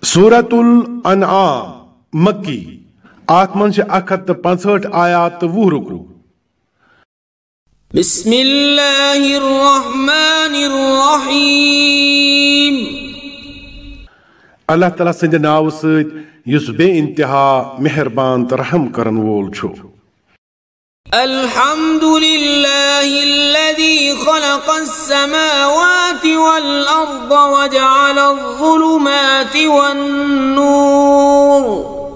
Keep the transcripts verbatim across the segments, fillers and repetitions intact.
सूरतुल अनआम मक्की आत मन अखत पंसठ आयात तो वुह रुकू। बिस्मिल्लाहिर्रहमानिर्रहीम। अल्लाह तआला संद नाव सत युस बे इंतहा मेहरबान तो रहम करन वोल छु। अल्हम्दुलिल्लाहिल्लज़ी खलक़स समावाति वल अर्द व जअलज़-ज़ुलुमाति वन-नूर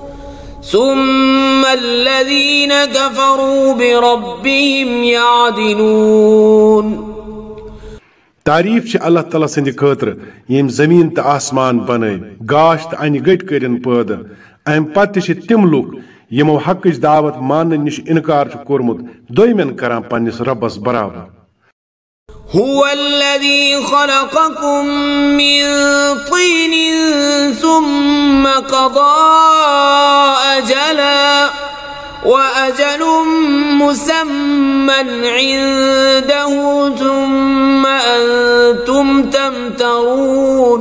सुम्मल्लज़ीन कफ़रू बिरब्बिहिम यादिलून। तारीफ छ अल्लाह तआला संद खतर यम जमीन तो आसमान बने गाश तो अन गट करिन पैद अम पत छ तिम लुक यमो हक दावत मान निश इनकार कोर्मुत दोयमन करान पन्निस रब्बस बराबर। हुवल्लज़ी खलक़कुम मिन तीनिन सुम्म क़ज़ा अजला व अजलुम मुसम्मन इंदहु सुम्म अंतुम तमतरून।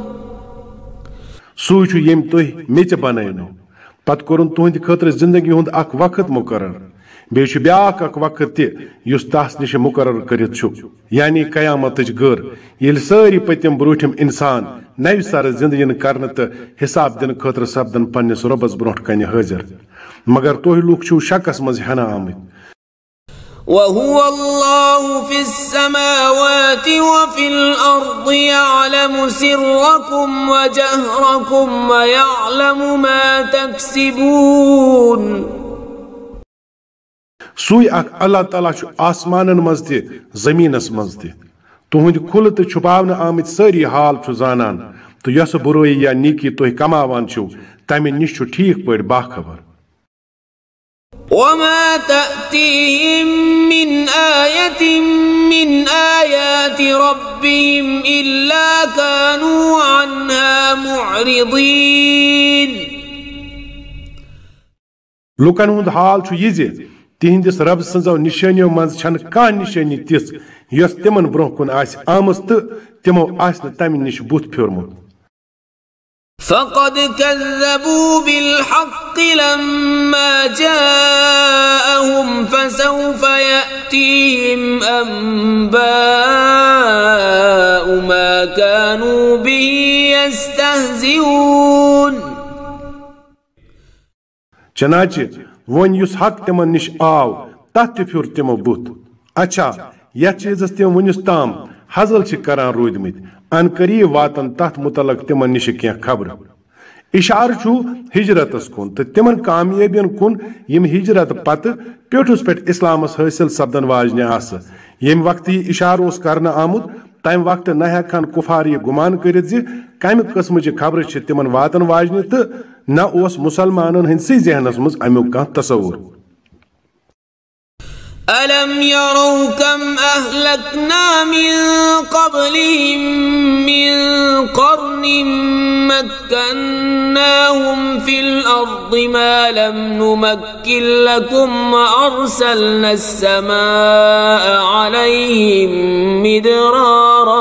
सूय छु यम तुह मेच बनैनो पत कोरुन तुहंद खतर जिंदगी हुंद अख वक्त मुकर्रर बे छु ब्याक अख वक्त ते युस तास निश मुकर्रर करित छु यानी कयामतच गर येल सारी पतिम ब्रूठिम इंसान नव सर जिंदगी करन तो हिसाब दिन खतर सपदन पन्निस रब्बस ब्रोठ कन हाजिर मगर तुह लुक छु शकस मज हना आमत। वहुव अल्लाहु फिस समावाति व फिल अर्दि यअलमु सिर्रकुम व जहरकुम व यअलमु मा तक्सिबून। सुई अख अल्लाह ताला छु आसमानन मज ते जमीनस मज ते तुहंद खुल तो छुपावन आमित सारी हाल छु जानन तो यस बुराई या नीकी तुह कमावान छु तमे निश छु ठीक पड़ बाखबर। वमा तअतीहिम मिन आयतिन मिन आयाति रब्बिहिम इल्ला कानू अन्हा मुअरिदीन। लुकन हुंद हाल छु यि जे तिहिंदिस रब सन्जो निशानियों मज छन का निशानी तिस यस तिमन ब्रोह कुन आस आमस तो तिमो आस न तमि निश बुथ फ्योरमुत। फ़क़द कज़्ज़बू बिल-हक़्क़ लम्मा जाअहुम फ़सौफ़ यअतीहिम अंबाउ मा कानू बिही यस्तहज़िऊन। चनाचे वन युस हक तिमन निश आव तथ फ्योर तिमो बुथ। अच्छा यथ चीजस तिम वनिस ताम हजल छ करान रूदमित अन करीब वातन तथ मुतलक तिमन निश कह खबर। इशार छु हिजरतस कुन तो तिमन कामयाबियन कुन यम हिजरत पत पेठुस पेठ इस्लामस हासिल सपदन वाजने आस यम वक्त यह इशार ओस करना आमुद तम वक्त न हेकान कुफार यह गुमान करित जे कमि किस्मच खबर छ तिमन वातन वाजने तो न ओस मुसलमानन हिंदसी जहनस मज अमुक कह तसव्वुर। अलम यरौ कम अहलकना मिन क़ब्लिहिम मिन क़र्निन मक्कन्नाहुम फिल अर्दि मा लम नुमक्किन लकुम व अरसलना अस्समाअ अलैहिम मिदरारा।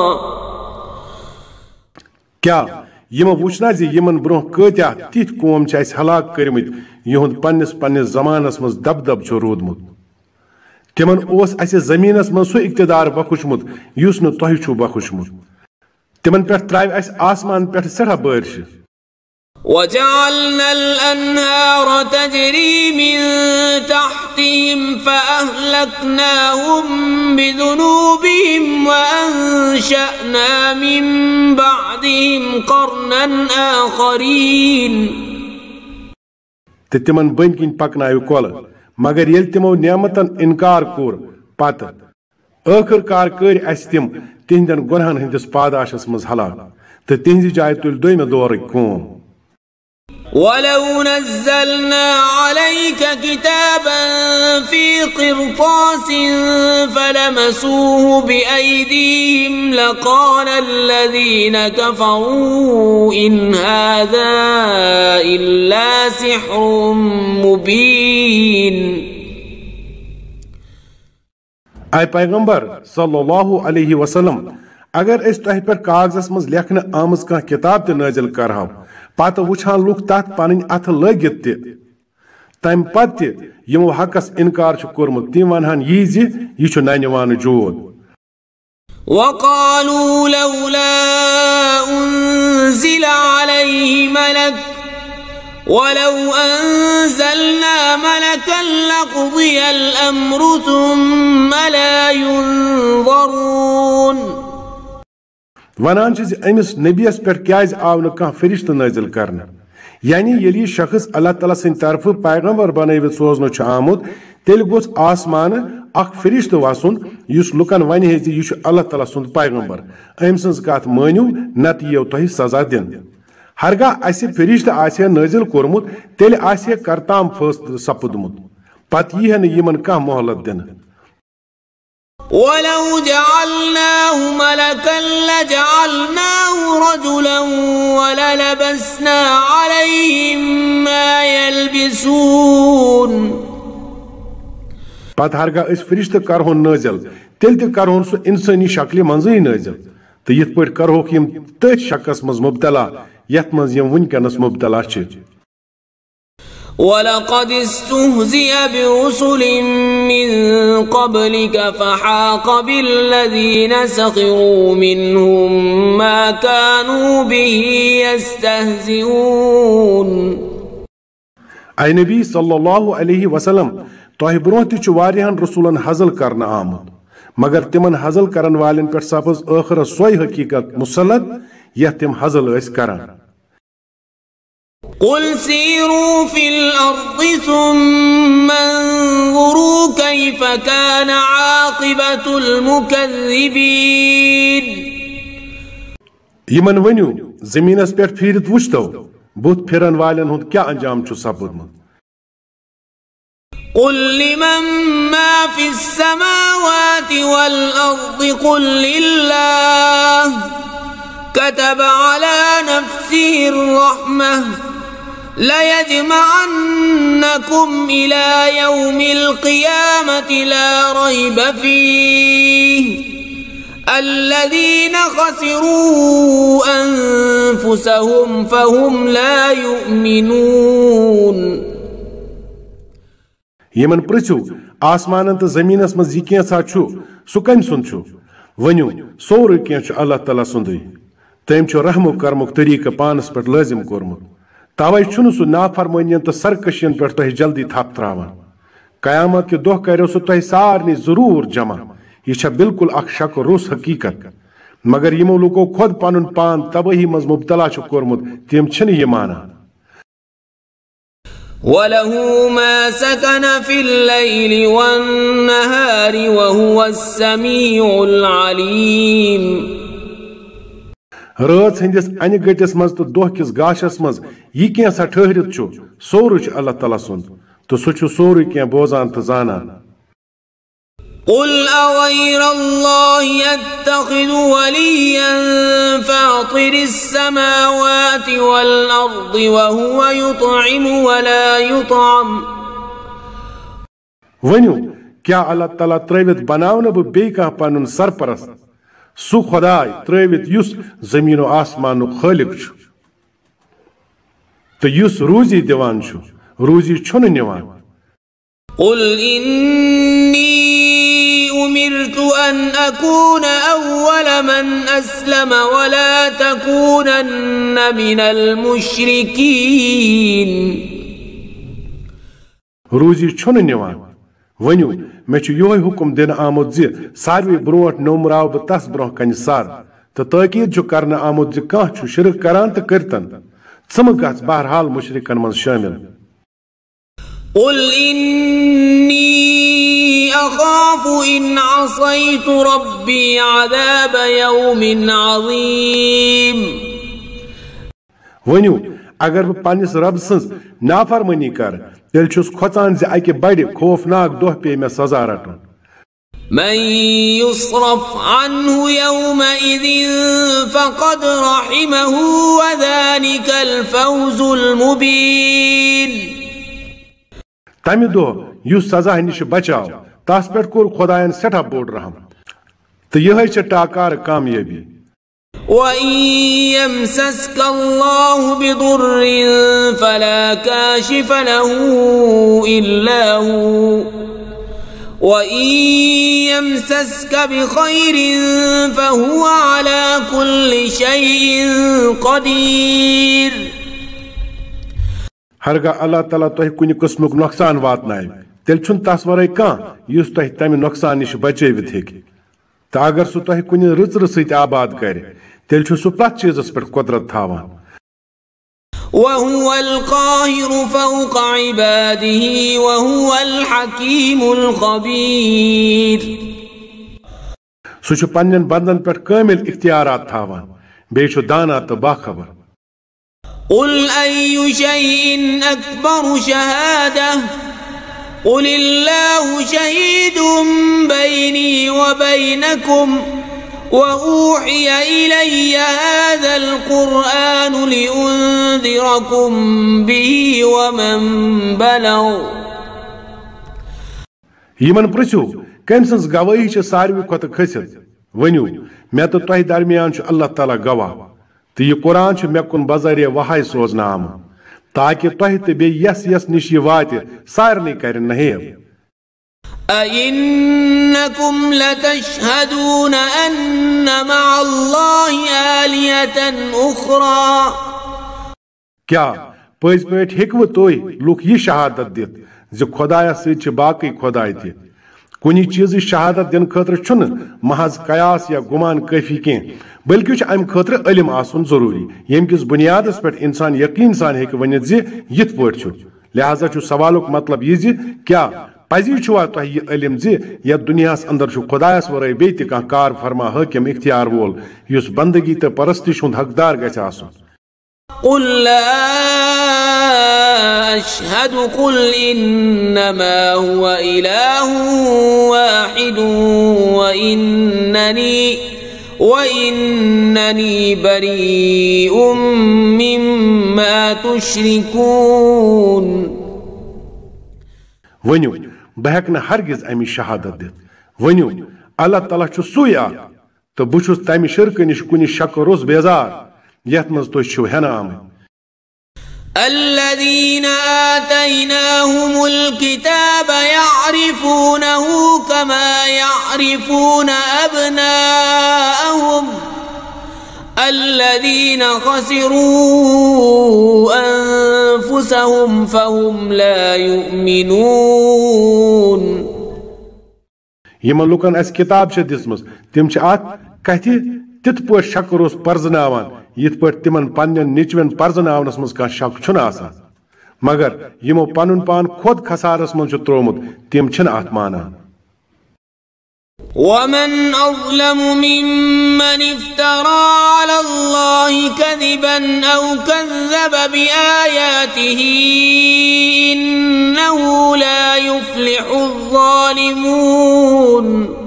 क्या यम वुचना जे यमन ब्रोह कत्या तिथ कौम छ अस हलाक करमित युहुंद पन्निस पन्निस जमानस मज दबदब छ रोदमुत तिमन ओस अस जमीनस मज सो इक्तदार बखुशमुत युस न तोह छु बखुशमुत तिमन पेठ त्राव अस आसमान पेठ सड़ा बारिश। वजअलना अल-अन्हार तजरी मिन तहतिहिम फअहलकनाहुम बिजुनूबिहिम व अंशअना मिन बअदिहिम क़र्नन आखरीन। तिमन बन किन पकनायो कोल मगर येल तिमो नियमतन इनकार कोर पत आखिरकार कर अस तिम तिहंदन गुनहन हंदिस पादाशस मज हलाक तो तिहंदि जाय तुल दोयमे दौर कौम। वलौ नज़्ज़लना अलैका किताबन फी क़िरतासिन फलमसूहु बिअयदीहिम लक़ाला अल्लज़ीना कफ़रू इन हाज़ा इल्ला सिह्रुम मुबीन। आय पैगंबर सल्लल्लाहु अलैहि वसल्लम अगर अस तह पे कागजस मज लेखन आमज कह किताब ते नाजिल करहो पत वुछान लुक तथ पन अथ लगित तम पत यमो हकस इनकार कोर्मुत तिम वनहन यह ज यह ननवान जोद وقالوا لولا أنزل عليه ملك ولو أنزلنا ملكا لقضي الأمر ثم لا ينظرون ونان چھ امس نبیس پر کیاز آو نہ کانٛہہ فرشتہ نازل کرنہ यानी यदि शख्स अल्लाह ताला सिंद तरफ पैगंबर बनवित सोजन आमुत तेल गोस आसमान अख फरिश्त वसन युस लुकन वन है यह अल्लाह ताला सुंद पैगंबर अम सज कत मानिव नत यो तह सजा दिन हरगा अस फरिश्त आसे नाजिल कोरमुत तेल आसे करताम फैसला सपदमुत पत यह न यमन कह मोहलत दिन ولو جعلناه ملكا لجعلناه رجلا وللبسنا عليهم ما يلبسون पत हरगा अस फरिश्त करहोन नाजिल तेल ते करहोन सु इंसानी शक्ल मंजई नाजिल तो यथ पट करहोक यम तथ शक्कस मज मुब्तला यथ मज यम वनकनस मुब्तला छ ولقد استهزئ برسل من قبلك فحاق بالذين سخروا منهم ما كانوا به يستهزئون اي نبي صلى الله عليه وسلم तोह ब्रोह तह वारियान रसूलन हजल करना आमुत मगर तिमन हजल करन वालन पे सपज आखिर सोई हकीकत मुसलत यह तिम हजल अस करान قل سيروا في الأرض ثم انظروا كيف كان عاقبة المكذبين यमन वनियो जमीनस पे फिरत वुचतो बुत फिरन वालन हुंद क्या अंजाम छु सपदमुत قل لمن ما في السماوات والأرض قل لله كتب على نفسه الرحمة ليجمعنكم إلى يوم القيامة لا ريب فيه الذين خسروا أنفسهم فهم لا يؤمنون यमन पृछो आसमान तो जमीनस मज यह कैसा छु सु कम सुन छु वनियो सोर क्या अल्लाह ताला सुंदे तम रहमो कर्मुक तरीक पानस पे लाजिम कोरमुत तवे छु सु नाफरमानियन तो सरकशियन पे तह जल्दी थप त्रावान कयामत के दोह करो सु तह सारनी जरूर जमा यह बिल्कुल अख शक रुस हकीकत मगर यमो लोको खुद पन पान तबाही मज मुब्तला कोरमुत तम ये माना وله ما سكن في الليل والنهار وهو السميع العليم रात हंदिस अन गटिस मज तो दोह किस गाशस मज यह कैसा ठहरित छु सोर अल्लाह ताला सुंद तो सह सोर क्या बोजान तो जानान قل أغير الله يتخذ وليا فاطر السماوات والأرض وهو يطعم ولا يطعم वनियो क्या अल्लाह ताला त्रवित बनावन बह बे कह पन सरपरस्त सु खुदाय त्रवित युस जमीनो आसमान खालिक छु तो युस रूजी दिवान छु रूजी छुन निवान قل إني أمرت أن أكون أول من أسلم ولا تكونن من المشركين روزي छुन निवान वनियो मे छु योय हुकुम दिन आमुद ज सारवी ब्रोट नोमराव ब तस ब्रोह कन सार तो ताकीद जो करना आमुद ज काह छु शिरक करान त करतन सम गस बहरहाल मुशरिकन मन शामिल قل إني أخاف إن عصيت ربي عذاب يوم عظيم वनियो अगर बह पन्निस रब सन्स नाफरमानी कर तेल छुस खोचान ज अकि बड़ खौफनाक दोह पे मे सजा रटन من يصرف عنه يومئذ فقد رحمه وذلك الفوز المبين तमि दो युस सजा निश बचाव तस पे कोर खुदायन सठा बोड़ रहम तो यह टाकार कामयाबी وَإِن يَمْسَسْكَ اللَّهُ بِضُرٍّ فَلَا كَاشِفَ لَهُ إِلَّا هُوَ وَإِن يَمْسَسْكَ بِخَيْرٍ فَهُوَ عَلَى كُلِّ شَيْءٍ قَدِيرٌ हरगा अल्लाह ताला तुह कुन किस्मुक नुकसान वातनाय तेल छुन तस वरै कां युस तुह तमि नुकसान निश बचैवित हेक तो अगर सह तुह कुन रच सत आबाद कर तेल छु सह प्रत चीजस पे कुदरत थावान وهو القاهر فوق عباده وهو الحكيم الخبير सह पन्न बंदन पे कामिल इख्तियारात थावान बे छु दाना तो बाखबर قل أي شيء أكبر شهادة قل الله شهيد بيني وبينكم وأوحي إلي هذا القرآن لأنذركم به ومن بلغ यमन पृछ्यू कम सज गवाही सारवी खुत खसित वनु मे तो तुह दरमियान अल्लाह ताला गवाह तो यह कुरान मे कुन बजरिया वहाय सोजन आम ताकि तुह तो बे यस यस निश वात सारनी कर नहेब أئنكم لتشهدون أن مع الله آلهة أخرى क्या पज पे हेकव तुह लुक यह शहादत दित ज खुदायस सत बाकी खुदाय त कुछ चीज शहादत दिन खतर महज कयास या गुमान काफी कह बल्कि अम खतर इल्म आसन जरूरी यम किस बुनियादस पे इंसान यकीन सान हेक वनित ज यिथ पठ लिहाजा सवालुक मतलब यह क्या पजी छुआ तुह यह इल्म ज यथ दुनियास अंदर खुदायस वरै बे त कह कार फरमा हकीम इख्तियार वोल युस बंदगी तो परस्तिश हुंद हकदार गछ आसन قل لا أشهد قل إنما هو إله واحد وإنني وإنني بريء مما تشركون ونیو بہ ہیکہ ہرگز امی شہادت دت ونیو اللہ تعالیٰ چھ سوی اکھ تو بہ چھس تمہ شرکہ نش کُنہ شک روز بیزار یتھ منز تُہۍ چھِو ہٮ۪نہٕ آمٕتۍ الذين آتيناهم الكتاب يعرفونه كما يعرفون أبناءهم الذين خسروا أنفسهم فهم لا يؤمنون يمن لوكن اس كتاب چھ دسمس تم چھ ات کتھ تت پٲٹھۍ شک روز پرزناوان یِتھ پٲٹھۍ تمن پننٮ۪ن نیچوٮ۪ن پرزناونس منٛز کانٛہہ شک چھُنہٕ آسان مگر یِمو پنُن پان خود خسارس منٛز چھُ تروومُت تِم چھِنہٕ اتھ مانان ومن أظلم ممن افترى على الله كذبا أو كذب بآياته إنه لا يفلح الظالمون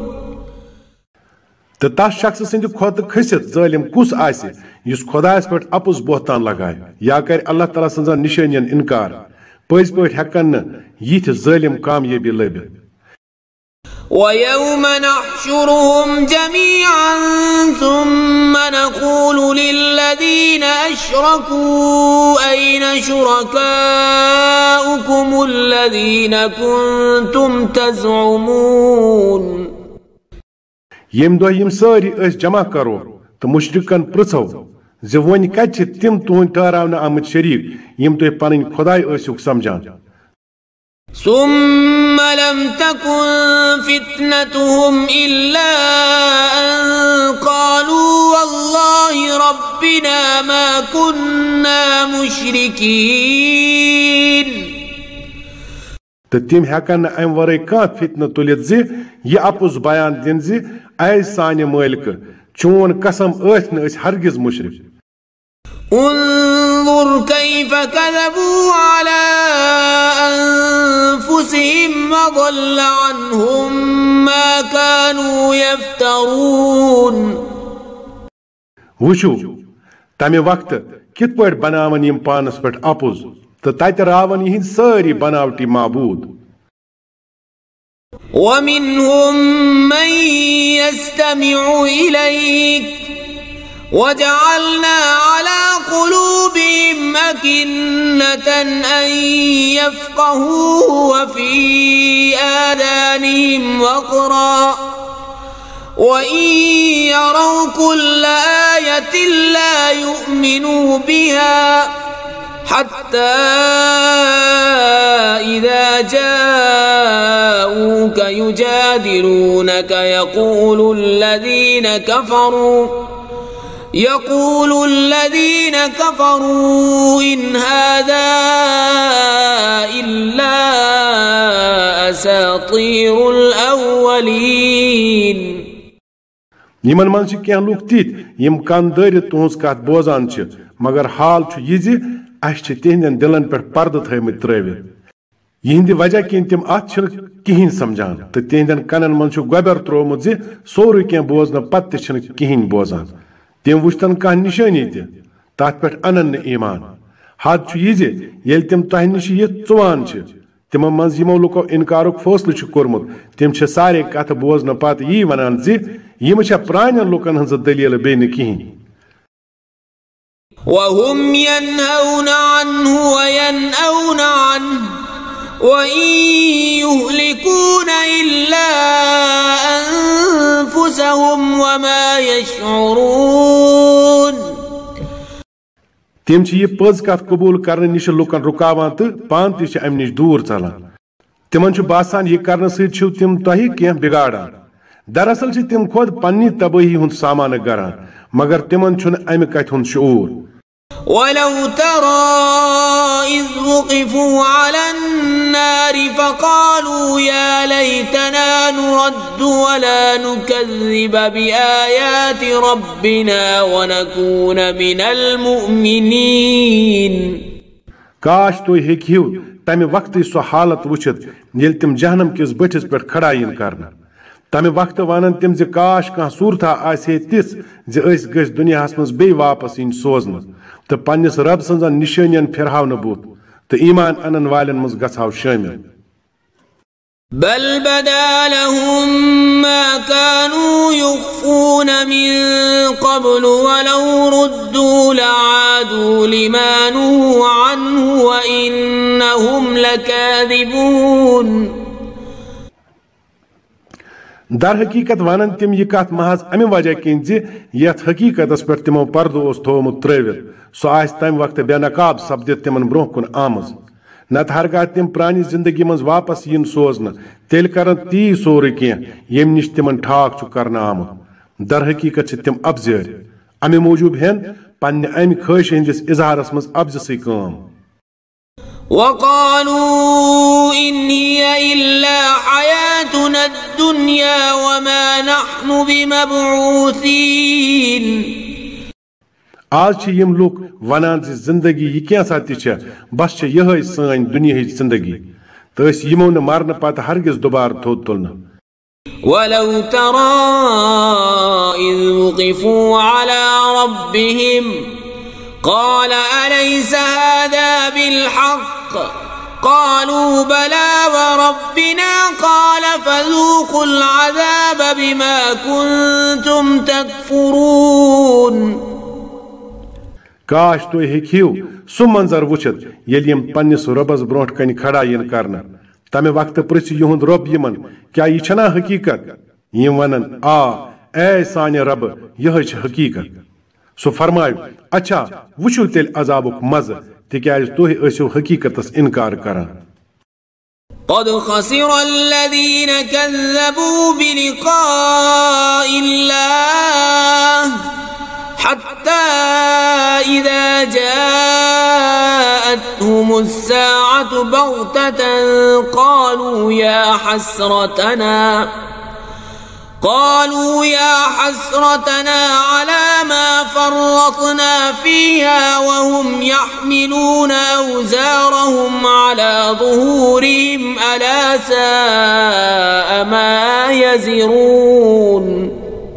تو تس شخص سند کھوت کھسِتھ ظٲلم کُس آسہِ یُس خۄدایس پٮ۪ٹھ اپُز بہتان لگایہِ یا کرِ اللہ تعالیٰ سٕنزن نشٲنین انکار پٔزۍ پٲٹھۍ ہٮ۪کن نہٕ یِتھۍ ظٲلم کامیٲبی لٔبِتھ ويوم نحشرهم جميعا ثم نقول للذين أشركوا أين شركاؤكم الذين كنتم تزعمون يم دو يم ساري اس جمع کرو تو مشرکن پرژھو ز ون کتہ چھ تم تہند ٹھہراونہٕ آمٕتۍ شریک یم تُہۍ پنٕنۍ خۄداے ٲسِو سمجھان ثم لم تكن فتنتهم إلا أن قالوا والله ربنا ما كنا مشركين تو تم ہیکن نہٕ امہِ ورٲے کانٛہہ فتنہٕ تُلِتھ زِ یہِ اپُز بیان دِنۍ زِ اے سانہِ مٲلکہٕ چون قسم ٲسۍ نہٕ أسۍ ہرگز مشرک انظر كيف كذبوا على أنفسهم وضل عنهم ما كانوا يفترون وچھو تمہِ وقتہٕ کِتھ پٲٹھۍ بناون یِم پانس پٮ۪ٹھ اپُز تہٕ تتہِ راون یِہنٛدۍ سٲری بناوٹی معبوٗد ومنهم من يستمع إليك وجعلنا على قلوبهم أكنة أن يفقهوه وفي آذانهم وقرا وإن يروا كل آية لا يؤمنوا بها حتى إذا جاءوك يجادلونك يقول الذين كفروا يقول الذين كفروا إن هذا إلا أساطير الأولين. Yimन man छ keh luk tit yim kandari tuhus kat bozan छ magar hal छ yizi ash छ tihnden dilan per parda thaymit travit. Yihindi wajah kin tim at छ kihin samjan te tihnden kanan man छ gober tromut zi soru keh bozna pat छ kihin bozan. Tim wushtan kah nishani te tat pet anan iman. Had छ yizi yel tim tah nish yit tsuwan छ timam man yimo luko inkaruk foslu छ kormut tim छ sare kat bozna pat yi wanan zi yim छ pranyan lukan hanz dalil bein kihin. وهم ينهون عنه وينأون عنه وإن يهلكون إلا أنفسهم وما يشعرون. Tim छ ye paz kat qabul karne nish lukan rukawan te pan ti छ am nish dur chalan. Timan छ basan ye karne se chu tim tahi keh bigadan. Darasal छ tim khod panni tabahi hund saman garan magar timan chun am kat hund shuur. ولو ترى إذ وقفوا على النار فقالوا يا ليتنا نرد ولا نكذب بآيات ربنا ونكون من المؤمنين. काश तुम हेकियो तमे वक्त सो हालत वुचित येल तिम जहन्नम किस बटिस पे खड़ा इन करना तमे वक्त वानन तिम जे काश कह सूरता आसे तिस जे अस गस दुनियास मज बे वापस इन सोजन तो पन्निस रब सन्जन निशानियन फिरहाव न बूत तो ईमान अनन वालन मज गछाव शामिल. بل بدا لهم ما كانوا يخفون من قبل ولو ردوا لعادوا لما نهوا عنه وإنهم لكاذبون. दर हकीकत वानन तिम यह कत महज अमे वजह किन यथ हकीकतस पे तिमो पर्दो थोमुत त्रवित सो आस तम वक्त बेनकाब सपदित तिमन ब्रोह कुन आमज नत हरगा तिम प्रानी जिंदगी मज वापस इन सोजन तेल करन ती सोर कह यम निश तिमन ठाक छु करना आमुत. दर हकीकत तिम अबजर अमे मूजूब हेन पन्ने अमि ख्वाहिश हंदिस इजहारस मज अबजसै काम. وقالوا إن هي إلا حياتنا الدنيا وما نحن بمبعوثين. आज छ यम लोग वनान जिंदगी यह क्या साथी छ बस छ यह सान दुनिया जिंदगी तो यमो न मारन पत हरगिज दोबार थोद तुलना. ولو ترى إذ وقفوا على ربهم قال أليس هذا بالحق قالوا بلى وربنا قال فذوقوا العذاب بما كنتم تكفرون. काश तुम हेकियो सु मंजर वुचित येल यम पन्निस रबस ब्रोट कन खड़ा इन करना तमे वक्त पृछ युंद रब यमन क्या यह छना हकीकत यम वनन आ ए साने रब यह छ हकीकत. सो फरमायो अच्छा वुचु तेल अजाबुक मज तिक्याज तुह असो हकीकतस इनकार करन. قد خسر الذين كذبوا بلقاء الله حتى إذا جاءتهم الساعة بغتة قالوا يا حسرتنا قالوا يا حسرتنا على ما فرطنا فيها وهم يحملون أوزارهم على ظهورهم ألا ساء ما يزرون.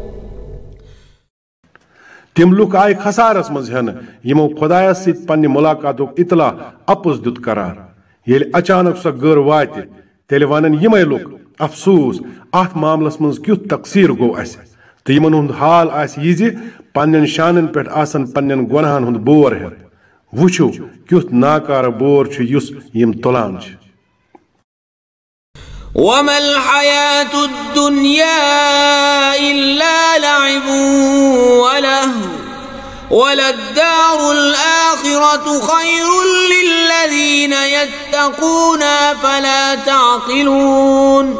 तिम लुक आय खसारस मज हेन यमो खुदायस सित पन्ने मुलाकातुक इतला अपुस दुत करार येल अचानक सो गर वात तेल वनन यमै लुक अफसोस अत मामलस मज क्युत तकसीर गो अस तो यमन हुंद हाल आस यह ज पन्न शानन पे आसन पन्न गुनाहन हुंद बोर हेर वुचो क्युत नाकार बोर छु युस यम तुलान छ وما الحياة الدنيا إلا لعب ولهو وللدار الآخرة خير للذين يتقون فلا تعقلون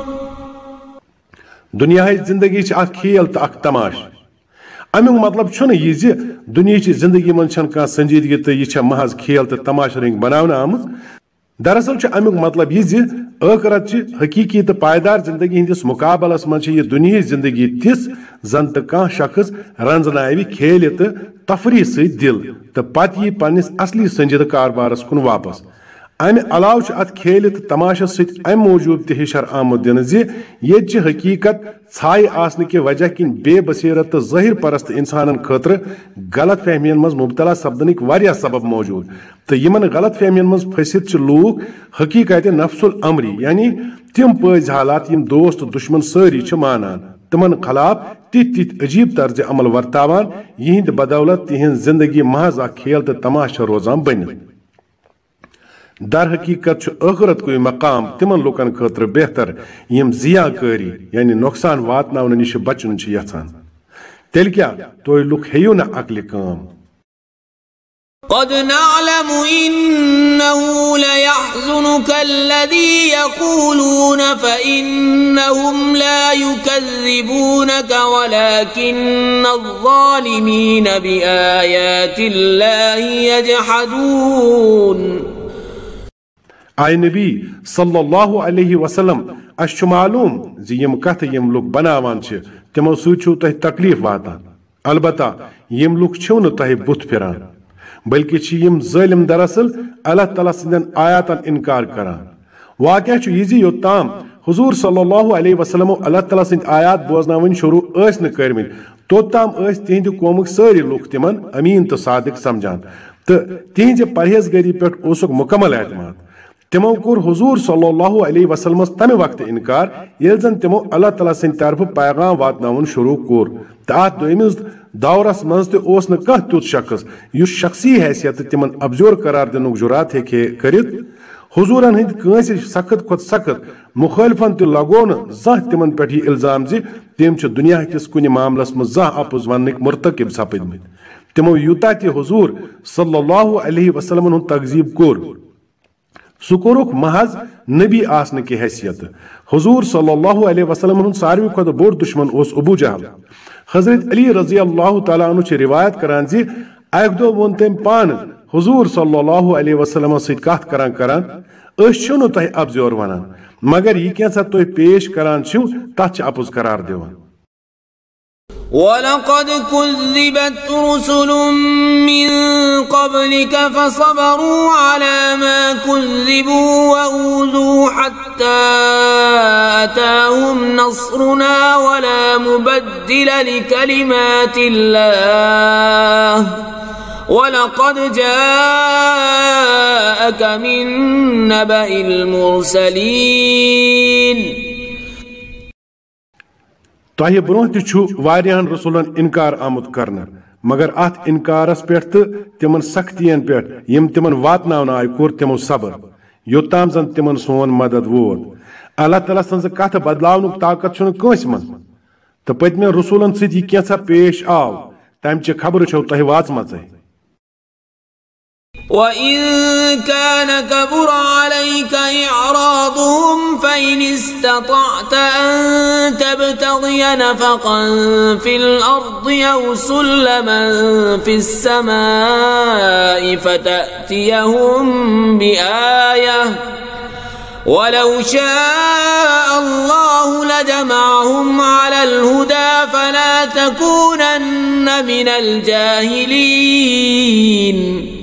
दुनिया जिंदगी अख खेल तो अख तमाश अमुक मतलब छुन यह ज दुनिया जिंदगी मन कह संजीदगी तो यह महज खेल तो तमाश रंग बनाने आमत दरअसल अमुक मतलब यह ज आखिरत हकीकी तो पायदार जिंदगी हंदिस मुकाबलस मन यह दुनिया जिंदगी तिस जन तो कह शख्स रंजनावि खेल तो तफरी सत दिल तो पत यी पन्निस असली संजीद कारबारस कुन वापस अमे अलाव अत खेल तो तमाशस सत अम मौजूद तह हिशर आमुद दिन ये हकीकत छाय आसने के वजह किन बेबसीरत तो ज़ाहिर परस्त इंसान खतर गलत फहमियन मज मुबतला सपदनिक वारिया सबब मौजूद तो यमन गलत फहमियन मज फसित लूक हकीकत नफ्सुल अमरी यानी तिम पज हालात यम दोस्त दुश्मन सारी मानान तमन खिलाफ तित तित अजीब तर्ज अमल वर्तावान यहिंद बदौलत तिहंज जिंदगी महज अख खेल तो तमाशा रोजान बनित दर हकीकत आखिरत कोई मकाम तिमन लुकन खतर बेहतर यम जियाकारी यानी नुकसान वातनावन निश बचन यचान तेल क्या तुह लुक हेयु न अकल काम قد نعلم إنه ليحزنك الذي يقولون فإنهم لا يكذبونك ولكن الظالمين بآيات الله يجحدون आय नबी सल्लल्लाहु अलैहि वसल्लम अश मालूम जी यम कथ यम लुक बनावान छ तिमो सूचो तह तकलीफ वातान अलबत्ता यम लुक छो न तह बुत फिरान बल्कि छ यम जालिम दरअसल अल्लाह ताला सिंदन आयातन इनकार करान वाक़या छ यजी योताम हुजूर सल्लल्लाहु अलैहि वसल्लम अल्लाह ताला सिंद आयात बोजनावन शुरू अस न करमिन तोताम अस तिहिंद कौमुक सारी लुक तिमन अमीन तो सादिक समझान तो तिहिंज परहेजगारी पे ओसुक मुकम्मल एतमाद तिमो कोर हुजूर सल्लल्लाहु अलैहि वसल्लम तमे वक्त इनकार येल जन तिमो अल्लाह ताला सिंद तरफ पैगाम वातनावन शुरू कोर तात दोइमिस दौरस मज तो ओस न कह तुत शख्स युस शख्सी हैसियत तिमन अबजोर करार दिनुक जुरात हेके करित हुजूरन हिंद कंस सख्त खुद सख्त मुखालिफन तो लगो न जह तिमन पे इल्जाम जी तिम छ दुनिया किस कुन मामलस मज जह अपुज वनक मुर्तकिब सपदमित तिमो यूता कि हुजूर सल्लल्लाहु अलैहि वसल्लम हुन तकजीब कोर सुकोरुक महज नबी आसने की हैसियत हुजूर सल्लल्लाहु अलैहि वसल्लम हुन सारवी खुद बोर दुश्मन ओस अबू जहल हजरत अली रजी अल्लाह तआला अन्हु छ रिवायत करान जी अक दो वोन तम पान हुजूर सल्लल्लाहु अलैहि वसल्लम सत कथ करान करान अस छु न तह अबजोर वनान मगर यह कैसा तुह पेश करान छु तथ अपुज करार दिवान वलक़द कुज़्ज़िबत रुसुलुम मिन क़ब्लिक फ़सबरू अला मा कुज़्ज़िबू वऊज़ू हत्ता अताहुम नस्रुना वला मुबद्दिल लिकलिमातिल्लाह वलक़द जाअक मिन नबइल मुरसलीन तह ब्रोह तहन रसूलन इनकार आमुद कर मगर अत इनकारस पे तिमन सख्तियन पे यम तिमन वातनावन आय कोर तिमो सबर योताम जन तिमन सोन मदद वोत अल्लाह ताला सन्ज कथ बदलावनुक ताकत छुन कंस मन तो पतमे रसूलन सत यह कैसा पेश आव तमचे खबर छो तह वाचमच وإن كان كبر عليك إعراضهم فإن استطعت أن تبتغي نفقا في الأرض أو سلما في السماء فتأتيهم بآية ولو شاء الله لجمعهم على الهدى فلا تكونن من الجاهلين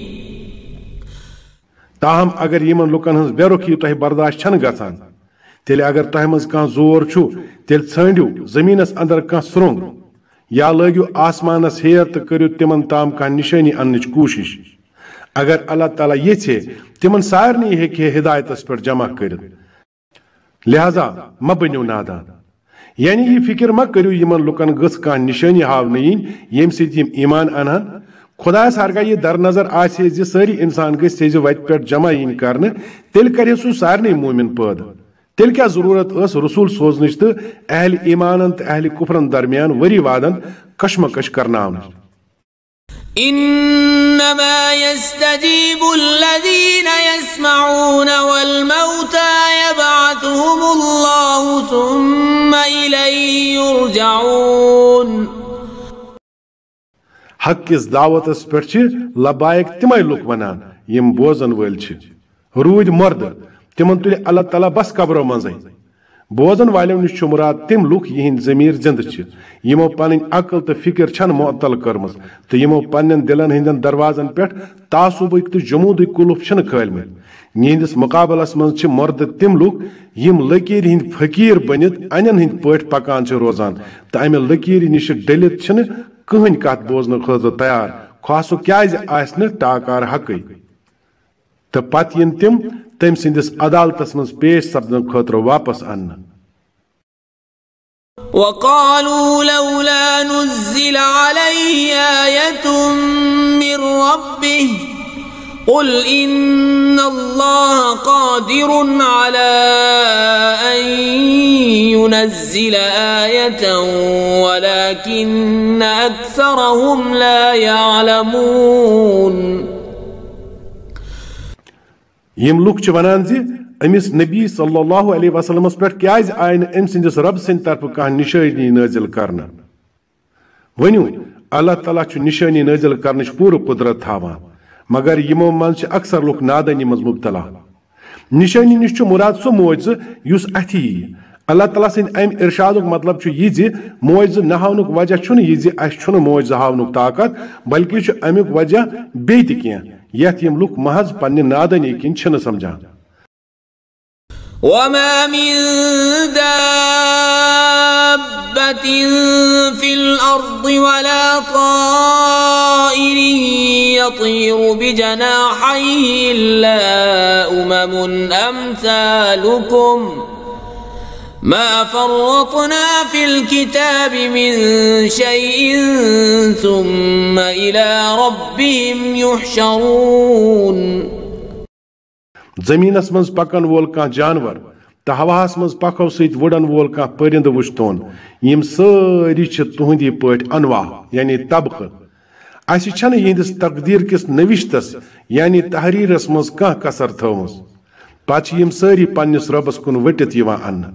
ताहम अगर यमन लुकन हज बेरुखी तह बर्दाश्त छन गसान तेल अगर तह मज कह जोर छु तेल छंडियो जमीनस अंदर कह सुरंग या लगियो आसमानस हेर तो करियो तिमन ताम कह निशानी अन्नच कोशिश अगर अल्लाह ताला ये छे तिमन सारनी हेके हिदायतस पर जमा करित लिहाजा म बनो नादान। यानी यह फिक्र म करू यमन लुकन गस कह निशानी हावन इन यम सत यम ईमान अनहन। खुदास हरगा यह दर नजर आसे ज सारी इंसान गई सेज वत पे जमा इन कर तेल कर सह सारे मोमिन पैदा। तेल क्या जरूरत रसूल सोजन तो अहल ईमान तो अहल कुफरन दरमियान वरी वादन कशमकश करनावन। इन्नमा यस्तजीबु अल्लज़ीना यस्मऊन वल मौता यबअथुहुमुल्लाहु सुम्मा इलैहि युरजऊन। हक किस दावतस पे लबायक तिमै लुक वनान यम बोजन वल रूद मर्द तिमन तुल अल्लाह ताला बस कब्रों मज। बोजन वालों निश मुराद तिम लुक यिंद जमीर जिंद यमो पन अकल तो फिक्र छन मुअत्तल कर्म तो यमो पन्न दिलन हंदन दरवाजन पे तासुबक तो जमूद कुलुफ छन खलमित। यिंदस मुकाबलस मज मर्द तिम लुक यम लकीर हिंद फकीर बनित अनन हिंद पट पकान रोजान तो अमे लकीर निश डलित छन कहन कत बोजन खतर तैयार खा सह क्या टाकार हक तो पत इन तिम तम सिंदिस अदालतस मज पेश सपदन खतर वापस अन्न। वक़ालू लौला नुज़्ज़िल अलैहि आयतुम मिर रब्बिह क़ुल इन्नल्लाह क़ादिरुन अला अन युनज़्ज़िल आयतन वलाकिन्न अक्सरहुम ला यअलमून। यम लुक वनान जी अमिस नबी सल्लल्लाहु अलैहि वसल्लम पे क्या आय अम सिंदिस रब सिंद तरफ कह निशानी नाजिल करना। वनु अल्लाह ताला निशानी नाजिल करने पूर कुदरत थावान मगर यमो मज अक्सर लुक नादानी मज मुबतला। निशानी निश मुराद सो मोज युस अथि अल्लाह ताला सिंद अम इरशादुक मतलब यह मोज न हावनुक वजह यह अस मोज हावनुक ताकत बल्कि अमुक वजह बे तह यथ यम लुक महज पन्ने नादानी किन छन समझान। वमा मिन दाब्बतिन फिल अर्दि वला ताइरिन यतीरु बिजनाहिहि इल्ला उममुन अम्सालुकुम मा फर्रतना फिल किताबि मिन शैइन सुम्मा इला रब्बिहिम युहशरून। जमीनस मज पकन वोल कह जानवर तो हवास मज पखो सत वुड़न वोल कह परिंद वुश्तोन यम सारी तुहंदी पट अनवा यानी तबक अस यिंदिस तकदीर किस नविश्तस यानी तहरीरस मज कह कसर थवस पत यम सारी पन्निस रबस कुन वटित अन्न।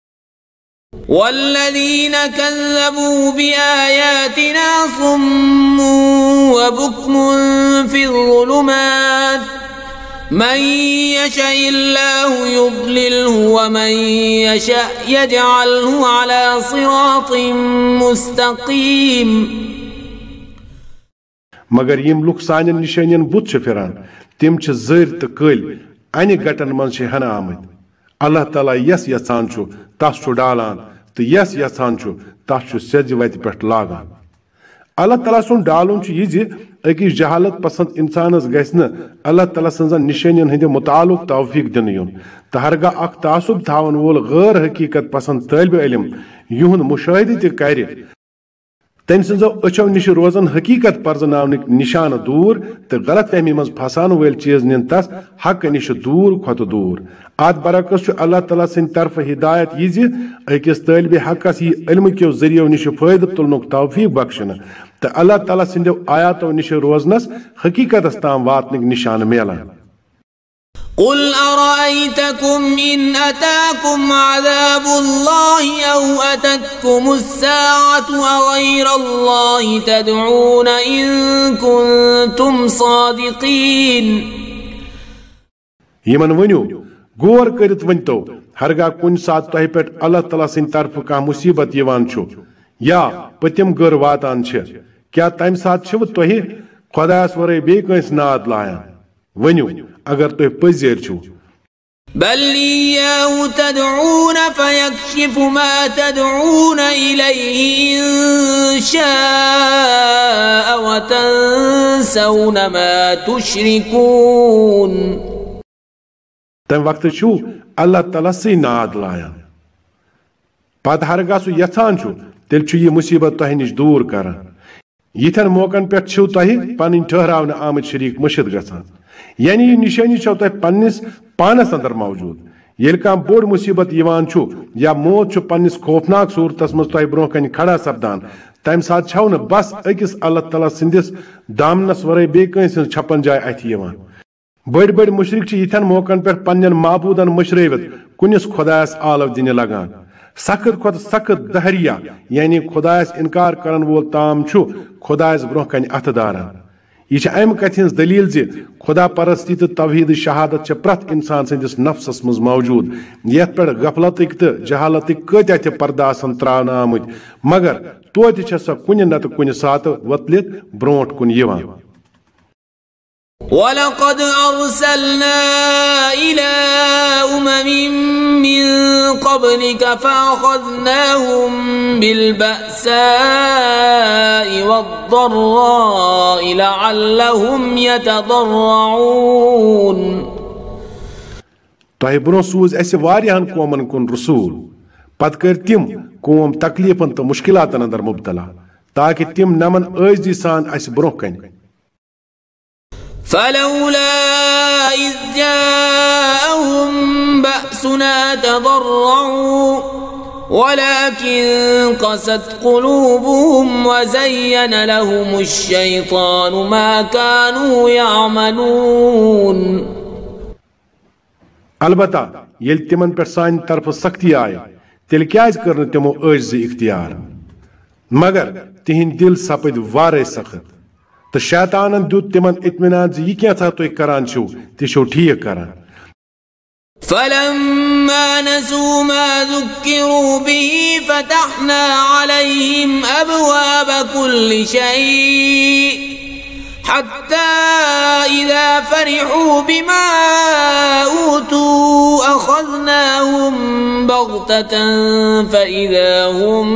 वल्लज़ीन कज़्ज़बू बिआयातिना सुम्मुन व बुक्मुन फिज़्ज़ुलुमात मन यशइल्लाहु युद्लिल्हु व मन यशअ यजअल्हु अला सिरातिन मुस्तक़ीम। मगर यम लुक सान निशानियन बुत फिरान तिम जर तो कल अन गटन मज हना आमत। अल्लाह ताला यस यछान तस डालान तो यस यछान तस सेज वत पे लागान। अल्लाह ताला सुन डालुन यह अकिस जहालत पसंद इंसानस गि अल्लाह ताला सजन निशानियन हंद मुतालुक तौफीक दिन युन तो हरगा अख तासुब थावन वोल गैर हकीकत पसंद तालिब इल्म युहद मुशाहिदे त कर तम सो अचो निश रोजन हकीकत पर्जनावनिक निशान दूर तो गलत फहमी मज फसान वल चीज निन तस हक निश दूर खत दूर। अत बरकस अल्लाह ताला सिंद तरफ हिदायत यह अकिस तालिब हकस यह इल्म क्यों जरियो निश फायद तुलनुक तौफीक बख्शन तो अल्लाह ताला सिंदो आयातो निश रोजनस हकीकत ताम वातनिक निशान मिलान। क़ुल अरअयतकुम इन अताकुम अज़ाबुल्लाहि औ अततकुमुस्साअतु अग़ैरल्लाहि तदऊन इन कुन्तुम सादिक़ीन। यमन वनु गौर करित वनतो हरगा कुन सात तह पे अल्लाह ताला सिंद तरफ कह मुसीबत यवान छु या पतिम गर वातान छ क्या तम सात छव तह खुदास वरे बे कंस नाद लायान। वनु अगर तुह पजेर छु बल इय्याहु तदऊन फयक्शिफु मा तदऊन इलैहि इन शाअ व तंसौन मा तुश्रिकून। तम वक्त छु अल्लाह ताला से नाद लायान पत हरगा सु यथान छु तेल छु ये मुसीबत तह निश दूर करान यिथन मौकन पे छु तह पन ठहरावन आमद शरीक मुर्शिद गसान यानी यह निशानी छो तह पन्निस पानस अंदर मौजूद येल कह बोड़ मुसीबत यवान छु या मौत छु पन्निस खौफनाक सूरतस मज तह ब्रोह कन खड़ा सपदान तम साथ छो न बस अकिस अल्लाह ताला सिंदिस दामनस वरे बे कंस छपन जाय अथ यवान बड़ बड़ मुशरिक छु यिथन मौकन पे पन्न माबूदन मशरवित कुनिस खुदायस आलव दिन लगान सख्त खुद सख्त दहरिया यानी खुदायस इनकार करन वोल ताम छु खुदायस ब्रोह कन अथ दारान यह अम कथ हज दलील जे खुदा परस्ती तो तवहीद शहादत प्रत इंसान सदिस नफ्सस मज मौजूद ये पे गफलतिक तो जहालतिक कत्या त पर्दा त्रावन आमुत मगर तोत सह कुन नत कुन सात वतलित ब्रोट कुन यवान वलक़द अर्सलना इला उममिन मिन क़ब्लिक फ़अख़ज़नाहुम बिलबअसाइ वद्दर्राइ लअल्लहुम यतदर्रऊन तह ब्रो सूज अस वारियाहन कौमन कुन रसूल पत कर तिम कौम तकलीफन तो मुश्किलातन अंदर मुब्तला ताकि तिम नमन आजदी सान अस ब्रो कन فلولا إذ جاءهم بأسنا تضرعوا ولكن قست قلوبهم وزين لهم الشيطان ما كانوا يعملون अलबत्ता येल तिमन पे सान तरफ सख्ती आय तेल क्या कर तमो आजिज़ इख्तियार मगर तिहिंद दिल सपद वारे सख्त तो शैतान दुत तिमन इत्मीनान जी यह क्या तुम करान छो ति छो ठीक करान فلما نسوا ما ذكروا به فتحنا عليهم أبواب كل شيء حتى إذا فرحوا بما أوتوا أخذناهم بغتة فإذا هم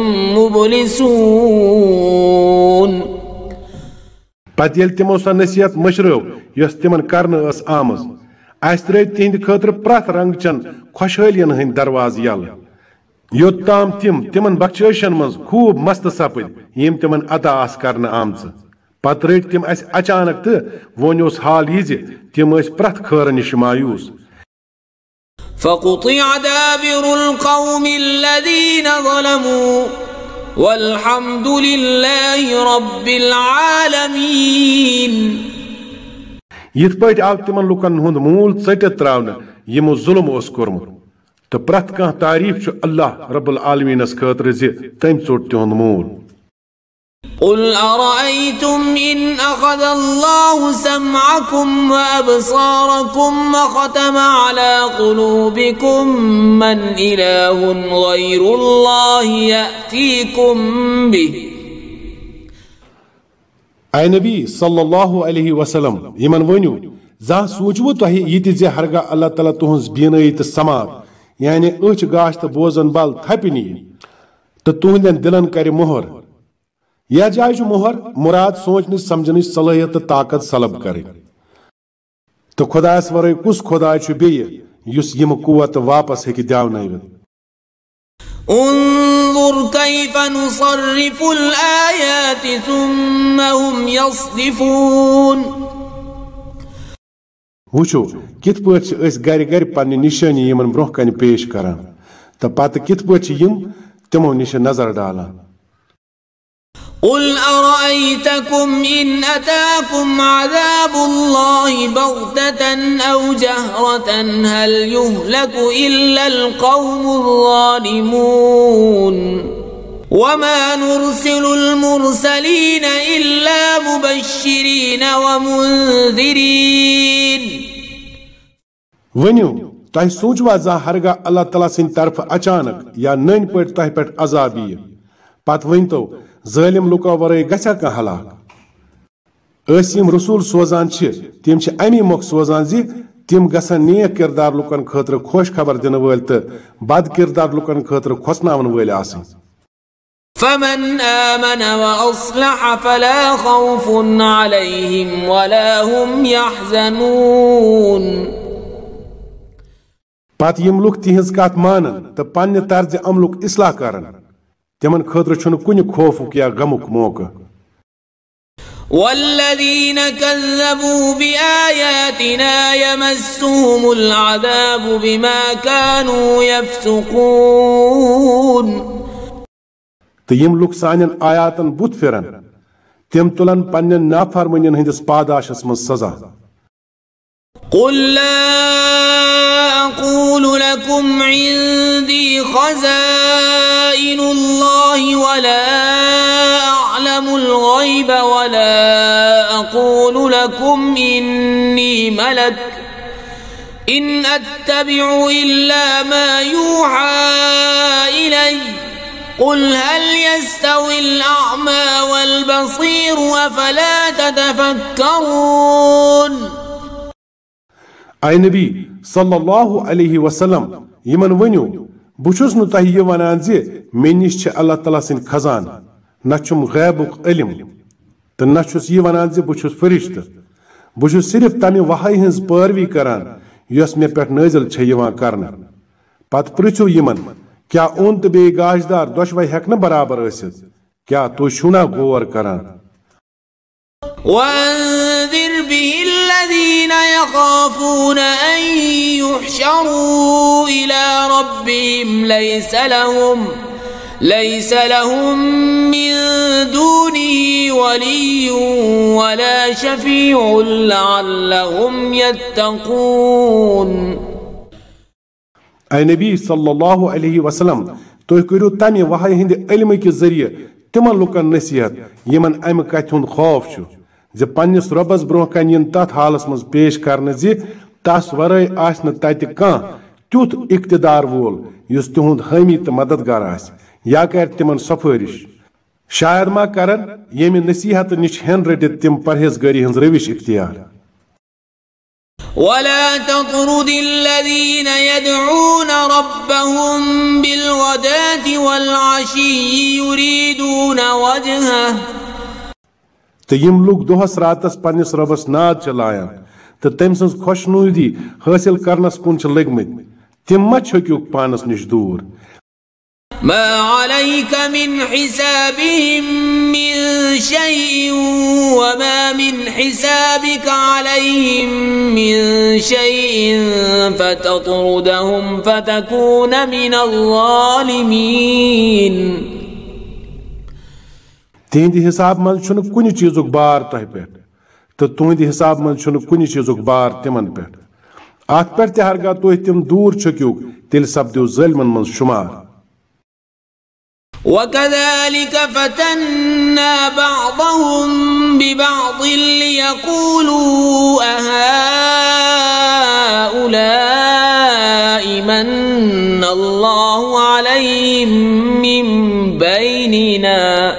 مبلسون पत येल तिमो सह नसीहत मशरव यस तिमन करन अस आमज अस त्रै तिहिंद खतर प्रथ रंगचन खुशहालियन हंद दरवाज यल योत्ताम तिम तिमन बख्शेशन मज खूब मस्त सपद यम तिमन अता आस करन आमच पत रट तिम अस अचानक तो वन उस हाल यह तिम प्रथ खर निश मायूस فقطع دابر القوم الذين ظلموا والحمد لله رب العالمين यिथ पट आव तिमन लुकन हुंद मूल चटित त्रावन यमो जुल्म ओस कोरमुत तो प्रथ कह तारीफ छु अल्लाह रब्बुल आलमीनस खतर ज तम चोट तिहुंद मूल قل أرأيتم إن أخذ الله سمعكم وأبصاركم وختم على قلوبكم من إله غير الله يأتيكم به ऐ नबी सल्लल्लाहु अलैहि वसल्लम यमन वनु जा सोचवो तह यति जे हरगा अल्लाह ताला तुहंज बीनई तो समात यानी अच गाश तो बोजन बल थपनी तो तुहंदन दिलन कर मोहर यह जाय मोहर मुराद सोचन समझन सलाहियत तो ताकत सलब कर तो खुदास वरे कुस खुदा बे युस यम कुवत वापस हेकि द्यावनवित انظر كيف نصرف الآيات ثم هم يصدفون वुचो कित पट गर गर पन्ने निशानी यमन ब्रोह कन पेश करान तो पत कित पट यम तिमो निश नजर डालान قل أرأيتكم إن أتاكم عذاب الله بغتة أو جهرة هل يهلك إلا القوم الظالمون وما نرسل المرسلين إلا مبشرين ومنذرين वन्यो तह सोचवा जा हरगा अल्लाह ताला सिंद तरफ अचानक या नन पट तह पे अजाब यी पत वन तो जालिम लुको वरे गछा कह हलाक असिम रसूल सोजान तिम अमी मोख सोजान जी तिम गसन नेक किरदार लुकन खतर खुश खबर दिन वल तो बद किरदार लुकन खतर खोसनावन वल आसन فمن آمن وأصلح فلا خوف عليهم ولا هم يحزنون पत यम लुक तिहज कत मानन तो पन्ने तर्ज अमलुक इस्लाह करन तिमन खतर छुन कुन खौफुक या गमुक मौका والذين كذبوا بآياتنا يمسهم العذاب بما كانوا يفسقون तो यम लुक सानन आयातन बुत फिरन तिम तुलन पन्न नाफरमानियन हंदिस पादाशस मज सजा قل لا أقول لكم عندي خزائن الله ولا أعلم الغيب ولا أقول لكم إني ملك إن أتبع إلا ما يوحى إلي قل هل يستوي الأعمى والبصير أفلا تتفكرون اے نبی صلی اللہ علیہ وسلم یمن ونیو بچس نو تہ یہ ونان زِ مےٚ نِش چھِ اللہ تعالیٰ سٕنٛدۍ خزان نہ چھُم غیبُک علم تہٕ نہ چھُس یہِ ونان زِ بہٕ چھُس فرشتہٕ بہٕ چھُس صرف تمہِ وحی ہٕنٛز پٲروی کران یۄس مےٚ پٮ۪ٹھ نٲزِل چھےٚ یِوان کرنہٕ پتہٕ پرژھِو یِمن کیٛاہ اوٚن تہٕ بیٚیہِ گاشدار دۄشوے ہٮ۪کنہٕ برابر ٲسِتھ کیٛاہ تُہۍ چھِو نا غور کران وأنذر به الذين يخافون أن يحشروا إلى ربهم ليس لهم ليس لهم من دونه ولي ولا شفيع لعلهم يتقون اے نبی صلی اللہ علیہ وسلم تُہۍ کٔرِو تمہِ وحی ہٕنٛدِ علمہٕ کہِ ذٔریعہٕ تِمن لُکن نصیحت یمن امہِ کتھِ ہُنٛد خوف چھُ زِ پننِس رۄبس برونٛہہ کنہِ یِن تتھ حالس منٛز پیش کرنہٕ زِ تس ورٲے آسہِ نہٕ تتہِ کانٛہہ تیُتھ اقتدار وول یُس تِہُنٛد حٲمی تہٕ مددگار آسہِ یا کرِ تِمن سفٲرِش شاید ما کرن ییٚمہِ نصیحت نِش ہٮ۪ن رٔٹِتھ تِم پرہیزگٲری ہٕنٛز روش اختیار ولا تطرد الذين يدعون ربهم بالغداة والعشي يريدون وجهه تو یم لوگ دۄہس راتس پننس ربس ناد چھ لایان تو تم سٕنٛز خۄشنوٗدی حٲصِل کرنس کُن چھ لٔگمٕتۍ تِم ما چھٔکِوکھ پانس نِش دوٗر ما عليك من حسابهم من شيء وما من حسابك عليهم من شيء فتطردهم فتكون من الظالمين تہنٛدِ حساب منٛز چھُنہٕ کُنہِ چیٖزُک بار تۄہہِ پٮ۪ٹھ تہٕ تُہنٛدِ حساب منٛز چھُنہٕ کُنہِ چیٖزُک بار تِمن پٮ۪ٹھ اتھ پٮ۪ٹھ تہِ ہرگاہ تُہۍ تِم دوٗر چھٔکِوکھ تیٚلہِ سپدِو ظٲلمن منٛز شُمار وكذلك فتنا بعضهم ببعض ليقولوا أهؤلاء من الله عليهم من بيننا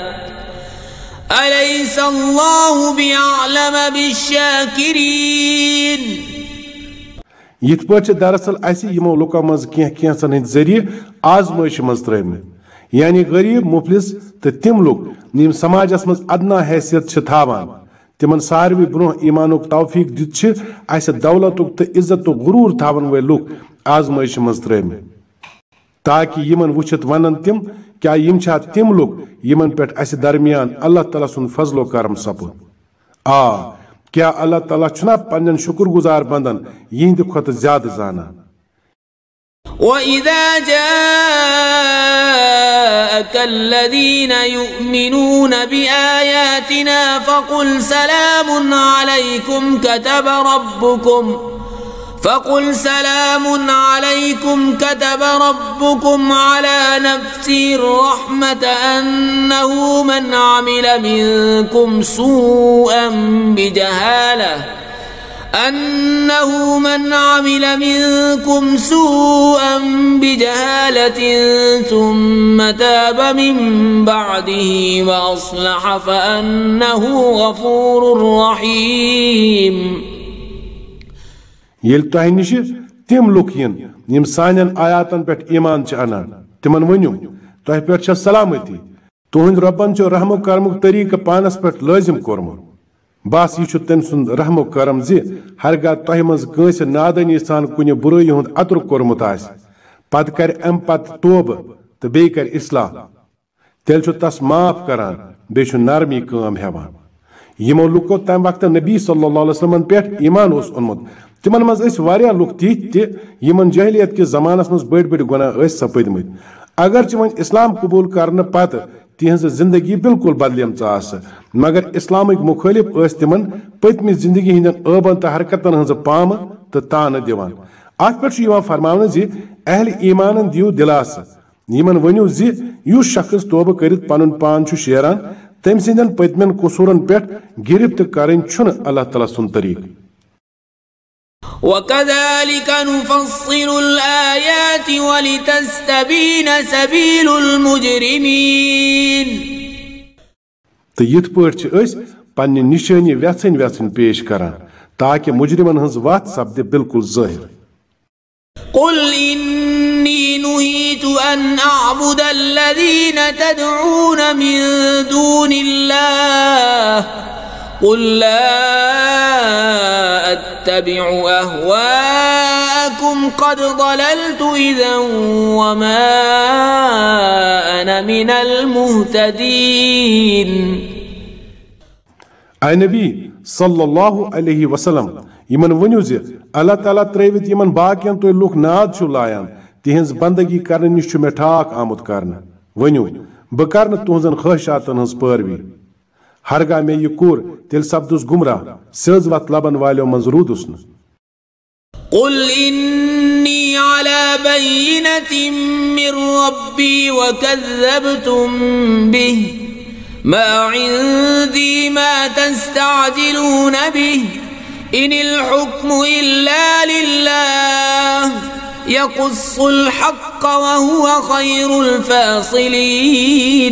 أليس الله بأعلم بالشاكرين یِتھ پٲٹھۍ چھِ دراصل اسہِ یِمو لُکو منٛز کینٛہہ کینٛژن ہٕنٛدۍ ذٔریعہٕ آزمٲیشہِ منٛز ترٲومٕتۍ یعنی غریب مفلس تہٕ تِم لُکھ یِم سماجس منٛز ادنا حیثیت چھِ تھاوان تِمن ساروی برونٛہہ ایٖمانُک توفیٖق دِتھ چھِ اسہِ دولتُک تہٕ عزتُک غروٗر تھاون وٲلۍ لُکھ آزمٲیشہِ منٛز ترٲومٕتۍ تاکہِ یِمن وٕچھِتھ ونن تِم کیٛاہ یِم چھا تِم لُکھ یِمن پٮ۪ٹھ اسہِ درمیان اللہ تعالیٰ سُنٛد فضل و کرم سپُد آ کیٛاہ اللہ تعالیٰ چھُنا پننٮ۪ن شُکر گُزار بندن یِہنٛدِ کھۄتہٕ زیادٕ زانان وإذا جاءك الذين يؤمنون بآياتنا فقل سلام عليكم كتب ربكم فقل سلام عليكم كتب ربكم على نفسه الرحمة أنه من عمل منكم سوءا بجهالة أنه من عمل منكم سوءا بجهالة ثم تاب من بعده وأصلح فأنه غفور رحيم ییٚلہِ تۄہہِ نِش تِم لُکھ یِن یِم سانٮ۪ن آیاتن پٮ۪ٹھ ایٖمان چھِ اَنان تِمن ؤنِو تۄہہِ پٮ۪ٹھ چھےٚ سلامتی تُہنٛدِ رۄبن چھُ رحم و کرمُک طریٖقہٕ پانس پٮ۪ٹھ لٲزِم کوٚرمُت बस यह तम सुंद रहमो करम जि हरगा तह मज कंस नादानी सान कुन बुराई हुंद अतुर कोरमुत आस पत कर अम पत तोब तो बे कर इस्लाह तेल छु तस माफ करान बे छु नरमी काम हेवान यमो लुको तम वक्त नबी सल्लल्लाहु अलैहि वसल्लम पे ईमान ओस ओनमुत तिमन मज स वारिया लुक तीत ति यमन जहलियत के जमानस मज बड़ बड़ गुनाह स सपदमत अगर च वन इस्लाम कबूल करने पत तिहज जिंदगी बिल्कुल बदलिम आस मगर इस्लामिक मुखालिफ तिमन पत्म जिंदगी हंदन अबन तो हरकतन हज पाम तो तान दिवान अत पे फरमान जि अहल ईमान दियो दिलास यमन वनु जि युस शख्स तोबह करित पनुन पान छु शेरान तम सिंदन पत्मन कसूरन पे गिरफ्त करन छुन अल्लाह ताला सुन तरीक وكذلك نفصل الآيات ولتستبين سبيل المجرمين तो यिथ पट पन्ने निशानी व्यसन व्यसन पेश करान ताकि मुजरिमन हंस वत सपदे बिल्कुल ज़ाहिर قل إني نهيت أن أعبد الذين تدعون من دون الله قل لا أتبع أهواءكم قد ضللت إذا وما أنا من المهتدين أي نبي صلى الله عليه وسلم यमन वनु जि अल्लाह ताला त्रवित यमन बाकियन तो लुक नाद छु लायान तिहंज बंदगी करने निश मे ठाक आमुद करन वनु ब करन तुहजन ख्वाहिशातन हंस पैरवी हरगा मे यह कोर तेल सब्दुस गुमराह सज वत लबन वालो मंजरूदुस न قل إني على بينة من ربي وكذبتم به ما عندي ما تستعجلون به إن الحكم إلا لله يقص الحق وهو خير الفاصلين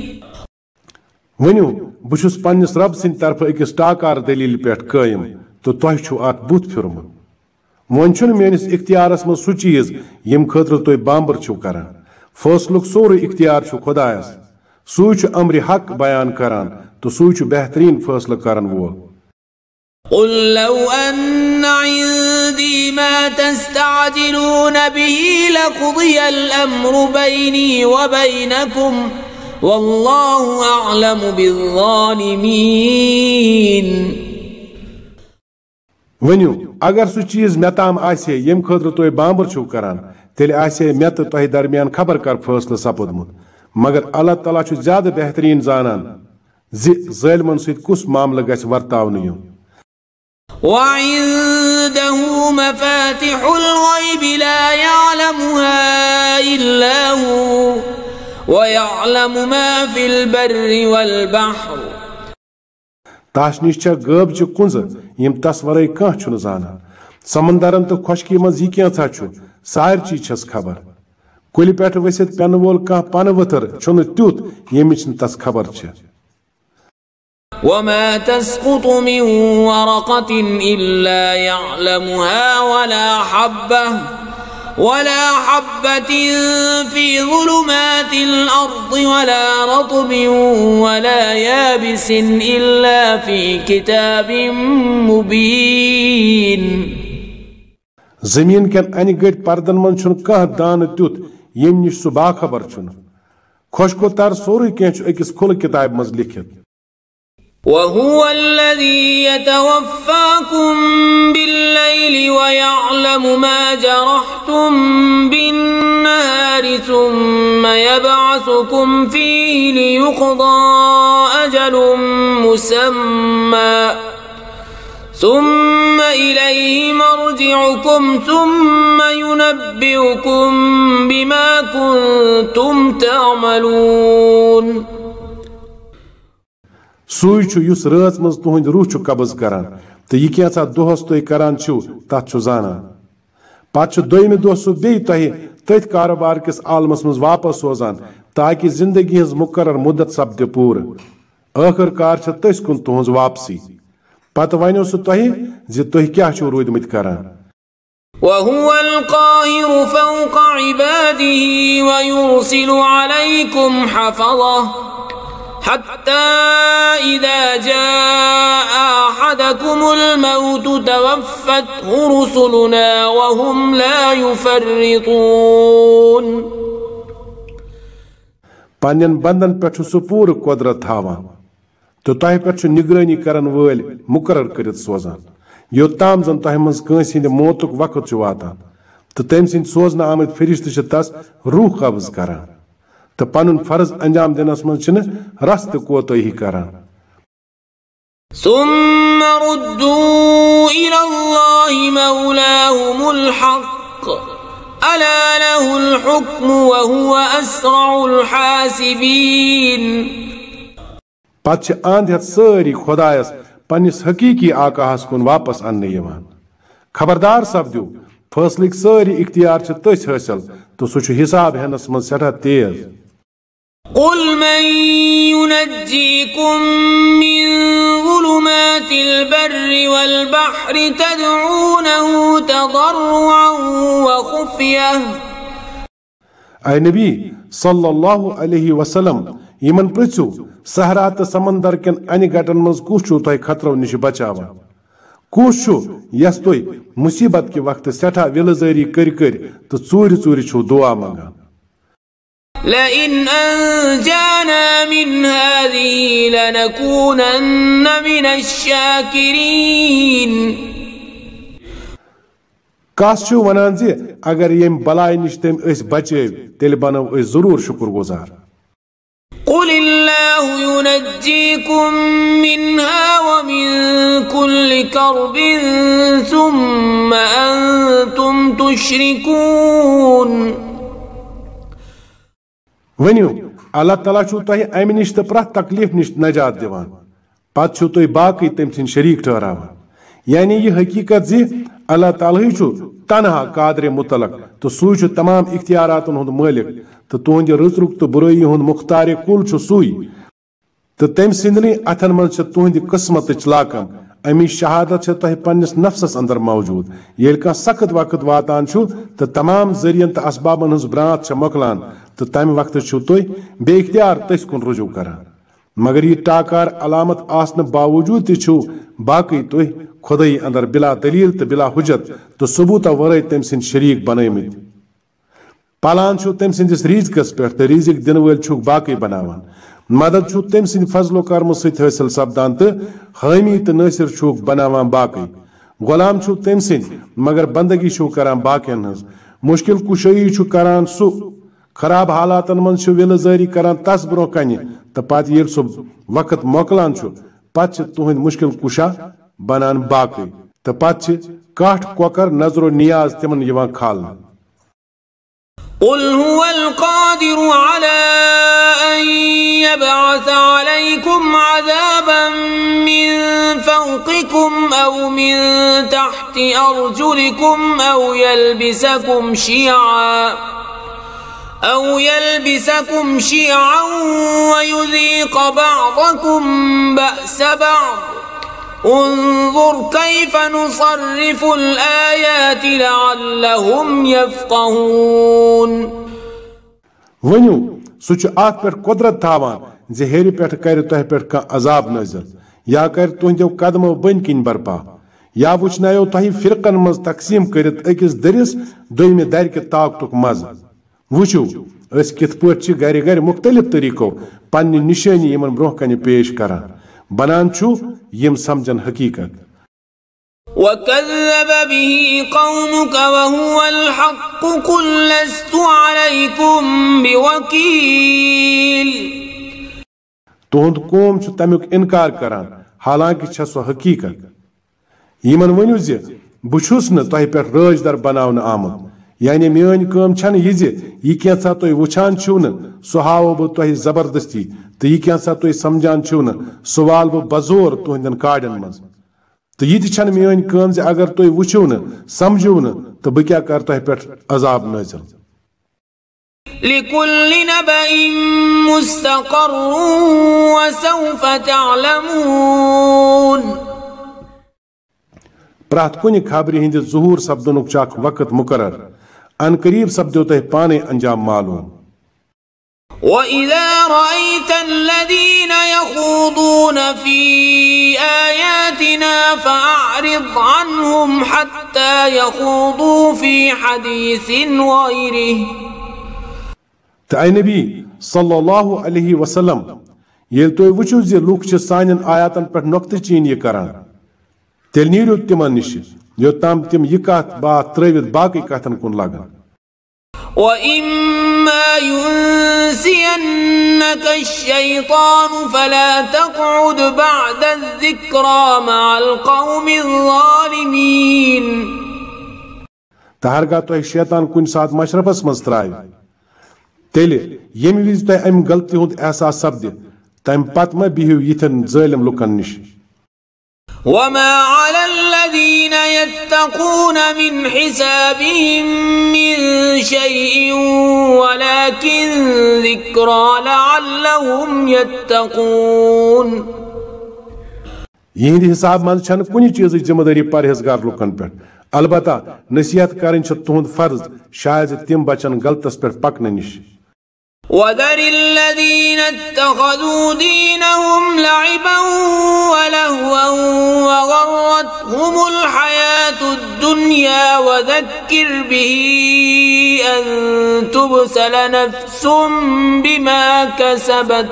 वनु बुछुस पन्निस रब सिंद तरफ अकिस टाकार दलील पे कायम तो तह छु अत बुत फिरमुत वन छुन मेनिस इख्तियारस मज सु चीज यम खतर तुह बांबर छु करान फैसलुक सोरे इख्तियार छु खुदायस सु छु अम्र हक बयान करान तो सु छु बेहतरीन फैसला करन वोल قل لو أن عندي ما تستعجلون به لقضي الأمر بيني وبينكم والله أعلم بالظالمين वनु अगर सु चीज मे ताम आसे यम खतर तुह बांबर छु करान तेल आसे मे तो तुह दरमियान खबर कर फैसला सपदमुत मगर अल्लाह ताला छु ज्यादा बेहतरीन जानन जि ज़ालिमन सहित कुस मामला गछ वर्तावन यो وعنده مفاتح الغيب لا يعلمها إلا هو ويعلم ما في البر والبحر ताश निश गब च कुंज यम तस वरै कह छु जाना समंदरन तो खुशकी मज यह क्या छु सार चीज छस खबर कुल पे वसित पेन वोल कह पन वथर छु तुत यमिच तस खबर छ وما تسقط من ورقة إلا يعلمها ولا حبة ولا حبة في ظلمات الأرض ولا رطب ولا يابس إلا في كتاب مبين زمین کن अनि गट पर्दन मन छुन कह दान तुत यम निश सु बाखबर छुन खुशको तर सोरे केछ अकिस खुल किताब मज लिखित وهو الذي يتوفاكم بالليل ويعلم ما جرحتم بالنهار ثم يبعثكم فيه ليقضى أجل مسمى ثم إليه مرجعكم ثم ينبئكم بما كنتم تعملون सुई छु युस रात मज तुहंद रूह छु कब्ज करान तो यह क्या दोहस तुह करान छु तथ छु जाना पत दोयम दह सह बे तुह तथ कारोबार किस आलमस मज वापस सोजान ताकि जिंदगी हज मुकर्रर मुद्दत सपदे पूर आखिरकार छ तस कुन तुहज वापसी पत वनो सह तुह जि तुह क्या छु रूदमित करान وهو القاهر فوق عباده ويرسل عليكم حفظه حتى إذا جاء أحدكم الموت توفته رسلنا وهم لا يفرطون. پنن بندن پہ سہ پور قدرت تھاوان تو تہ پہ نگرانی کرن ول مقرر کرت سوزان یوتام زن تہ مز کٲنٛسہِ ہٕنٛدِ موتُک وقت چھُ واتان تو تٔمۍ سٕنٛدۍ سوزنہٕ آمٕتۍ فرشتہٕ چھِ تس روح قبض کران تو پنن فرض انجام دنس مز چھنہٕ رس تہٕ کوتٲہی کران. ثم ردوا إلى الله مولاهم الحق ألا له الحكم وهو أسرع الحاسبين. پتہ چھِ اند ہٮ۪تھ سٲری خۄدایس پننس حقیقی آقاہس کُن واپس اننہٕ یِوان. خبردار سپدِو فٲصلٕکۍ سٲری اختیار چھِ تٔسۍ حٲصِل تہٕ سُہ چھُ حساب ہٮ۪نس منٛز سٮ۪ٹھاہ تیز. قل من ينجيكم من ظلمات البر والبحر تدعونه تضرعا وخفية. اے نبی صلی اللہ علیہ وسلم یمن پرژھو صحرا تہٕ سمندر کٮ۪ن انہِ گٹن منٛز کُس چھُو تۄہہِ خطرو نِش بچاوان؟ کُس چھُ یس تُہۍ مُصیبت کہِ وقتہٕ سٮ۪ٹھاہ وِلہٕ کٔرۍ کٔرۍ تہٕ ژوٗرِ ژوٗرِ چھُو دُعا منگان؟ لئن أنجانا من هذه لنكونن من الشاكرين. کس چھُ ونان زِ اگر ییٚمہِ بلاے نِش تٔمۍ أسۍ بچٲو تیٚلہِ بنو أسۍ ضروٗر شُکر گُزار. قل الله ينجيكم منها ومن كل كرب ثم أنتم تشركون. ونیو اللہ تعالیٰ چھُ تۄہہِ امہِ نِش تہٕ پرٛٮ۪تھ تکلیف نِش نجات دِوان پتہٕ چھُو تُہۍ باقٕے تٔمۍ سٕنٛدۍ شریٖک ٹھہراوان. یعنی یہِ حقیٖقت زِ اللہ تعالیٰ چھُ تنہا قادرِ مطلق تہٕ سُے چھُ تمام اختیاراتن ہُنٛد مٲلِک تہٕ تُہنٛدِ رٕژرُک تہٕ بُرٲیی ہُنٛد مُختارِ کُل چھُ سُے تہٕ تٔمۍ سٕنٛدنٕے اتھن منٛز چھِ تُہنٛدِ قٕسمتٕچ لاکم. امِچ شہادت چھِ تۄہہِ پننِس نفسس اندر موجوٗد. ییٚلہِ کانٛہہ سخت وقت واتان چھُ تہٕ تمام ذٔریعن تہٕ اسبابن ہٕنٛز برانٛتھ چھےٚ مۄکلان تہٕ تمہِ وقتہٕ چھُو تُہۍ بے اختیار تٔسۍ کُن رجوع کران. مگر یہِ ٹاکار علامت آسنہٕ باوجوٗد تہِ چھُو باقٕے تُہۍ خۄدٲیی اندر بلا دلیل تہٕ بلا حجت تہٕ ثبوٗتا ورٲے تٔمۍ سٕنٛدۍ شریٖک بنٲومٕتۍ. پلان چھُو تٔمۍ سٕنٛدِس ریٖزقس پٮ۪ٹھ تہٕ ریٖزق دِنہٕ وٲلۍ چھُکھ باقٕے بناوان. مدد چھُ تٔمۍ سٕنٛدِ فضلو کرمہٕ سۭتۍ حٲصِل سپدان تہٕ حٲمی تہٕ نٲصِر چھُکھ بناوان باقٕے. غلام چھُو تٔمۍ سٕنٛدۍ مگر بندگی چھُو کران باقین ہٕنٛز. مُشکل کُشٲیی چھُ کران سُہ خراب حالاتن منٛز چھُ وِلہٕ زٲری کران تس برونٛہہ کنہِ تہٕ پتہٕ ییٚلہِ سُہ وقت مۄکلان چھُ پتہٕ چھِ تُہنٛدۍ مُشکل کُشا بنان باقٕے تہٕ پتہٕ چھِ کاٹھ کۄکر نظرو نیاز تِمن یِوان کھالنہٕ. قل هو القادر على أن يبعث عليكم عذابا من فوقكم أو من تحت أرجلكم أو يلبسكم شيعا أو يلبسكم شيعا ويذيق بعضكم بأس بعض. انظر كيف نصرف الآيات لعلهم يفقهون. ونیو سُہ چھُ اتھ پٮ۪ٹھ قۄدرت تھاوان زِ ہیرِ پٮ۪ٹھ کرِ تۄہہِ پٮ۪ٹھ کانٛہہ عذاب نٲزِل یا کرِ تُہنٛدیو قدمو بٔنۍ کِنۍ برپا یا وٕچھنایو تۄہہِ فرقن منٛز تقسیٖم کٔرِتھ أکِس دٔرِس دوٚیمہِ دَرِ کہِ طاقتُک مزٕ. وٕچھِو أسۍ کِتھ پٲٹھۍ چھِ گرِ گرِ مختلف طریٖقو پننہِ نِشٲنی یِمن برونٛہہ کنہِ پیش کران. بنان چھُ یِم سمجھن حقیٖقت. وكذب به قومك وهو الحق قل لست عليكم بوكيل. تُہُنٛد قوم چھُ تمیُک اِنکار کران حالانکہِ چھےٚ سۄ حقیٖقت. یِمن ؤنِو زِ بہٕ چھُس نہٕ تۄہہِ پٮ۪ٹھ رٲچھ در بناونہٕ آمُت. یعنی میٲنۍ کٲم چھنہٕ یہِ زِ یہِ کینٛژھا تُہۍ وٕچھان چھِو نہٕ سُہ ہاوو بہٕ تۄہہِ زبردستی تہٕ یہِ کینٛژھا تُہۍ سمجھان چھِو نہٕ سُہ والہٕ بہٕ بزور تُہنٛدٮ۪ن کاڑٮ۪ن منٛز. تہٕ یہِ تہِ چھنہٕ میٲنۍ کٲم زِ اگر تُہۍ وٕچھِو نہٕ سمجھِو نہٕ تہٕ بہٕ کیٛاہ کرٕ تۄہہِ پٮ۪ٹھ عذاب نٲزِل. لكل نبأ مستقر وسوف تعلمون. پرٛٮ۪تھ کُنہِ خبرِ ہٕنٛدِ ظہوٗر سپدنُک چھُ اکھ وقت مُقرر. ان قریب سپدیو تۄہہِ پانے انجام معلوم. وَإِذَا رَأَيْتَ الَّذِينَ يخوضون في آياتنا فأعرض عنهم حتى يخوضوا في حديث غيره. تأي نبي صلى الله عليه وسلم يل توي وچو زي لوك چھ سانن آياتن پٹ نقطہ چینی کران تیل نیرو تمن نش یوتام تم یہ کت بات تروت باقی کتن کن لگان. وَإِمَّا يُنْسِيَنَّكَ الشَّيْطَانُ فَلَا تَقْعُدْ بَعْدَ الذِّكْرَى مَعَ الْقَوْمِ الظَّالِمِينَ. تہرگاہ تہ شیطان کن سات مشرفس مز تراو تیل یم وز تہ ام غلطی ہند احساس سپد تم پت ما بہو یتھن ظالم لکن نش. وما على الذين يتقون من حسابهم من شيء ولكن ذكرى لعلهم يتقون. یہند حساب من چھن کُنہِ چیزٕچ ذمہ دٲری پرہیزگار لُکن پٮ۪ٹھ البتہ نصیحت کرٕنۍ چھِ تُہُنٛد فرض شاید تِم بچن غلطس پٮ۪ٹھ پکنہٕ نش. وذر الذين اتخذوا دينهم لعبا ولهوا وغرتهم الحياة الدنيا وذكر به أن تبسل نفس بما كسبت.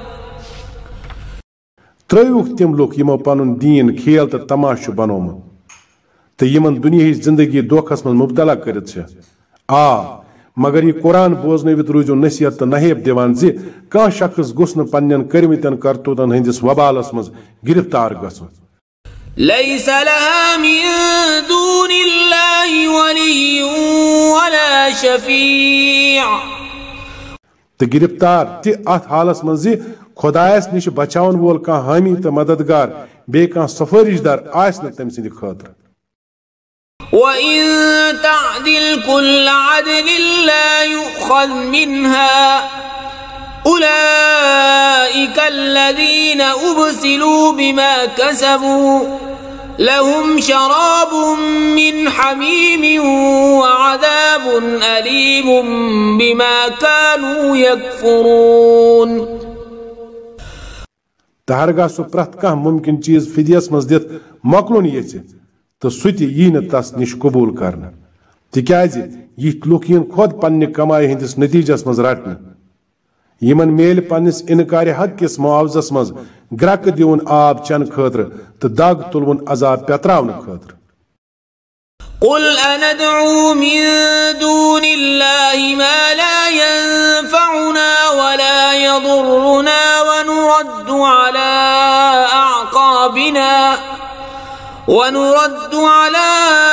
ترٲوُکھ تِم لُکھ یِمو پنُن دیٖن کھیل تہٕ تماش چھُ بنومُت تہٕ یِمن دُنیاہٕچ زندگی دھوکھس منٛز مبتلا کٔرِتھ چھِ. آ مگر یہ قرآن بوزنوت روزو نصیحت تو نہیب دیوان زِ کانٛہہ شخص گوٚژھ نہٕ پننٮ۪ن کٔرمٕتٮ۪ن کرتوتن ہٕنٛدِس وبالس منٛز گرفتار گژھُن. ليس لها من دون الله ولي ولا شفيع. تہٕ گرفتار تہِ اتھ حالس منٛز زِ خۄدایس نِش بچاون وول کانٛہہ حامی تہٕ مددگار بیٚیہِ کانٛہہ سفٲرِش دار آسہِ نہٕ تٔمۍ سٕنٛدِ خٲطرٕ. وَإِن تَعْدِلْ كُلَّ عَدْلٍ لَا يُؤْخَذْ مِنْهَا أُولَئِكَ الَّذِينَ أُبْسِلُوا بِمَا كَسَبُوا لَهُمْ شَرَابٌ مِّنْ حَمِيمٍ وَعَذَابٌ أَلِيمٌ بِمَا كَانُوا يَكْفُرُونَ. تہرگاہ سُہ پرٛٮ۪تھ کانٛہہ مُمکِن چیٖز فِدیَس منٛز دِتھ مۄکلُن یژھِ تو سُہ تہِ یی نہٕ تس نِش قبوٗل کرنہٕ تِکیازِ یِتھۍ لُکھ یِن خۄد پننہِ کمایہِ ہٕنٛدِس نٔتیٖجس منٛز رٹنہٕ. یِمن میلہِ پننِس اِنکارِ حق کِس معاوضس منٛز گرٛکہٕ دِوُن آب چنہٕ خٲطرٕ تہٕ دگ تُلوُن عذاب پٮ۪تراونہٕ خٲطرٕ. قل أندعو من دون الله ما لا ينفعنا ولا يضرنا ونرد على أعقابنا ونرد على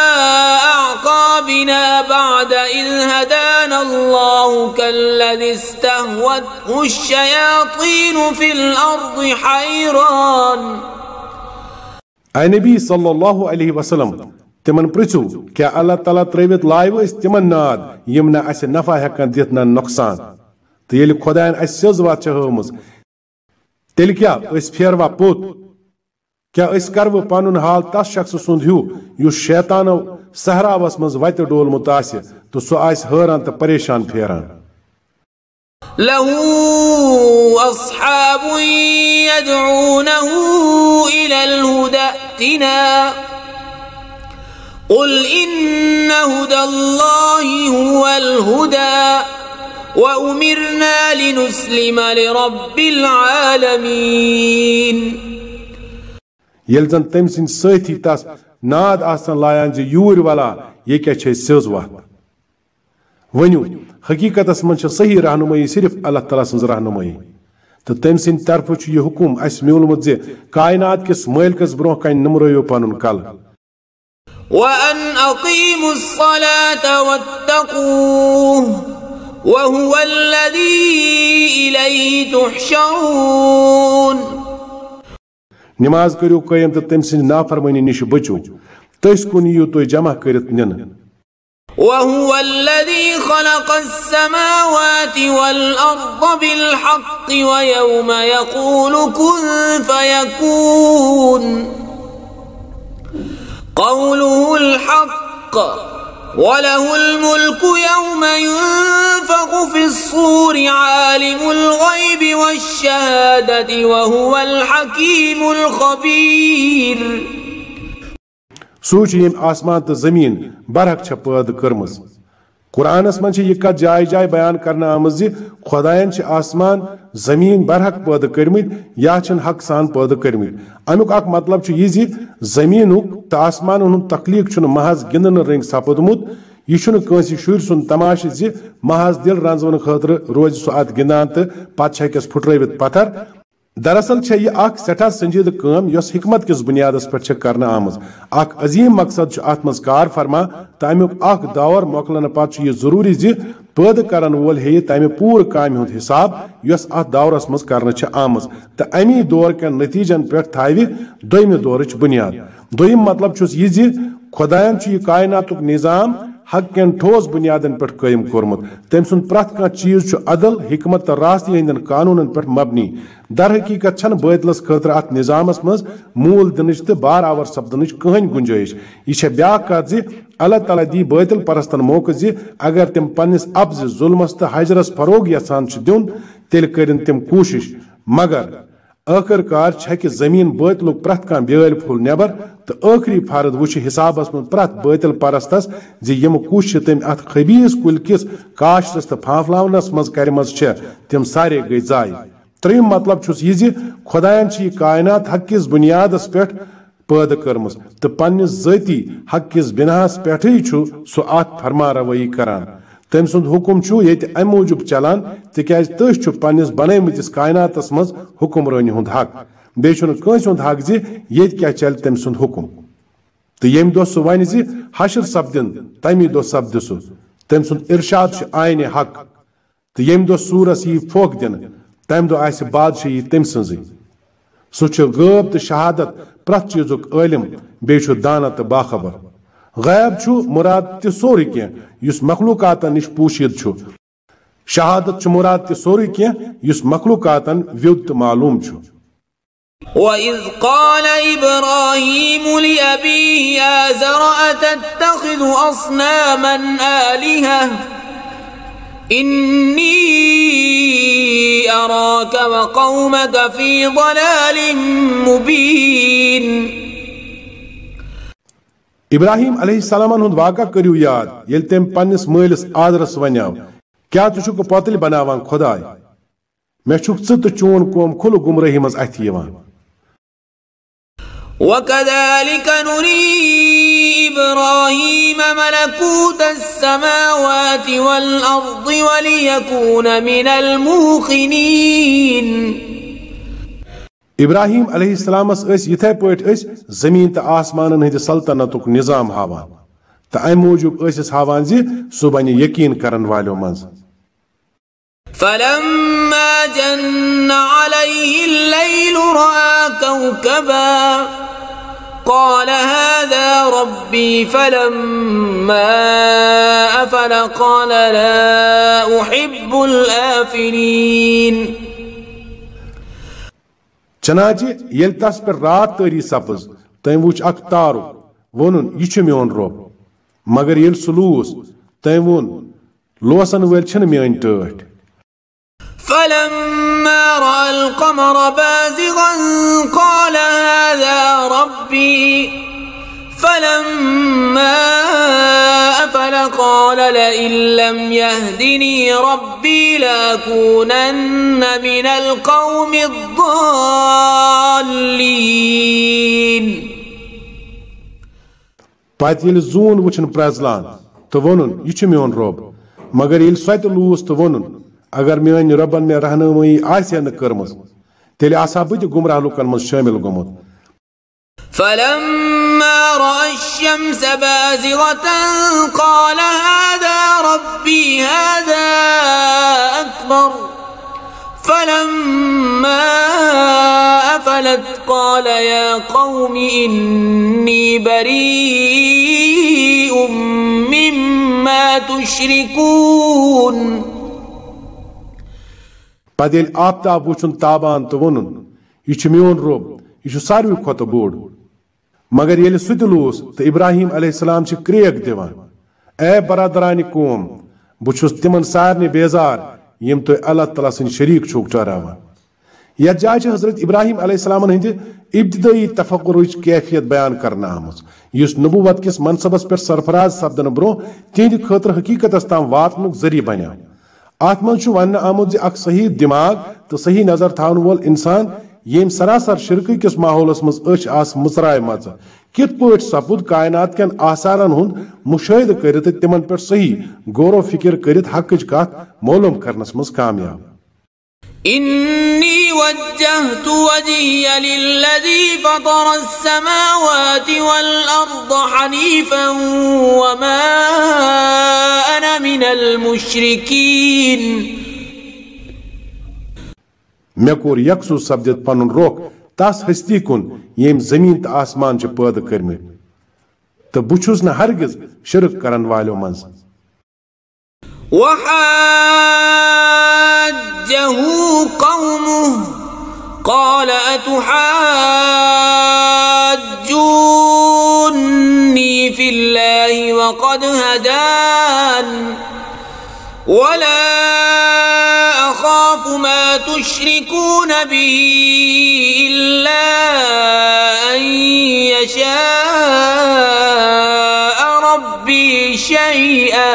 أعقابنا بعد إذ هدانا الله كالذي استهوته الشياطين في الأرض حيران. اے نبی صلی اللہ علیہ وسلم تمن پرژھو کیا اللہ تعالیٰ ترٲوِتھ لایو أسۍ تمن ناد یِم نہ اسہِ نفع ہٮ۪کان دِتھ نہ نۄقصان تہٕ ییٚلہِ خۄدایَن اسہِ سیٚز وتھ چھِ ہٲومٕژ تیٚلہِ کیٛاہ أسۍ پھیروا پوٚت کیا أسۍ کرو پنُن حال تس شخص سُنٛد ہیوٗ یُس شیطانو صحراوس منٛز وتہِ ڈولمُت آسہِ تہٕ سُہ آسہِ حٲران تہٕ پریشان پھیران. له أصحاب يدعونه إلى الهدى ائتنا قل إن هدى الله هو الهدى وأمرنا لنسلم لرب العالمين. ییٚلہِ زن تٔمۍ سٕنٛدۍ سٲتھی تس ناد آسان لایان زِ یوٗرۍ ولا یہِ کیٛاہ چھِ أسۍ سیٚز وتھ. ؤنِو حقیٖقتس منٛز چھِ صحیح رہنُمٲیی صرف اللہ تعالیٰ سٕنٛز رہنُمٲیی تہٕ تٔمۍ سٕنٛدِ طرفہٕ چھُ یہِ حُکُم اَسہِ میوٗلمُت زِ کاینات کِس مٲلکس برٛونٛہہ کنہِ نُمرٲیِو پنُن کلہٕ. وأن أقيموا الصلاة واتقوه وهو الذي إليه تحشرون. نماز کٔرِو قٲیِم تہٕ تٔمۍ سٕنٛدِ نافرمٲنی نِش بٔچِو تٔسۍ کُن یِیِو تُہۍ جمع کٔرِتھ نِنہٕ. وهو الذي خلق السماوات والأرض بالحق ويوم يقول كن فيكون قوله الحق وله الملك يوم ينفخ ينفخ في الصور عالم الغيب والشهادة وهو الحكيم الخبير. سوچ یم آسمان تو زمین برحق چھ پٲدٕ کٔرمٕژ. قرآنس منٛز چھِ یہِ کتھ جایہِ جایہِ بیان کرنہٕ آمٕژ زِ خۄدایَن چھِ آسمان زمین برحق پٲدٕ کٔرمٕتۍ یا چھِنہٕ حق سان پٲدٕ کٔرمٕتۍ. امیُک اکھ مطلب چھُ یہِ زِ زمیٖنُک تہٕ آسمانن ہُنٛد تخلیٖق چھُنہٕ محض گِنٛدنہٕ رٔنٛگۍ سپُدمُت. یہِ چھُنہٕ کٲنٛسہِ شُرۍ سُنٛد تماشہٕ زِ محض دل رنٛزونہٕ خٲطرٕ روزِ سُہ اتھ گِنٛدان تہٕ پتہٕ چھِ ہیٚکٮ۪س پھُٹرٲوِتھ پتھر. دراصل چھےٚ یہِ اکھ سٮ۪ٹھاہ سنجیدٕ کٲم یۄس حکمت کِس بُنیادس پٮ۪ٹھ چھےٚ کرنہٕ آمٕژ. اکھ عظیٖم مقصد چھُ اتھ منٛز کار فرما تہٕ امیُک اکھ دور مۄکلنہٕ پتہٕ چھُ یہِ ضروٗری زِ پٲدٕ کرن وول ہیٚیہِ تمہِ پوٗرٕ کامہِ ہُنٛد حساب یۄس اتھ دورس منٛز کرنہٕ چھےٚ آمٕژ تہٕ امی دور کٮ۪ن نتیٖجن پٮ۪ٹھ تھاوِ دوٚیمہِ دورٕچ بُنیاد. دوٚیِم مطلب چھُس یہِ زِ خۄدایَن چھُ یہِ کایناتُک نظام حق کٮ۪ن ٹھوس بُنیادن پٮ۪ٹھ قٲیِم کوٚرمُت. تٔمۍ سُنٛد پرٛٮ۪تھ کانٛہہ چیٖز چھُ عدل حکمت تہٕ راستی ہٕنٛدٮ۪ن قانوٗنن پٮ۪ٹھ مبنی. در حقیٖقت چھنہٕ بٲطلس خٲطرٕ اتھ نظامس منٛز موٗل دِنٕچ تہٕ بارآور سپدنٕچ کٕہٕنۍ گُنجٲیش. یہِ چھےٚ بیاکھ کتھ زِ اللہ تعالیٰ دی بٲطل پرستن موقعہٕ زِ اگر تِم پننِس ابزِ ظُلمس تہٕ حجرس فروغ یژھان چھِ دیُن تیٚلہِ کٔرِن تِم کوٗشش مگر ٲخٕر کار چھکہِ زمیٖن بٲطلُک پرٛٮ۪تھ کانٛہہ بیٲلۍ پھوٚل نٮ۪بر تہٕ ٲخری فرد وٕچھِ حسابس منٛز پرٛٮ۪تھ بٲطل پرستس زِ یِم کُش چھِ تٔمۍ اتھ خبیٖث کُلۍ کِس کاشتس تہٕ پھانفلاونس منٛز کرِمژ چھےٚ تِم سارے گٔے ضایہِ. ترٛیٚیِم مطلب چھُس یہِ زِ خۄدایَن چھِ یہِ کاینات حق کِس بُنیادس پٮ۪ٹھ پٲدٕ کٔرمٕژ تہٕ پننِس ذٲتی حق کِس بِناہس پٮ۪ٹھٕے چھُ سُہ اتھ فرما روٲیی کران. تٔمۍ سُنٛد حُکُم چھُ ییٚتہِ امہِ موٗجوٗب چلان تِکیازِ تٔژ چھُ پننِس بنٲومٕتِس کایناتس منٛز حُکمرٲنی ہُنٛد حق. بیٚیہِ چھُنہٕ کٲنٛسہِ ہُنٛد حق زِ ییٚتہِ کیٛاہ چلہِ تٔمۍ سُنٛد حُکُم تہٕ ییٚمہِ دۄہ سُہ ونہِ زِ حشر سپدِن تمی دۄہ سپدِ سُہ. تٔمۍ سُنٛد ارشاد چھُ آینہِ حق تہٕ ییٚمہِ دۄہ سوٗرس یی پھوکھ دِنہٕ تمہِ دۄہ آسہِ بادشٲہی تٔمۍ سٕنٛزٕے. سُہ چھُ غٲب تہٕ شہادت پرٛٮ۪تھ چیٖزُک عٲلِم بیٚیہِ چھُ دانا تہٕ باخبر. غٲب چھُ مُراد تہِ سورُے کینٛہہ یُس مخلوٗقاتن نِش پوٗشِد چھُ. شہادت چھُ مُراد تہِ سورُے کینٛہہ یُس مخلوٗقاتن ویُد تہٕ معلوٗم چھُ. وَإِذْ قَالَ إِبْرَاهِيمُ لِأَبِيهِ آزَرَ أَتَتَّخِذُ أَصْنَامًا آلِهَةً إِنِّي أَرَاكَ وَقَوْمَكَ فِي ضَلَالٍ مُبِينٍ. ابراہیم علیہ السلامن ہُنٛد واقعہ کٔرِو یاد ییٚلہِ تٔمۍ پننِس مٲلِس آدرس ونیٛاو کیٛاہ ژٕ چھُکھ پۄتٕلۍ بناوان خۄداے مےٚ چھُکھ ژٕ تہٕ چون قوم کھُلہٕ گُمرٲہی منٛز اَتھِ یِوان. وَكَذَلِكَ نُرِي إِبْرَاهِيمَ مَلَكُوتَ السَّمَاوَاتِ وَالْأَرْضِ وَلِيَكُونَ مِنَ الْمُوقِنِينَ. ابراہیم علیہ السلامس ٲسۍ یِتھے پٲٹھۍ أسۍ زمیٖن تہٕ آسمانن ہٕنٛدِ سلطنتُک نظام ہاوان تہٕ امہِ موٗجوٗب ٲسِس ہاوان زِ سُہ بنہِ یقیٖن کرن والیو منٛز. فَلَمَّا جَنَّ عَلَيْهِ اللَّيْلُ رَأَى كَوْكَبًا قَالَ هَذَا رَبِّي فَلَمَّا أَفَلَ قَالَ لَا أُحِبُّ الْآفِلِينَ. چنانچہ ییٚلہِ تس پٮ۪ٹھ رات تٲری سپٕز تٔمۍ وُچھ اکھ تارُک ووٚنُن یہِ چھُ میون رۄب مگر ییٚلہِ سُہ لوٗس تٔمۍ ووٚن لوسن وٲلۍ چھِنہٕ میٲنۍ ٹٲٹھۍ. فَلَمَّا رَأَى الْقَمَرَ بَازِغًا قَالَ هَذَا رَبِّي فَلَمَّا أَفَلَ قَالَ لَئِن لَّمْ يَهْدِنِي رَبِّي لَأَكُونَنَّ مِنَ الْقَوْمِ الضَّالِّينَ. پتہٕ ییٚلہِ زوٗن وٕچھُن پرٛزلان تہٕ ووٚنُن یہِ چھُ میون رۄب مگر ییٚلہِ سۄ تہِ لوٗس تہٕ ووٚنُن اگر میٲنۍ رۄبن مےٚ رہنمٲیی آسہِ نہٕ کٔرمٕژ تیٚلہِ آسہٕ ہا بہٕ تہِ گُمراہ لُکن منٛز شٲمِل گوٚمُت. فَلَمَّا رَأَى الشَّمْسَ بَازِغَةً قَالَ هَذَا رَبِّي هَذَا أَكْبَرُ فَلَمَّا أَفَلَتْ قَالَ يَا قَوْمِ إِنِّي بَرِيءٌ مِّمَّا تُشْرِكُونَ. پتہٕ ییٚلہِ آفتاب وٕچھُن تابان تہٕ ووٚنُن یہِ چھُ میون رۄب یہِ چھُ ساروٕے کھۄتہٕ بوٚڑ مگر ییٚلہِ سُہ تہِ لوٗس تہٕ ابراہیم علیہ السلام چھِ کرٛیک دِوان اے برادرانہِ قوم बुछुस तिमन सारने बेजार यम तो अल्लाह ताला सिन शरीक छुक ठहरावान। यह जाय हजरत इब्राहिम अलैहिस्सलाम हिंद इब्तदाई तफक्कुरच कैफियत बयान करना आमज युस नबुवत किस मनसबस पे सरफराज सपदन ब्रो तिहंद खतर हकीकतस ताम वातनुक जरिए बन्या। अत मज वन आमुत जे अख सही दिमाग तो सही नजर थावन वोल इंसान येम सरासर शिरक किस माहौलस मज अच आस मुसराय मज कित पट सपुद कायनात केन आसारन हुंद मुशाहिद करित तिमन पे सही गौर फिक्र करित हकच कथ मालूम करनस मज कामयाब। इन्नी वज्जहतु वजहिय लिल्लज़ी फ़तरा अस्समावाति वल अर्द हनीफ़न वमा अना मिनल मुश्रिकीन। मे कोर यकसू सपदित पनुन रोख तस हस्ती कुन येम जमीन तो आसमान च पैदा कर्मित तो बुछुस न हरगिज शिरक करन वालों मज। वहाज्जहु कौमुहु क़ाल अतुहाज्जून्नी फ़िल्लाहि वक़द हदान वला अखाफु मा तुश्रिकून बिही इल्ला अन यशाअ रब्बी शैआ।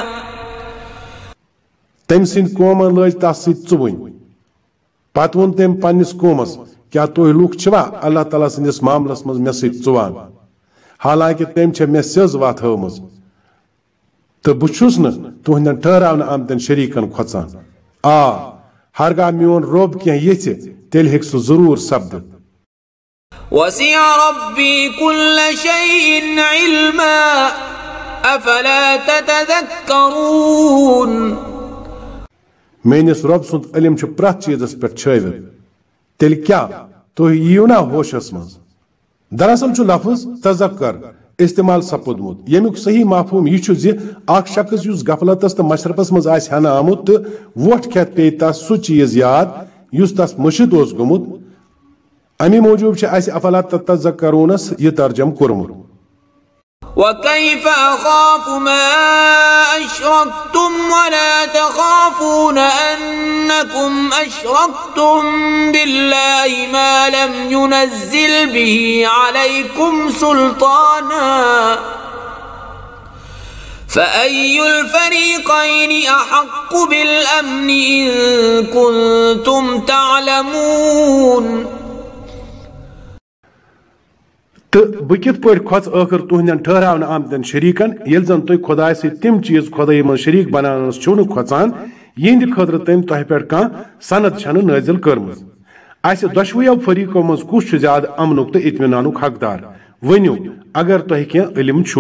तम सिंद कौमन लज तस सुवन पत वोन तम पन्निस कौमस क्या तुह लुक छवा अल्लाह ताला सिंदिस मामलस मज मे सत चुवान हालांकि तम छे मे सेज वत हवमज तो बुछुस न तुहंदन ठहरावन आमतन शरीकन खोचान। आ हरगा मियोन रोब क्या ये तेल हेक सु जरूर सपद। वसिअ रब्बी कुल्ल शैइन इल्मा अफला ततज़क्करून। मेनिस रब सुंद इल्म छु प्रत चीजस पे छावित तेल क्या तुह यीव ना होशस मज। दरअसल छु लफ्ज तज़क्कर इस्तेमाल सपुदमुत यमुक सही माफूम यह अख शख्स युस गफलतस तो मशरफस मज आस हन आमुत तो वोट खेत पे तस सु चीज याद युस तस मुशिद ओस गुमुत अमी मौजूब अफला ततज़क्करूनस यह तर्जम कोरमुत। वकैफ अखाफु मा अशरक्तुम वला तखाफून अन्नकुम अशरक्तुम बिल्लाहि मा लम युनज़्ज़िल बिही अलैकुम सुल्ताना फ़अय्युल फ़रीक़ैनि अहक्कु बिल अम्नि इन कुन्तुम तअलमून। तो बह कित पे खोच आखिर तुहंदन ठहरावन आमतन शरीकन ये जन तुम खुदा से तिम चीज खुदाई मन शरीक बनानस छो खोचान यहंद खतर तम तह पे कह सनद छन नाजिल कर्मज। अस दशवयो फरीको मज कुछ ज्यादा अमनुक तो इत्मीनानुक हकदार वनु अगर तुह कह इल्म छु।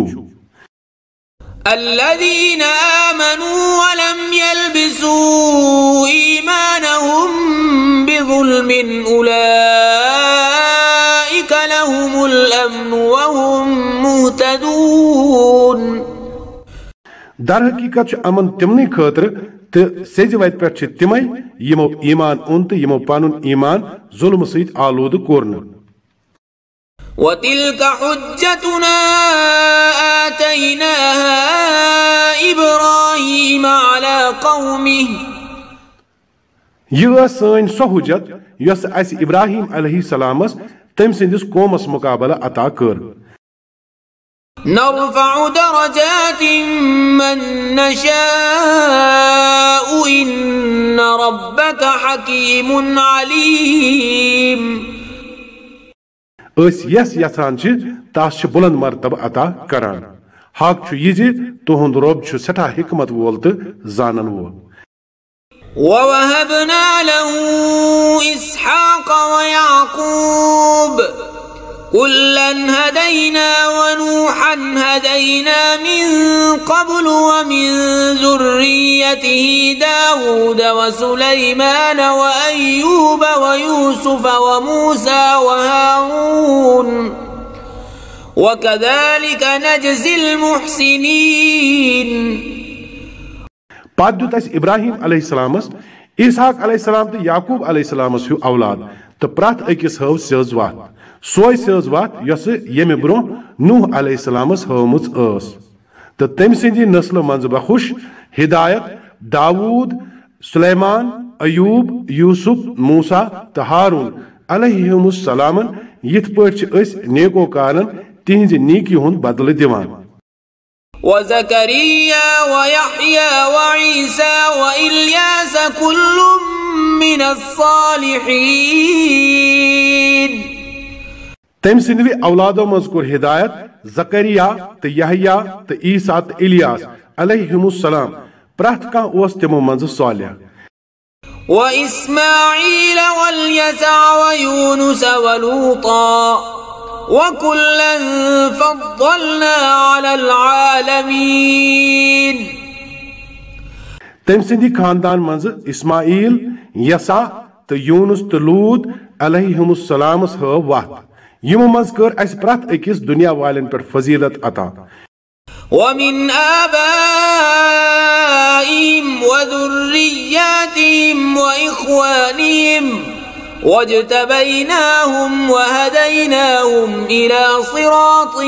الذين آمنوا ولم يلبسوا إيمانهم بظلم أولئك لهم الأمن وهم مهتدون। दर हकीकत अमन तिमन खतर तो सेज वत पे तिमै यमो ईमान ओन तो यमो पनुन ईमान जुल्म सत आलूद कोर। वतिल्क हुज्जतुना आतैनाहा इब्राहीम अला कौमिहि। यह सन सो हुज्जत यस अस इब्राहीम अलैहिस्सलामस तम सिंदिस कौमस मुकाबला अता कर। नरफ़उ दरजातिन मन नशाउ इन्न रब्बक हकीमुन अलीम। अस यस यथान तस बुलंद मर्तब अता करान हक यह तुहद रब सठा हिकमत वोल तो जानन वोल। ववहबना लहू इसहाक़ वयाक़ूब कुल्लन हदैना वनूहन हदैना मिन क़ब्ल वमिन ज़ुर्रिय्यतिही दाऊद वसुलैमान वअय्यूब वयूसुफ वमूसा वहारून वकज़ालिक नजज़िल मुहसिनीन। पाद दुत इब्राहिम अलैहिस्सलामस इसहाक अलैहिस्सलाम तो याकूब अलैहिस्सलामस हु औलाद तो प्रत अकिस हव सेज वत सोय सेज वत यस यमे ब्रोह नूह अलैहिस्सलामस हवमुज अस तो तम सिंदी नस्ल मंज बखुश हिदायत दाऊद सुलेमान अयूब यूसुफ मूसा तो हारून अलैहिमुस्सलामन यिथ पठ नेकोकारन तिहंज नीकी हुंद बदल दिवान وزكريا ويحيى وعيسى وإلياس كل من الصالحين तम सिंदि औलादो मज कोर हिदायत जकरिया तो यहया तो ईसा तो इलियास अलैहिमुस्सलाम प्रथ का ओस तिमो मज सालिह وإسماعيل واليسع ويونس ولوطا وكلا فضلنا على العالمين तम सिंदि खानदान मज इस्माइल यसा तो यूनुस तो लूत अलैहिमुस्सलाम ह वत यमो मज कर अस प्रथ अकिस दुनिया वालन पर फजीलत अता ومن آبائهم وذرياتهم وإخوانهم واجتبيناهم وهديناهم إلى صراط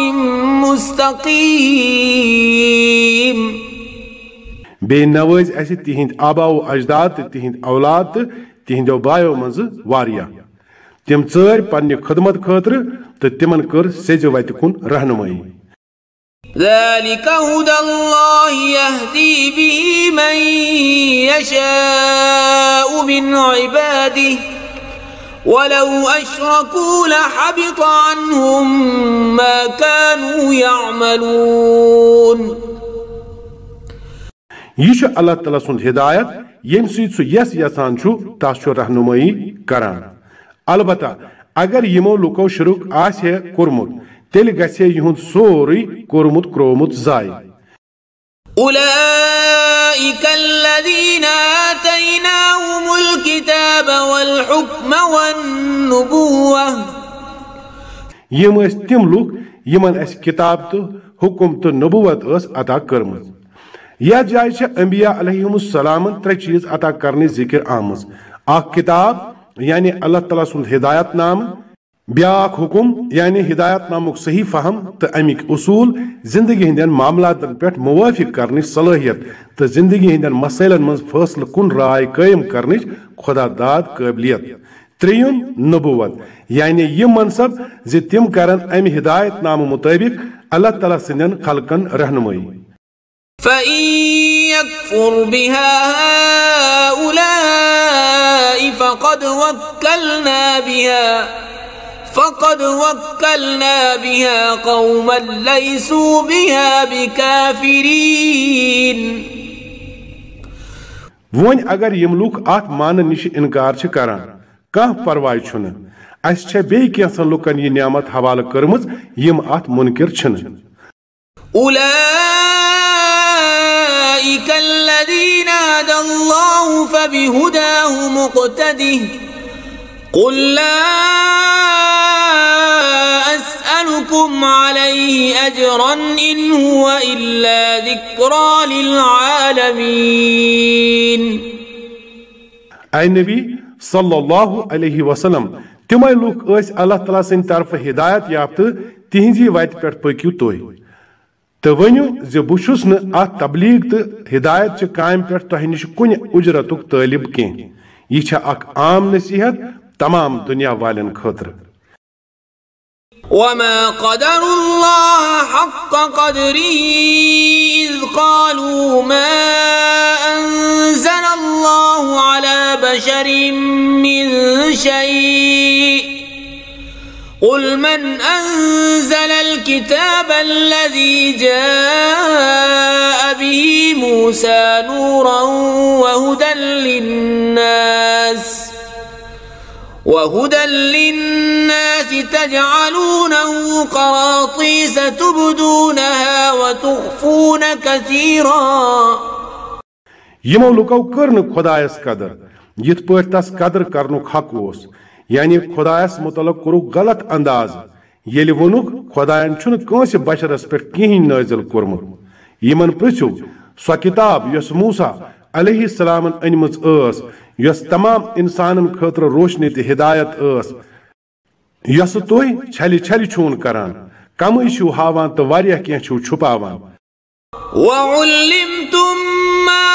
مستقيم बे नवाज अस तिहिंद आबाओ अजदाद तिहिंद औलाद तिहिंदो बायो मज वारिया तिम चर पन्ने खदमत खतर तो तिमन कर सेज वत कुन रहनुमाई ذلك هدى الله يهدي به من يشاء من عباده ولو أشركوا لحبط عنهم ما كانوا يعملون यह अल्लाह ताला सुन हिदायत यम सत यस यसान तस रहनुमाई करान अलबत्ता अगर यमो लुको शुरुक आसे कोरमुत तेल गसे युंद सोरी कोरमुत क्रोमुत जाय أولئك الذين آتيناهم الكتاب والحكم والنبوة यम तिम लुक यमन अस किताब तो हुकुम तो नबुवत अस अता करमज यह जाय अंबिया अलैहिमुस्सलामन त्रे चीज अता करने जिक्र आमज आ किताब यानी अल्लाह ताला सुन हिदायत नाम ब्याक हुकुम यानी हिदायत नामुक सही फहम तो अमिक उसूल जिंदगी हिंदन मामलातन पे मुवाफिक करने सलाहियत तो जिंदगी हिंदन मसलन मज फैसल कुन राय कायम करने खुदा दाद काबिलियत त्रियुम नबुवत यानी यह मनसब जि तिम करन अमि हिदायत नाम मुताबिक अल्लाह ताला सिंदन खलकन रहनुमाई فإن يكفر بها هؤلاء فقد وكلنا بها فقد وكلنا بها قوما ليسوا بها بكافرين वन अगर यम लुक आत मान निश इनकार छ करान कह परवाय छुन अस छ बे कैसन लुकन ये नियामत हवाला करमज यम आत मुनकिर छन أولئك الذين هدى الله فبهداه مقتده قل لا أسألكم عليه أجرا إن هو إلا ذكرى للعالمين أي نبي صلى الله عليه وسلم تمay लुक अस अल्लाह ताला सिन तरफ हिदायत याफ्त तिहिंजी वत पेट पकियो तोय तो वनु जे बुशुस न आ तबलीग तो हिदायत च कायम पे तह निश कुन उजरतुक तालिब के यह अख आम नसीहत तमाम दुनिया वालन खतर وما قدر الله حق قدره إذ قالوا ما أنزل الله على بشر من شيء قل من أنزل الكتاب الذي جاء به موسى نورا وهدى للناس وهدى للناس تجعلونه قراطيس تبدونها وتخفون كثيرا यमो लुको कर्न खुदायस कदर यिथ पठ तस कदर करनुक हक ओस यानी खुदायस मुतलक कुरु गलत अंदाज येलि वनुक खुदायन छुन कंस बशरस पे कहीं नाजिल कोरमुत यमन पृछु सो किताब यस मूसा अलैहिस्सलामन अनमज अस यस तमाम इंसानन खतर रोशनी ते हिदायत अस यस तोय छलि छलि छून करान कम छु हावान तो वारिया के छु छुपावान وعلمتم ما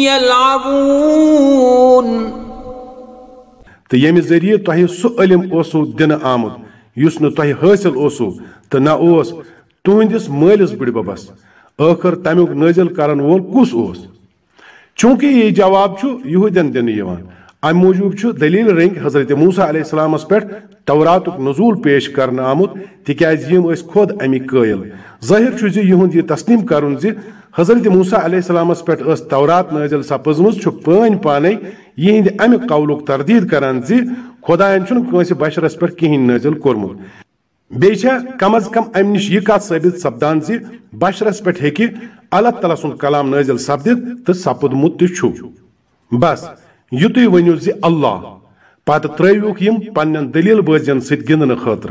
يلعبون तो यमि जरिए तुह सु इल्म ओसु दिन आमुत युस न तुह हासिल ओसु तो न ओस तुहंदिस मालिस बुड़बबस आखिर तमुक नाजिल करन वोल कुस ओस। चूंकि यह जवाब यहूदियन दिन यवान अम मूजूब दलील रंग हजरत मूसा अलैहिस्सलामस पे तौरातुक नजूल पेश करन आमुत तिकाज यम अस खुद अमिक कायल। जाहिर छु यहुंद यह तस्लीम करुन ज हजरत मूसा अलैहिस्सलामस पे तौरात नाजिल सपजमुज छु पान पाने यहिंद अमिक कौलुक तरदीद करान ज खुदायन छु कंस बशरस पे कहीं नाजिल कोरमुत। बेछा कम अज कम अम निश यह कत साबित सपदान ज बशरस पे हेकि अल्लाह ताला सुन कलाम नाजिल सपदित तो सपदमुत छु। बस युतुय वनियो ज अल्लाह पत त्रयुक यम पन्न दलील बाजन सित गिंदन खातिर।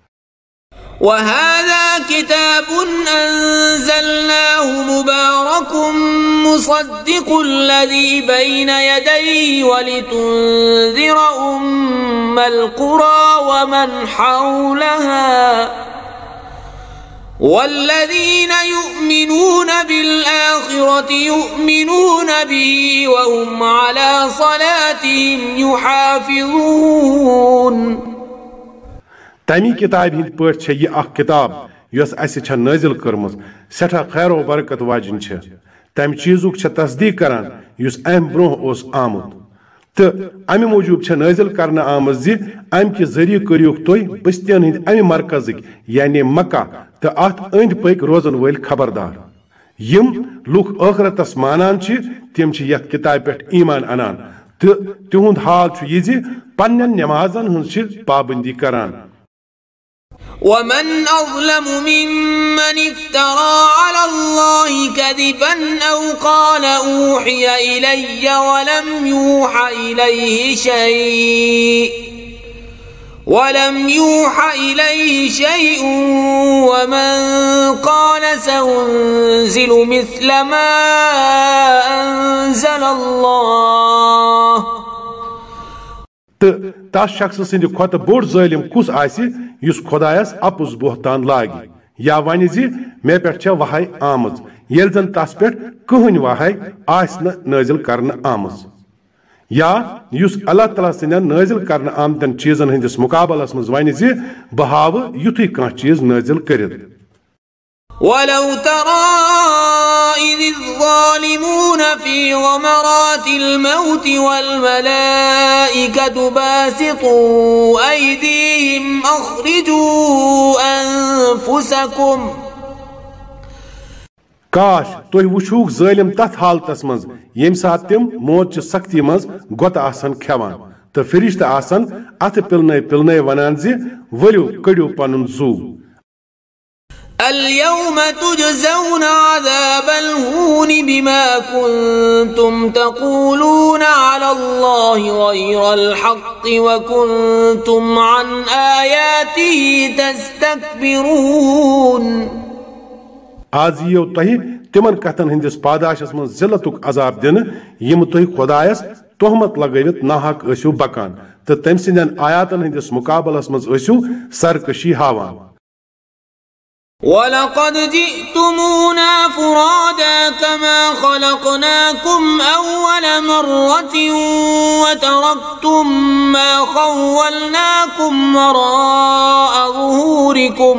وهذا كتاب أنزلناه مبارك مصدق الذي بين يديه ولتنذر أم القرى ومن حولها والذين يؤمنون بالآخرة يؤمنون به وهم على صلاتهم يحافظون। तमी किताब हिंद पे यह अख किताब यस अस नाजिल कर्मज सठा खैर व बरकत वाजिन तम चीजुक तस्दीक करान युस अम ब्रोह ओस आमुत तो अमि मूजूब नाजिल करना आमज ज अम कि जरिए करियुक तुह बस्तियन हिंद अमि मरकजिक यानी मक्का तो अत अंद पक रोजन वल खबरदार यम लुख आखरतस मानान तिम यथ किताब पे ईमान अनान तो तिहुंद हाल यह ज पन्न नमाजन हज पाबंदी करान। ومن أظلم ممن افترى على الله كذبا أو قال أوحي إلي ولم يوحى إليه شيء ولم يوحى إليه شيء ومن قال سأنزل مثل ما أنزل الله तो तस शख्स सिंद खुत बोड़ जालिम कुस आसि युस खुदायस अपुज बोहतान लागी या वन ज मे पे वहाय आमज येल जन तस पे कहन वहाय आस न नाजिल करन आमज या युस अल्लाह ताला सिंदन नाजिल करन आमतन चीजन हंदिस मुकाबलस मज वन ज बह हाव युथुय कह चीज नाजिल करित। ولو ترى إذ الظالمون في غمرات الموت والملائكة باسطوا أيديهم أخرجوا أنفسكم काश तुह वुछूक जालिम तथ हालतस मज यम सात तिम मौत च सख्ती मज गोत आसन खेवान तो फरिश्त आसन अथ पिलने पिलने वनान ज वलियो कड़ियो पनुन जू। اليوم تجزون عذاب الهون بما كنتم تقولون على الله غير الحق وكنتم عن آياته تستكبرون। आज यो तह तिमन कथन हंदिस पादाशस मन जिलतुक अजाब दिन यम तुह खुदायस तोहमत लगवित नाहक ऐसु बकान तो तम सिंदन आयातन हंदिस मुकाबलस मज ऐसु सरकशी हावान। ولقد جئتمونا فرادا كما خلقناكم أول مرة وتركتم ما خولناكم وراء ظهوركم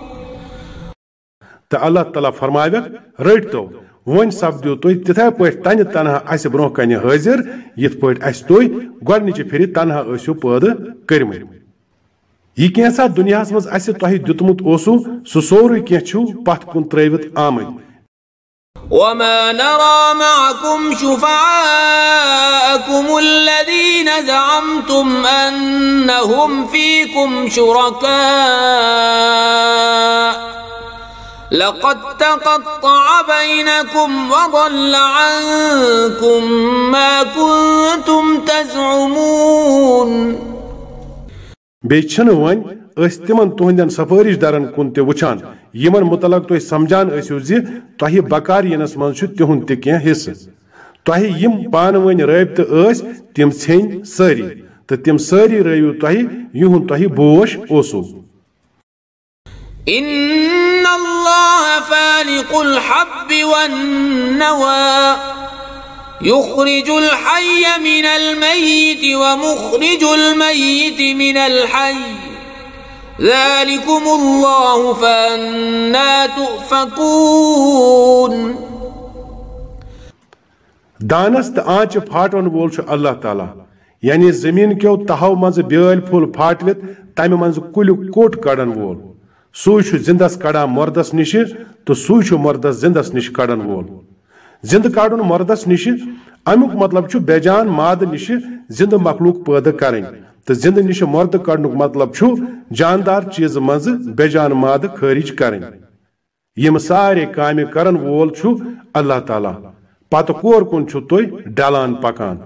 तो अल्लाह ताला फरमावे रट तो वन सपदो तुह तिथे पे तन तनहा अस ब्रोह कन हाजिर यथ पे अस तुह गोडनिच फिर तनहा ऐसु पैद कर्म यह कैसा दुनिया मज अस तुह दितमुत ओसु सु सोरे कह पथ कुन त्रवित आमद। وما نرى معكم شفعاءكم الذين زعمتم أنهم فيكم شركاء لقد تقطع بينكم وضل عنكم ما كنتم تزعمون। बेचन वन तिमन तुहंदन सफारिश दरन कुन ते वुचान यमन मुतलक तुह समझान ऐसु ज तुह बकार यनस मन तिहुंद ते कह हिस्स तुह यम पान वन रबत ऐस तिम छेन सारी तो तिम सारी रयु तुह युहुन तुह बोश ओसु। إن الله فالق الحب والنوى يخرج الحي من الميت ومخرج الميت من الحي ذلكم الله فأنا تؤفكون दानस तो आंच फाटन वोल अल्लाह ताला यानी जमीन क्यों तहाव मज बेल फुल फाटवित तम मज कुल कोट कड़न वोल सुई जिंदस कड़ान मर्दस निश तो सुई मर्दस जिंदस निश कड़न वोल जिंद कड़न मर्दस निश अमुक मतलब बेजान माद निश जिंद मखलूक पैदा करें तो जिंद निश मर्द कड़न मतलब जानदार चीज मज बेजान माद खारिज करें यम सारे काम करन वोल अल्लाह ताला पत कोर कुन तुय डलान पकान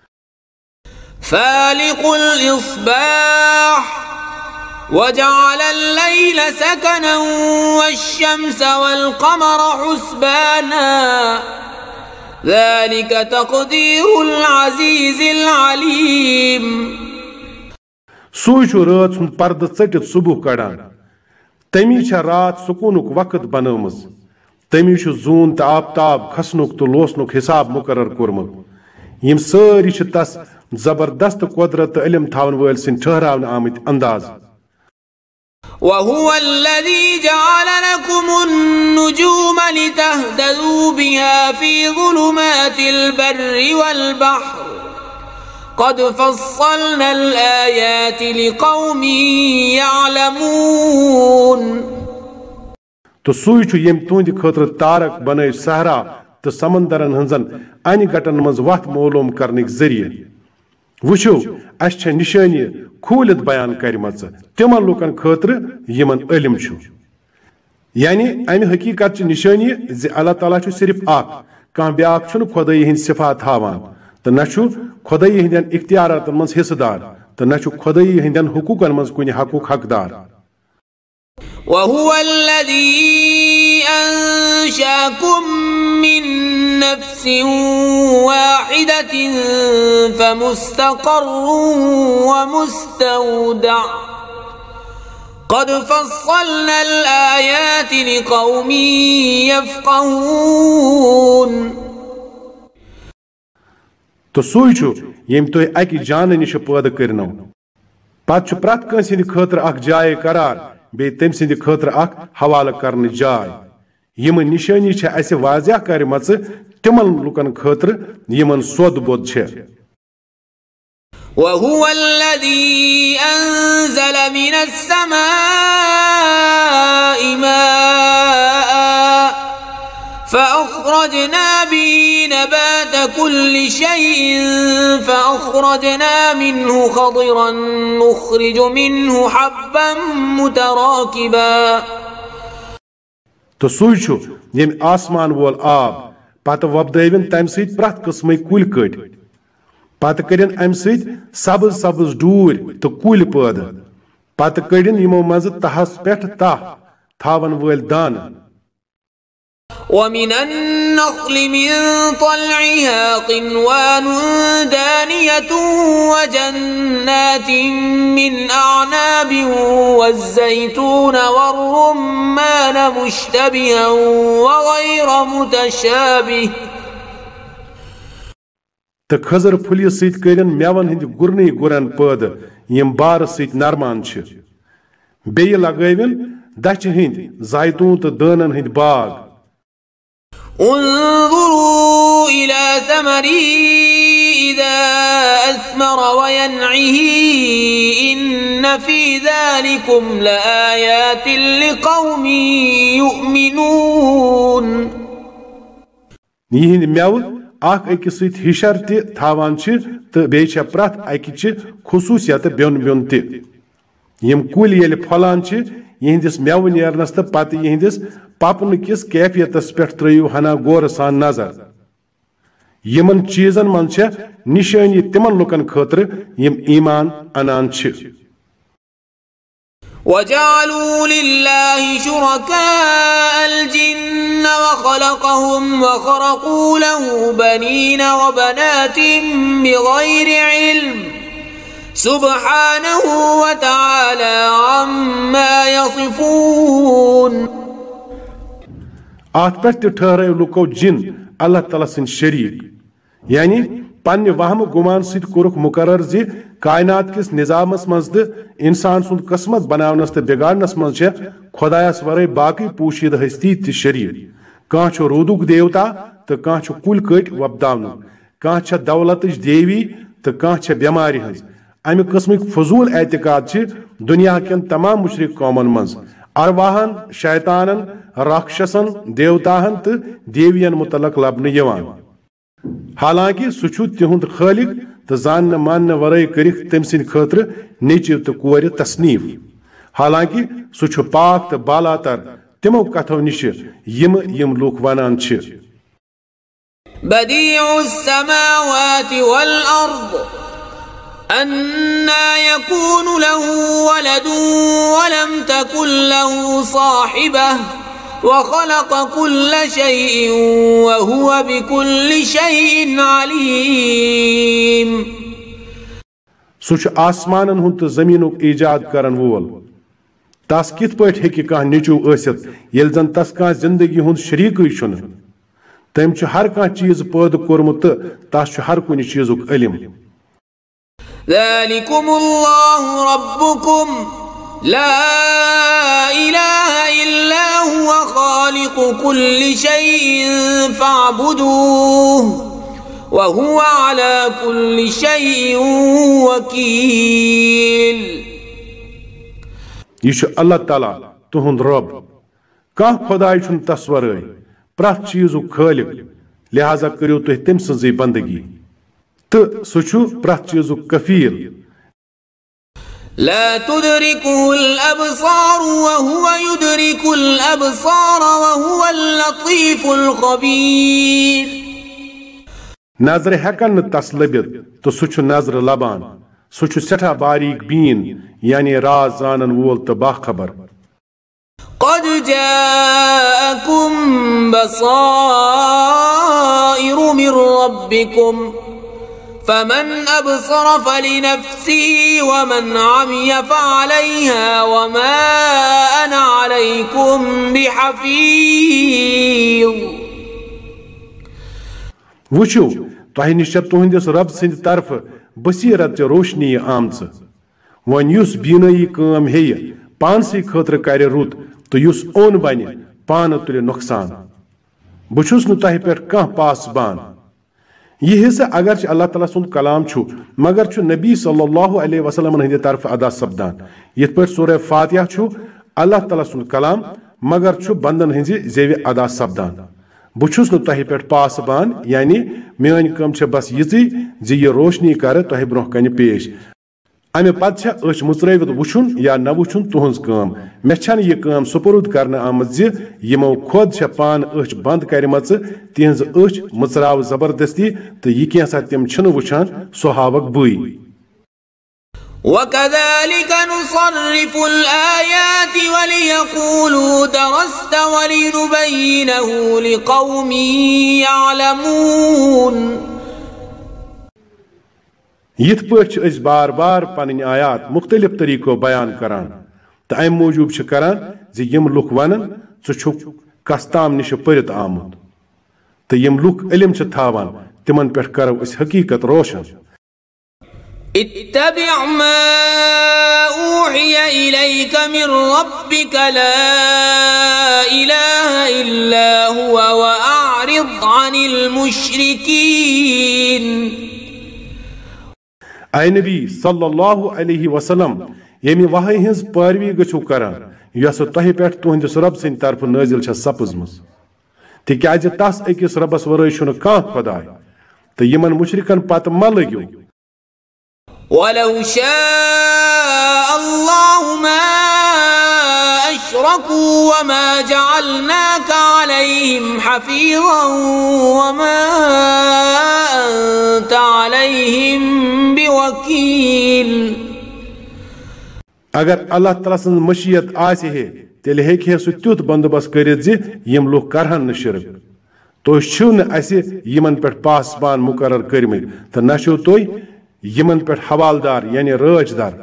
फालिq al-isbah وجعل الليل سكنا والشمس والقمر حسبانا ذلك تقدير العزيز العليم सुई रात सुन पर्द चटित सुबह कड़ान तमी रात सुकूनुक वक्त बनमज तमी जून तो आफताब खसनुक तो लोसनुक हिसाब मुकर्रर कोरमुत यम सारी तस जबरदस्त कुदरत तो इल्म थावन वल सिन ठहरावन आमित अंदाज وهو الذي جعل لكم النجوم لتهتدوا بها في ظلمات البر والبحر قد فصلنا الآيات لقوم يعلمون तो सुई यम तुंद खतर तारक बन सहरा तो समंदरन हंजन अन गटन मज वत मोलूम करने जरिए वुचो अस निशानी खूलित बयान करम तिमन लुकन खतर यमन इल्म यानी अमि हकीकत निशानी जि अल्लाह ताला सिर्फ अख कह ब्याख खुदाई हिंद सिफात हावान तो न खुदाई हिंदन इख्तियारात मज हिस्सेदार तो न खुदाई हिंदन हुकूकन मज कुन हकूक हकदार وهو الذي أنشأكم من نفس واحدة فمستقر ومستودع قد فصلنا الآيات لقوم يفقهون तो सुई यम तुह अकि जान निश पैदा करनो पत प्रत कंस खतर अख जाय करार बे तम सिंद खतर अख हवाल करने जाय यम निशानी अस वाजिया करमच तिमन लुकन खतर यमन सोद बोध وهو الذي أنزل من السماء ماء فأخرجنا به نبات كل شيء فأخرجنا منه خضرا نخرج منه حبا متراكبا तो सुई यम आसमान वोल आब पत वपदन तम सत प्रत किस्म कुल कट पत करिन अम सत सब्ज सब्ज डूर तो कुल पैदा पत कड़िन यमो मज तहस पे तह थावन वल दान ومن النخل من طلعها قنوان دانية وجنات من أعناب والزيتون والرمان مشتبها وغير متشابه तो खजर फुलिय सत करिन मेवन हिंद गुरनी गुरन पैद यम बार सत नरमान बे लगविन दच हिंद जैतून तो दानन हिंद बाग انظروا إلى ثمره إذا أثمر وينعه إن في ذلكم لآيات لقوم يؤمنون यहंद मेव अख अकिस सत हिशर त थावान तो बे प्रत अकिच खसूसियत ब्योन ब्योन त यम कुल येल फलान यहंदिस मेव नेरनस तो पत यहंदिस पपन किस कैफियतस पे त्रो हना गौर सान नजर यमन चीजन मन निशानी तिमन लुकन खतर यम ईमान अनान وجعلوا لله شركاء الجن وخلقهم وخرقوا له بنين وبنات بغير علم سبحانه وتعالى عما يصفون आत पे ठहर लुको जिन अल्लाह तला सिंद शरीक यानी पन्ने वहम गुमान सित कोरुख मुकर्रर जी कायनात किस निजामस मज तो इंसान सुंद किस्मत बनावनस तो बिगाड़नस मज खुदायस वरे बाकी पोशीद हस्ती तो शरीर कह रूदुक देवता तो कह कुल कट वपदावन कह दौलत देवी तो कह बेमारि हज अमि किस्मिक फजूल एतकाद दुनिया कन तमाम मुशरिक कौमन मज अरवाहन शैतानन राक्षसन देवताहन तो देवियन मुतलक लबन यवान। हालांकि सह तिहुंद खालिक तो जान मान वरे कर तम सद खतर नेचिव तो कोर तसनीफ हालांकि सह पाक तो बालातर तिमो कथो निश यम यम लूख वनान बदीउस समावाति वल अर्द अन्ना यकूनु लहु वलदुन वलम तकुन लहु साहिबह वखलक कुल्ल शैइन वहुव बिकुल्लि शैइन अलीम। सह आसमानन हुंद तो जमीनुक ईजाद करन वोल तस कित पठ हेकि कह निचू आसित येल जन तस कह जिंदगी हुंद शरीक छुन तम हर कह चीज पैद कोरमुत तस हर कुन चीजुक इल्म। ज़ालिकुमुल्लाहु रब्बुकुम ला इलाहा इल्ला हुवा खालिकु कुल्लि शैइन फ़अब्दूहु व हुवा अला कुल्लि शैइन वकील। यह अल्लाह ताला तुहुंद रब कह खुदाय छुन तस वरै प्रथ चीजुक खालिक लिहाजा करियो तुह तम सजी बंदगी तो सह प्रथ चीजुक कफील। ला तुदरिकुहुल अबसार व हुवा युदरिकुल अबसार व हुवल लतीफुल खबीर। नजर हेकन तस लबित तो सह नजर लबान सह सठा बारीक बीन यानी राज जानन वोल तो बाखबर। क़द जाअकुम बसाइरु मिन रब्बिकुम फमन अबसर फलिनफ्सिही वमन अमिय फअलैहा वमा अना अलैकुम बिहफीज़। वुचो तह निश तुहंदिस रब सिंद तरफ बसीरत रोशनी आमच वन युस बीनई काम हे पानसी खतर कर रुत तो युस ओन बन पान तुल नुकसान बहुस नु तह पे कह पासबान। यह हिस्सा अगर अल्लाह ताला सुंद कलाम छु मगर छु नबी सल्लल्लाहु अलैहि वसल्लम हंदे तरफ अदा सपदान यथ पे सूरह फातिहा छु अल्लाह ताला सुंद कलाम मगर छु बंदन हंदि जेव अदा सपदान। बहुस नु तह पे पासबान यानी मेन कम बस यी जी यह रोशनी कर तह ब्रोह कन पेश अमे पत अच मुचरवित वुचुन या न वुचुन तुहंज काम मे छन यह काम सुपुरुद करने आमत ज यमो खुद पान अच बंद करमच तिहंज अच मुचराव जबरदस्ती तो यह कैसा तम छन वुचान सो हावक बुई। वकज़ालिक नुसर्रिफुल आयाति वलियक़ूलू दरस्त वलिनुबय्यिनहु लिक़ौमिन यअलमून। यथ पे बार बार पन आयात मुख्तलिफ तरीको बयान करान तो अम मूजूब करान जी यम लुक वन छु कस्ताम निश परित आमुत तो यम लुक इल्म थावान तिमन पे करो इस हकीकत रोशन। इत्तबि मा ऊहिय इलैक मिन रब्बिक ला इलाहा इल्ला हुवा व अअरिद अनिल मुश्रिकीन। ऐ नबी सल्लल्लाहु अलैहि वसल्लम यमि वही हज पैरवी गो करान यस तह पे तुहंदिस रब सिंद तरफ नाजिल सपजम तिक्याज तस अकिस रबस वरै छुन कह खुदाय तो यमन मुशरिकन पत मा लग्यो। वलौ शाअ अल्लाहु मा अशरकू वमा जअलनाका अलैहिम हफीज़न वमा अंत अलैहिम बिवकील। अगर अल्लाह ताला सं मशीयत आसे हे तेल हेखे सु त्युत बंदोबस्त करित जे यम लोग करहन न शिरक तो छु न असे यमन पे पासबान मुकर्रर करमित तो न छु तोय यमन पे हवालदार यानी राजदार।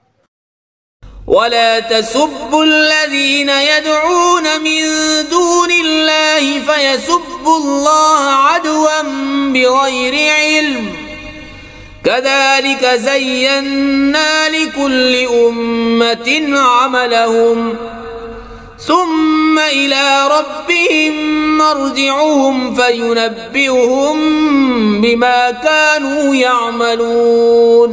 वला तसुब्बुल लज़ीना यदऊन मिन दूनिल्लाहि फयसुब्बु سبوا الله عدوا بغير علم كذلك زينا لكل أمة عملهم ثم إلى ربهم مرجعهم فينبئهم بما كانوا يعملون.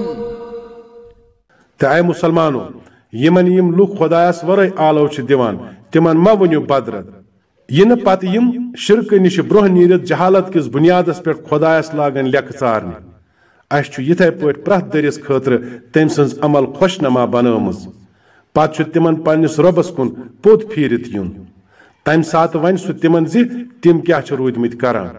تعالى مسلمانو يمن يم لوك خدايس ورأي آلو چھ ديوان تمن ما ونیو بدرد ين پت يم شرک نش برہ نیرت جہالت کس بنیادس پہ خدايس لاگن لیک ژارنہ اس چھ یتھے پٲٹھۍ پرٛٮ۪تھ دٔرِس خٲطرٕ تٔمۍ سٕنٛز عمل خۄشنما بنٲومٕژ پتہٕ چھُ تِمن پننِس رۄبس کُن پوٚت پھیٖرِتھ یُن تمہِ ساتہٕ ونہِ سُہ تِمن زِ تِم کیٛاہ چھِ روٗدمٕتۍ کران.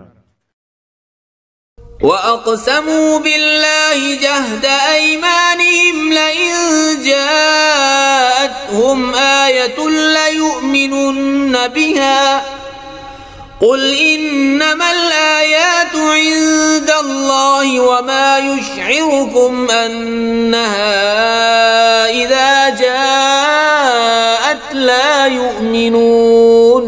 وَأَقْسَمُوا بِاللَّهِ جَهْدَ أَيْمَانِهِمْ لَئِن جَاءَتْهُمْ آيَةٌ لَيُؤْمِنُنَّ بِهَا قُلْ إِنَّمَا الْآيَاتُ عِندَ اللَّهِ وَمَا يُشْعِرُكُمْ أَنَّهَا إِذَا جَاءَتْ لَا يُؤْمِنُونَ.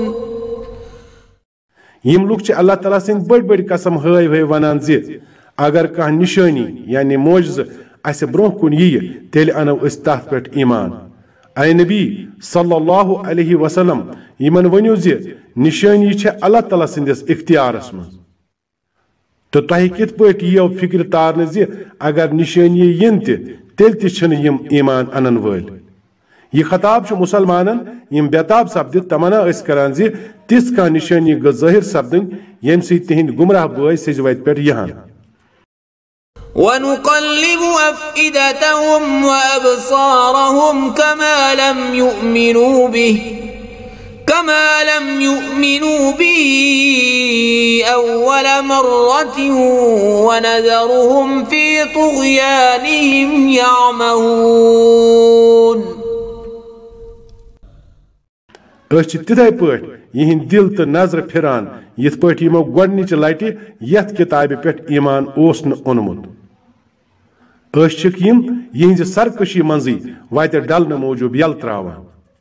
یم لوگ چھ اللہ تعالیٰ سٕنٛدۍ بٔڑۍ بٔڑۍ قسم ہٲوۍ ہٲوۍ ونان زِ اگر کانٛہہ نشٲنی یعنی معجزٕ اسہِ برونٛہہ کُن ییہِ تیٚلہِ انو أسۍ تتھ پٮ۪ٹھ ایمان. اے نبی صلی اللہ علیہ وسلم یمن ؤنِو زِ نشٲنی چھےٚ اللہ تعالیٰ سٕنٛدِس اختیارس منٛز تہٕ تۄہہِ کِتھ پٲٹھۍ یِیو فکر تارنہٕ زِ اگر نشٲنی یِن تہِ تیٚلہِ تہِ چھِنہٕ یِم ایمان انن وٲلۍ. یہ خطاب چھُ مسلمانن یم بیتاب سپدِتھ تمنا ٲسۍ کران زِ تِژھ کانٛہہ نشٲنی گٔژھ ظٲہِر سپدٕنۍ ییٚمہِ سۭتۍ تِہنٛدۍ گمراہ بٲے سیٚزِ وتہِ پٮ۪ٹھ یِہن. ونقلب أفئدتهم وأبصارهم كما لم يؤمنوا به كما لم يؤمنوا به أول مرة ونذرهم في طغيانهم يعمهون. أسۍ چھِ تِتھے پٲٹھۍ یِہنٛدۍ دل تہٕ نظر پھران یِتھ پٲٹھۍ یِمو گۄڈنِچہِ لٹہِ یتھ کِتابہِ پٮ۪ٹھ ایمان اوس نہٕ اوٚنمُت. أسۍ چھِکھ یِم یِہنٛزِ سرکشی منٛزٕے وتہِ ڈلنہٕ موٗجوٗب یلہٕ تراوان.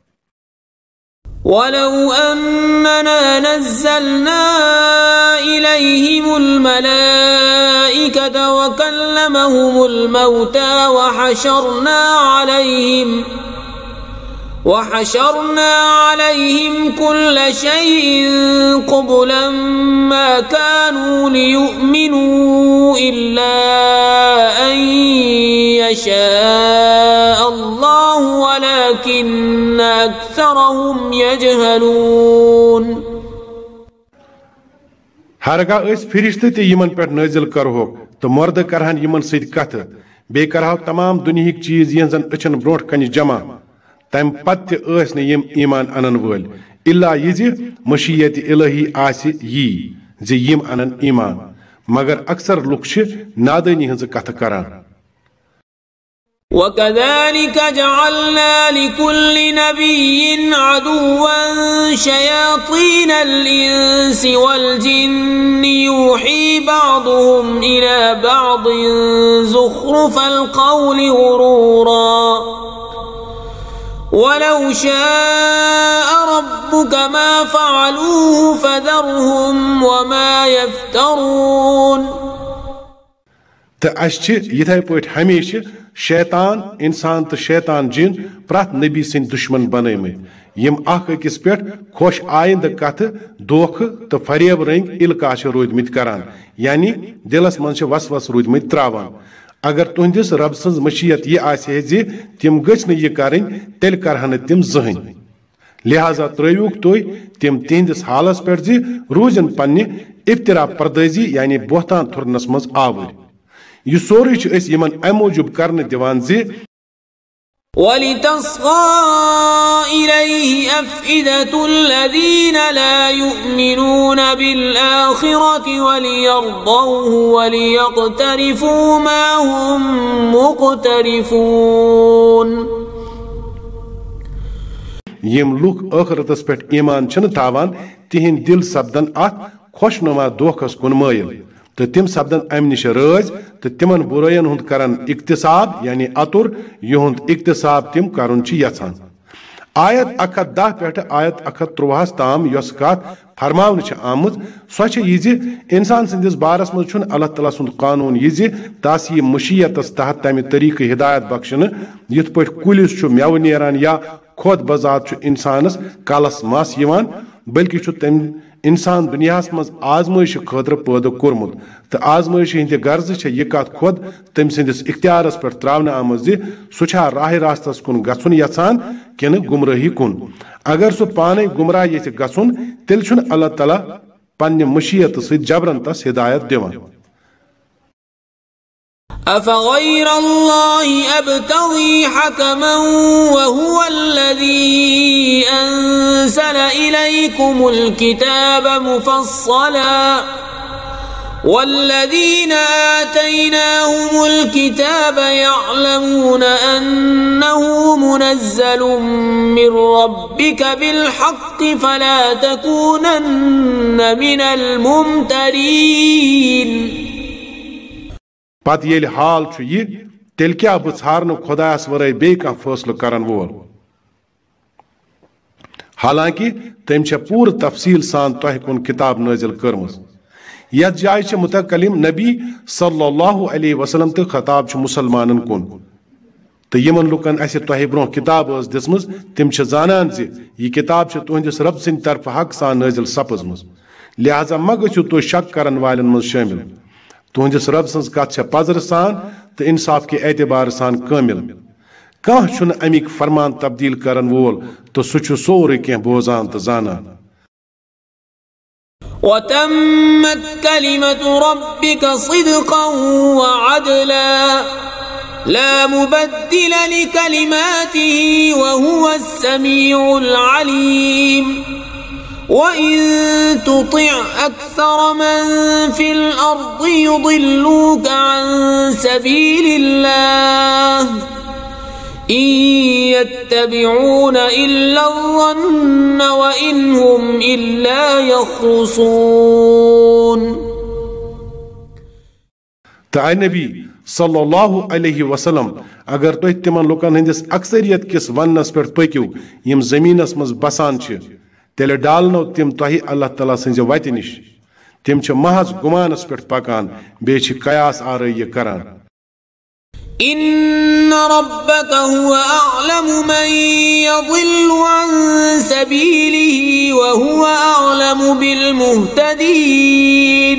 ولو أننا نزلنا إليهم الملائكة وكلمهم الموتى وحشرنا عليهم وحشرنا عليهم كل شيء قبلا ما كانوا ليؤمنوا إلا أن يشاء الله ولكن أكثرهم يجهلون. ہرگاہ أسۍ فرشتہٕ تہِ یمن پٮ۪ٹھ نٲزِل کرہوکھ تہٕ مردٕ کرہن یمن سۭتۍ کتھٕ بیٚیہِ کرہو تمام دُنہِکۍ چیٖز یِہنٛزن أچھن برونٛٹھ کنہِ جمع تمہِ پتہٕ تہِ ٲسۍ نہٕ یِم ایمان انن وٲلۍ الا یہِ زِ مشیت الہی آسہِ یی زِ یِم انن ایمان مگر اکثر لُکھ چھِ نادٲنی ہٕنٛزٕ کتھٕ کران. وكذلك جعلنا لكل نبي عدوا شياطين الإنس والجن يوحي بعضهم إلى بعض زخرف القول غرورا ولو شاء ربك ما فعلوه فذرهم وما يفترون. تہٕ اَسہِ چھِ یِتھے پٲٹھۍ ہمیشہِ شیطان انسان تہٕ شیطان جن پرٛٮ۪تھ نبی سٕنٛدۍ دُشمن بنٲومٕتۍ یِم اکھ أکِس پٮ۪ٹھ خۄش آیندٕ کتھٕ دھوکھٕ تہٕ فریب رٔنگۍ القاع چھِ روٗدمٕتۍ کران یعنی دلس منٛز چھِ وسوس روٗدمٕتۍ تراوان. اگر تُہنٛدِس رب سٕنٛز مشیت یہِ آسہِ ہے زِ تِم گٔژھۍ نہٕ یہِ کرٕنۍ تیٚلہِ کرہن نہٕ تِم زٕہٕنۍ لہذا ترٲوِوکھ تُہۍ تِم تِہنٛدِس حالس پٮ۪ٹھ زِ روٗزن پننہِ افترا پردٲزی یعنی بہتان تھُرنس منٛز آوٕرۍ. یہِ سورُے چھِ أسۍ یِمن امہِ موٗجوٗب کرنہٕ دِوان زِ وَلِتَصْغَىٰ إِلَيْهِ أَفْئِدَةُ الَّذِينَ لَا يُؤْمِنُونَ بِالْآخِرَةِ وَلِيَرْضَوْهُ وَلِيَقْتَرِفُوا مَا هُمْ مُقْتَرِفُونَ. یِم لُکھ ٲخرتس پٮ۪ٹھ ایمان چھِنہٕ تھاوان تِہنٛدۍ دل سپدن اتھ خۄشنُما دھوکھس کُن مٲیل تہٕ تِم سپدن امہِ نِش رٲزۍ تہٕ تِمن بُرٲین ہُنٛد کرن اقتصاب یعنی اتُر یِہُنٛد اقتصاب تِم کرُن چھِ یژھان. आयत अख दह पे आयत अख त्रुवहस ताम यस कत फरमावन आमुत सो इंसान सदिस बारस मज अल्लाह ताला सुंद कानून यह तस यह मशीयतस तहत तमि तरीक हिदायत बख्शन यथ पे कुलिस मेव नेरान या खुद बजात इंसानस कलस मस यवान बल्कि तम इंसान दुनियास मज आजमाइश खतर पैदा कोरमुत तो आजमाइश हंद गर्ज यह कत खुद तम सदिस इख्तियारस पे त्रावन आम सह राह रास्तस कुन गुन यछान किन गुमराही कुन अगर सह पाने गुमराह ये गुन तेल अल्लाह ताला पन्ने मशीयत सत जबरन तस हिदायत दिवान أفغير الله أبتغي حكما وهو الذي أنزل إليكم الكتاب مفصلا والذين آتيناهم الكتاب يعلمون أنه منزل من ربك بالحق فلا تكونن من الممترين पत ये हाल यह तेल क्या बह ार खुदास वर बे फैसल करन वोल हालांकि तम पूर तफसील सान तह कुन किताब नाजिल कर्म यथ जाय मुतकलिम नबी सल्लल्लाहु अलैहि वसल्लम तो खताब मुसलमानन कुन तो यमन लुकन अस तह ब्रो किताब दिसम तम जानान यह किताब तुहंदिस रब सिंद तरफ हक सान नाजिल सपजम लिहाजा मा गो तुह शक करन वालन मज शामिल तुहंदिस रब सज कत पजर सान तो इंसाफ के एतबार सान कामिल कह अमिक फरमान तब्दील करन वोल तो सह सोरे कह बोजान तो जानान वतम्मत कलिमतु रब्बिक सिद्क़न वअदला ला मुबद्दिल लिकलिमातिही वहुवस समीउल अलीम وَإِن تُطِعْ أَكْثَرَ مَنْ فِي الْأَرْضِ يُضِلُّوكَ عَنْ سَبِيلِ اللَّهِ إِنْ يَتَّبِعُونَ إِلَّا الظَّنَّ وَإِنْ هُمْ إِلَّا يَخْرُصُونَ تعالى नबी सल्लल्लाहु अलैहि वसल्लम अगर तुह तिमन लुकन हंदिस अक्सरियत किस वनस पे पकिव यम जमीनस मज बसान तेल डालनो तिम तह अल्लाह ताला सज वत निश तिम महज गुमानस पे पकान बे कयास आरई करान इन्न रब्बक हुवा अअलमु मन यदिल्लु अन सबीलिही व हुवा अअलमु बिल मुहतदीन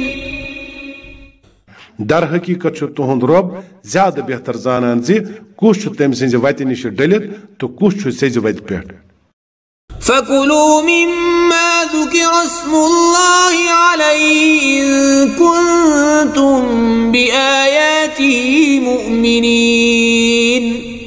दर हकीकत तुहद रब ज्यादा बेहतर जानन जे कुछ तम सज वत निश डलित तो कुछ सज वत पे فكلوا مما ذكر اسم الله عليه إن كنتم بآياته مؤمنين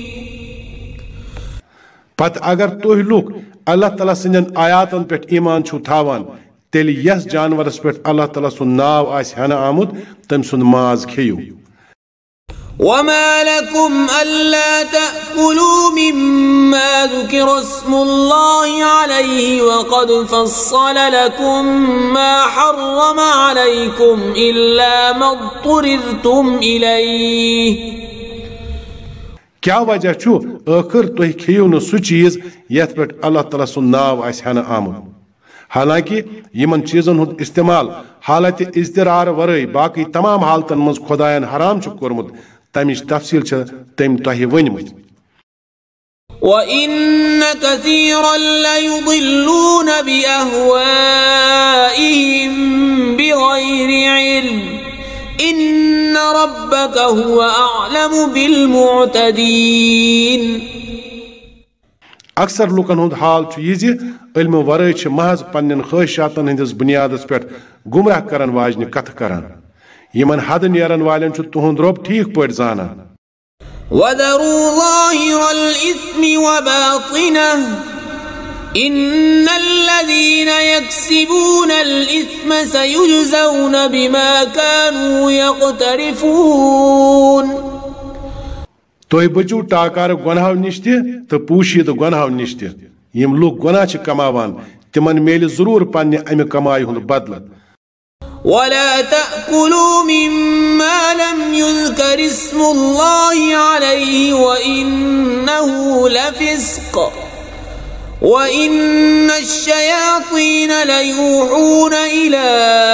पत अगर तुह लुक अल्लाह ताला सजन आयातन पे ईमान छु थावान तेल यस जानवरस पे अल्लाह ताला सुन नाव आस हन आमुत तम सुन माज खेयु وما لكم ألا تأكلوا مما ذكر اسم الله عليه وقد فصل لكم ما حرم عليكم إلا ما اضطررتم إليه क्या वजह छु आखिर तुह खेयु न सु चीज यथ पे अल्लाह ताला सुन नाव आस हन आमुत हालांकि यमन चीजन हुद इस्तेमाल हालत इज़्तिरार वरई बाकी तमाम हालतन मज खुदायन हराम छु कोरमुत तमिश तफसील तम तह वनमत وَإِنَّ كَثِيرًا لَيُضِلُّونَ بِأَهْوَائِهِمْ بِغَيْرِ عِلْمٍ إِنَّ رَبَّكَ هُوَ أَعْلَمُ بِالْمُعْتَدِينَ अक्सर लुकन हुद हाल यह इल्म वरई महज पन्न ख्वाहिशातन हंदिस बुनियादस पे गुमराह करन वाजन कथ करान यमन हद नेरन वालन तुहद रब ठीक पे जाना وَذَرُوا ظَاهِرَ الْإِثْمِ وَبَاطِنَهُ إِنَّ الَّذِينَ يَكْسِبُونَ الْإِثْمَ سَيُجْزَوْنَ بِمَا كَانُوا يَقْتَرِفُونَ तुह बचू टाकार गुनाह निश तो पूशीद गुनाह निश यम लोग गुनाह कमावान तिमन मेल जरूर पन्ने अमि कमाई हुंद बदलत ولا تأكلوا مما لم يذكر اسم الله عليه وإنه لفسق وَإِنَّ الشَّيَاطِينَ لَيُوحُونَ إِلَىٰ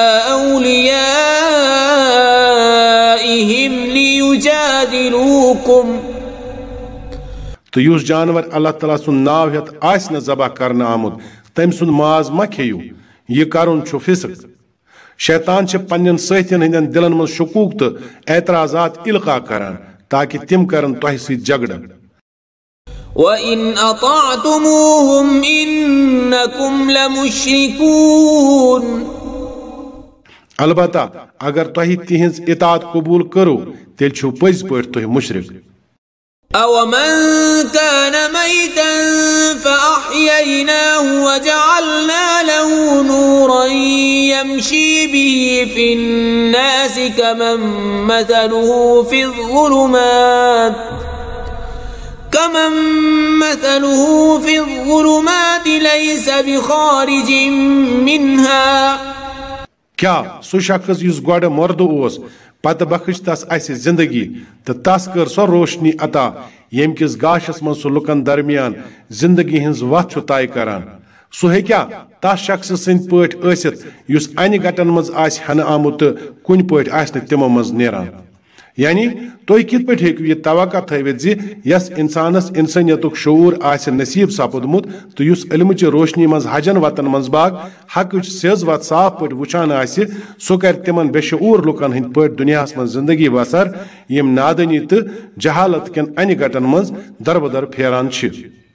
أَوْلِيَائِهِمْ لِيُجَادِلُوكُمْ तो युस जानवर अल्लाह ताला सुन नाव हेत आस न ज़बह करना आमुद तम सुन माज म खेयू यह करुन छु फिस्क शैतान छ पन्नन सथियन हंदन दिलन मज शुकूक तो एतराजात इल्का करान ताकि तिम करन तोह सि झगड़ وَإِنْ أَطَعْتُمُوهُمْ إِنَّكُمْ لَمُشْرِكُونَ अलबत्ता अगर तोह तिहिंज इताअत कबूल करो तेल छु पज पट तोह मुशरिक أَوَمَنْ كَانَ مَيْتًا فَأَحْيَيْنَاهُ وَجَعَلْنَا لَهُ نُورًا يَمْشِي بِهِ فِي النَّاسِ كَمَنْ مَثَلُهُ فِي الظُّلُمَاتِ كمن مثله في الظلمات ليس بخارج منها क्या सो शख्स युस गोड़ मर्द ओस पत बख्श तस अस जिंदगी तो तस कर सो रोशनी अता यम किस गाशस मन सो लुकन दरमियान जिंदगी हिंज वत तय करान सो हे क्या तस शख्स सिंद पट आसित युस अन गटन मज आस हन आमुत कुन पट आस न तिमो मज नेरान यानी तुम कित पे हेकु यह तवक्का थवित जि यस इंसानस इंसानियतुक शऊर आसि नसीब सपदमुत तो युस इल्मच रोशनी मज हजन वतन मज बाग हकच सेज वत साफ पट वुचान आसि सो कर तिमन बेशऊर लुकन हिंद पट दुनियास मज जिंदगी बसर यम नादनी तो जहालत केन अन गटन मज दरबदर फेरान छ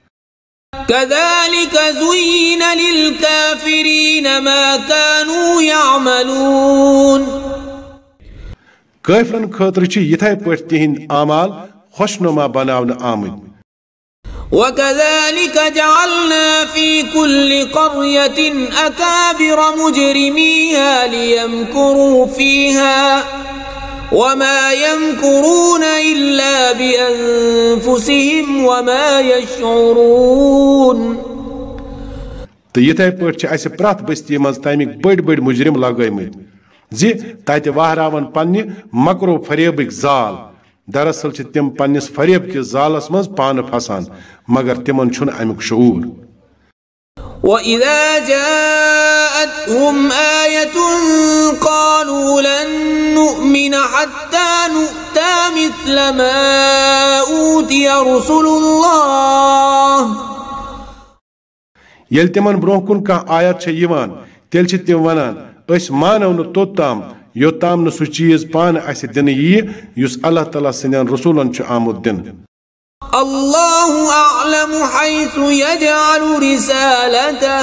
كذلك زين للكافرين ما كانوا يعملون काफिरन खतर छ यथाय पट तिहिंद आमाल खुशनुमा बनावन आमद وكذلك جعلنا في كل قرية أكابر مجرميها ليمكروا فيها وما يمكرون إلا بأنفسهم وما يشعرون तो यथाय पट छ अस प्रत बस्ती मज तमिक बड़ बड़ मुजरिम लगायमत जी तत वहरावन पन्ने मकरो फरेबिक जाल दरअसल छ तिम पन्निस फरेब के जालस मज पान फसान मगर तिमन छुन अमुक शऊर وَإِذَا جَاءَتْهُمْ آيَةٌ قَالُوا لَن نُّؤْمِنَ حَتَّى نُؤْتَىٰ مِثْلَ مَا أُوتِيَ رُسُلُ اللَّهِ यल तिमन ब्रोह कुन का आयत छ यिवान तेल छ तिम वनान अस मानव न तोताम योताम न सु चीज पान अस दिन यी युस अल्लाह ताला सनन रसूलन छ आमुद दिन الله أعلم حيث يجعل رسالته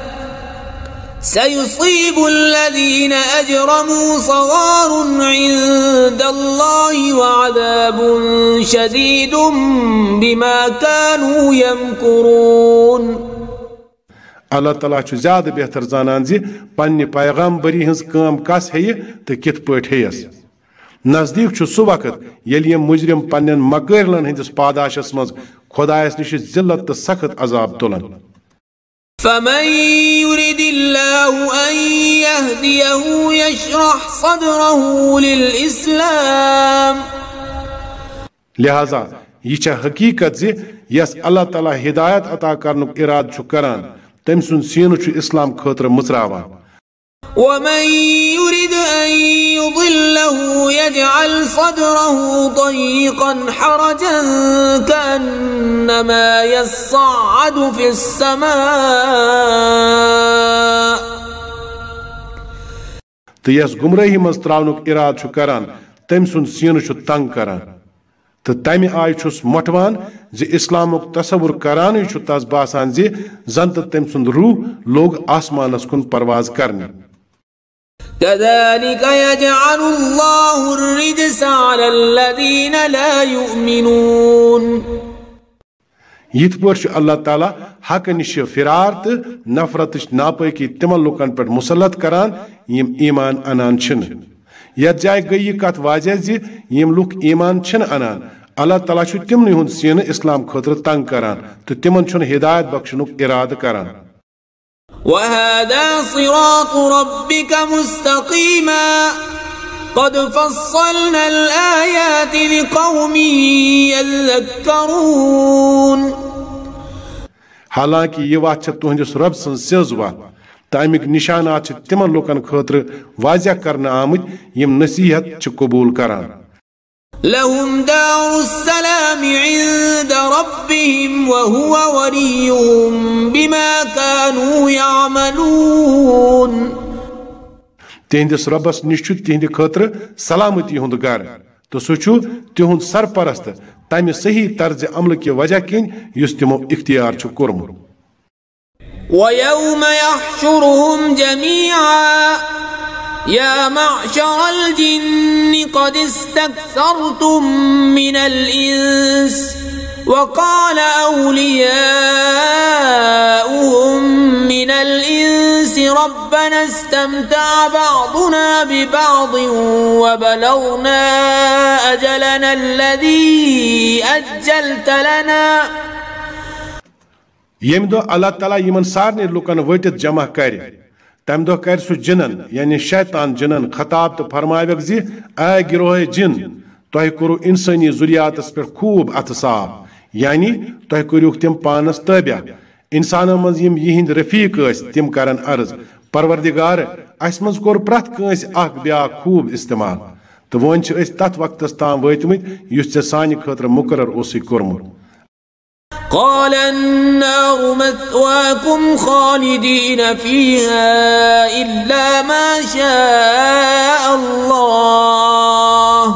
سيصيب الذين أجرموا صغار عند الله وعذاب شديد بما كانوا يمكرون अल्लाह ताला छु ज्यादा बेहतर जानन जी पन्ने पैगंबरी हंस काम कस है तो कित पट हेयस नजदीक छु सु वक्त येल यम मुजरिम पन्नन मकरलन हंदिस पादाशस मज खुदायस निश जिल्लत तो सख्त अजाब तुलन فمن يرد الله أن يهديه يشرح صدره للإسلام लिहाजा यह छ हकीकत जी यस अल्लाह ताला हिदायत अता करनुक इराद छु करान तम सुन सीन छु इस्लाम खतर मुचरावा ومن يرد أن يضله يجعل صدره ضيقا حرجا كأنما يصعد في السماء तो यस गुमराही मज त्रावनुक इराद छु करान तम सुन सीन छु तंग करान तो तमि आय छुस मोटवान जे इस्लामुक तसव्वुर करान छु तस बासान जे जन तो तम सुन रूह लोग आसमानस कुन परवाज करने كذلك يجعل الله الرجس على الذين لا يؤمنون यिथ पर अल्लाह ताला हक निश फिरार तो नफरत नापकी तिमन लुकन पे मुसलत करान यम ईमान अनान छिन यत जाय गई यह कत वाजह जी यम लुक ईमान छिन अनान अल्लाह ताला छु तिमन हुंद सीन इस्लाम खतर तंग करान तो तिमन छुन हिदायत बख्शनुक इराद करान وهذا صراط ربك مستقيما قد فصلنا الآيات لقوم يذكرون हालांकि यह वत तुहंदिस रब सं सेज वत तमिक निशानात तिमन लुकन खतर वाजिया करने आमत यम नसीहत कबूल करान لهم دار السلام عند ربهم وهو وليهم بما كانوا يعملون तिहंदिस रबस निश तिहंद खतर सलामती हुंद गर तो सह तिहुंद सरपरस्त तमि सही तर्ज अमल कि वजह किन युस तिमो इख्तियार छु कोरमुत ويوم يحشرهم جميعا يا معشر الجن قد استكثرتم من الإنس وقال أولياؤهم من الإنس ربنا استمتع بعضنا ببعض وبلغنا أجلنا الذي أجلت لنا यम दो अल्लाह ताला यमन सारने लुकन वटित जमा कर तम दो कर सु जिनन यानी शैतान जिनन खताब तो फरमावेक जी ऐ गिरोह जिन तोह करो इंसानी जुरियातस पे खूब अतसाब यानी तोह करुक तिम पानस तब्या इंसानों मज यम यहिंद रफीक तिम करन अर्ज परवरदिगार अस मज कोर प्रथ कंस अख ब्या खूब इस्तेमाल तो वन तथ वक्तस ताम वतमित युस चे सानि खतर मुकर्रर ओसि कोरमुत قال النار مثواكم خالدين فيها إلا ما شاء الله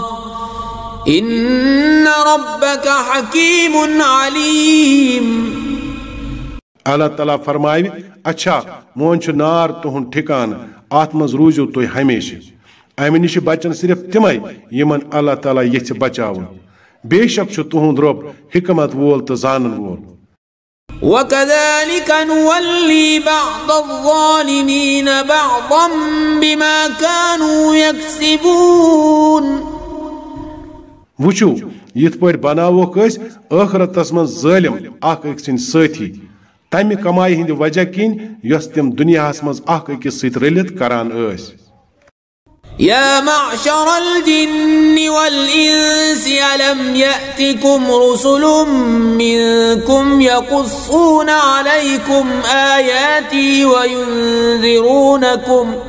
إن ربك حكيم عليم Allah Ta'ala फरमाए अच्छा मोन छु नार तुहन ठिकान आत्मज रूजो तो हमेशा अमि निश बचन सिर्फ तिमय यमन Allah Ta'ala यछ बचावन बेशक छु तुहन रब हिकमत वोल तो जानन वोल وكذلك نولي بعض الظالمين بعضا بما كانوا يكسبون वुचु यथ पर बनावोक अस आखिरतस मन जालिम अख अक्सिन साथी तमि कमाई हिंद वजह किन यस तिम दुनियास मज अख अकिस सत रलित करान अस يا معشر الجن والإنس ألم يأتكم رسل منكم يقصون عليكم آياتي وينذرونكم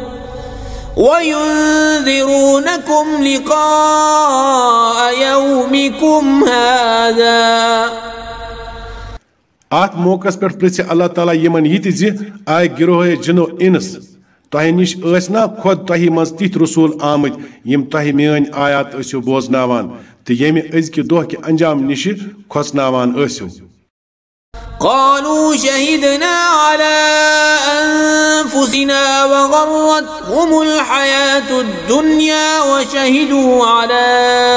وينذرونكم لقاء يومكم هذا آت موقعس पर प्रति अल्लाह ताला यमन यति जी आय गिरोह जिनो इनस तह निश ना खुद तह मज तिथ रसूल आमत यम तह मान आयात असो बोजनावान तो यमि अजकि दोह कि अंजाम निश खोसनावान असो قالوا شهدنا على أنفسنا وغرتهم الحياة الدنيا وشهدوا على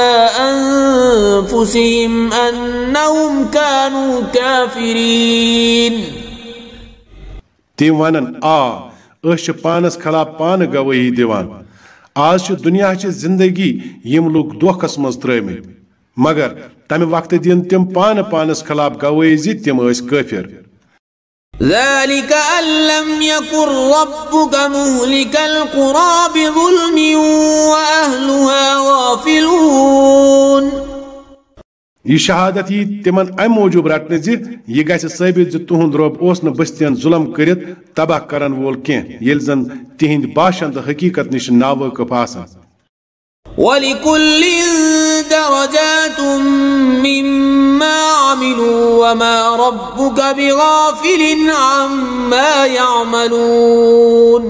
أنفسهم أنهم كانوا كافرين تم ونن آ अश पानस खिलाफ पान गवाही दिवान आज दुनिया जिंदगी यम लोग धोखस मज त्रमित मगर तमे वक्त दिन तिम पान पानस खिलाफ गवाही जी तिम काफिर ذلك أن لم يكن ربك مهلك القرى بظلم وأهلها غافلون यह शहादत यी तिमन अम मौजूब रटने जी यह गि साबित तुहद रब ओस न बस्तियन जुलम करित तबाह करन वोल कह येल जन तिहिंद बाशिंद हकीकत निश नावाकिफ आसान ولكل درجات مما عملوا وما ربك بغافل عما يعملون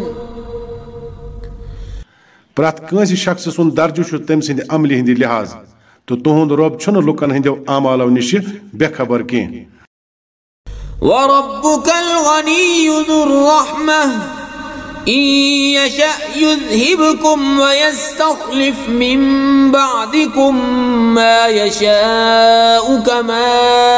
प्रत कंस शख्स सुन दर्जु छु तम सिंद अमली हिंद लिहाज तो तुहद रब छुन लुकन हिंदो आमालो निश बेखबर कह وربك الغني ذو الرحمة إن يشأ يذهبكم ويستخلف من بعدكم ما يشاء كما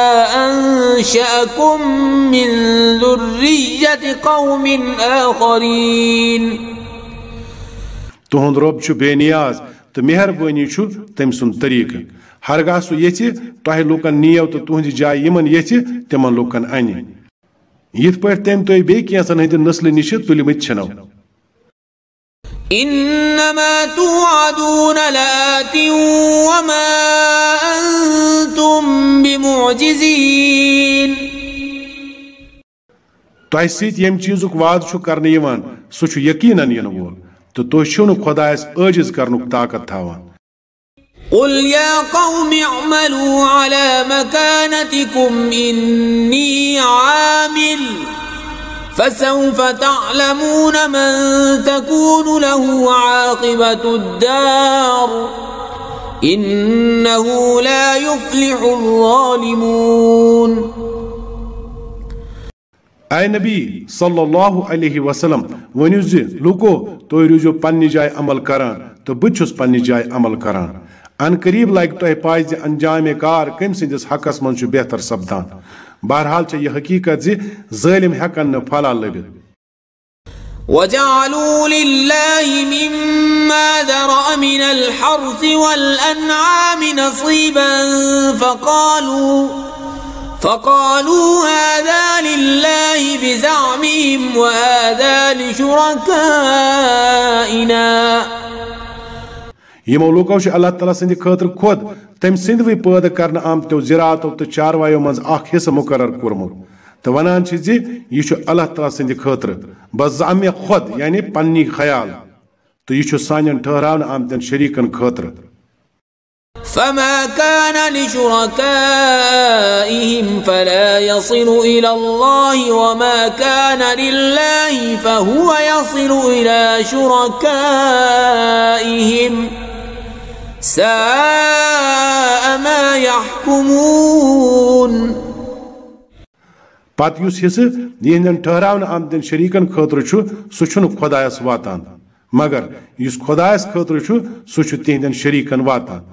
أنشأكم من ذرية قوم آخرين तुहद रब छु बेनियाज तो मेहरबानी छु तम सुन तरीक हरगा सु ये तह लुकन नियो तो तुहद जाय यमन ये तिमन लुकन अन यथ पे तम तुम बे कैसन हंद नस्ल निश तुलमित छनो إنما توعدون لآت وما أنتم بمعجزين तह सत यम चीजुक वाद करने यिवान सु छु यकीनन यिन वोल तो तुह छु न खुदायस आजिज करनुक ताकत थावान قل يا قوم اعملوا على مكانتكم إني عامل فسوف تعلمون من تكون له عاقبة الدار إنه لا يفلح الظالمون اے نبی صلی اللہ علیہ وسلم ونیو زِ لوکو تُہۍ روٗزِو پننہِ جایہِ عمل کران تہٕ بہٕ چھُس پننہِ جایہِ عمل کران ان قریب لگہِ تۄہہِ پاے زِ انجام کار کٔمۍ سٕنٛدِس حقس منٛز چھُ بہتر سپدان بہرحال چھےٚ یہِ حقیٖقت زِ ظٲلِم ہٮ۪کن نہٕ پھلا لٔبِتھ وجعلوا لله مما ذرأ من الحرث والأنعام نصيبا فقالوا فقالوا هذا لله بزعمهم وهذا لشركائنا یمو لوکو چھ اللہ تعالیٰ سندِ خٲطرٕ خود تٔمۍ سٕنٛدوٕے پٲدٕ کرنہٕ آمتیو زِراعتو تہٕ چاروایو منٛز اکھ حصہٕ مُقرر کوٚرمُت تہٕ ونان چھِ زِ یہِ چھُ اللہ تعالیٰ سٕنٛدِ خٲطرٕ بزعمِ خود یعنی پننی خیال تہٕ یہِ چھُ سانٮ۪ن ٹھہراونہٕ آمتٮ۪ن شریٖکن خٲطرٕ فما كان لشركائهم فلا يصل إلى الله وما كان لله فهو يصل إلى شركائهم ساء ما يحكمون پتہٕ یُس حصہٕ یِہنٛدٮ۪ن ٹھہراونہٕ آمتٮ۪ن شریٖکن خٲطرٕ چھُ سُہ چھُنہٕ خۄدایس واتان مگر یُس خۄدایس خٲطرٕ چھُ سُہ چھُ تِہنٛدٮ۪ن شریٖکن واتان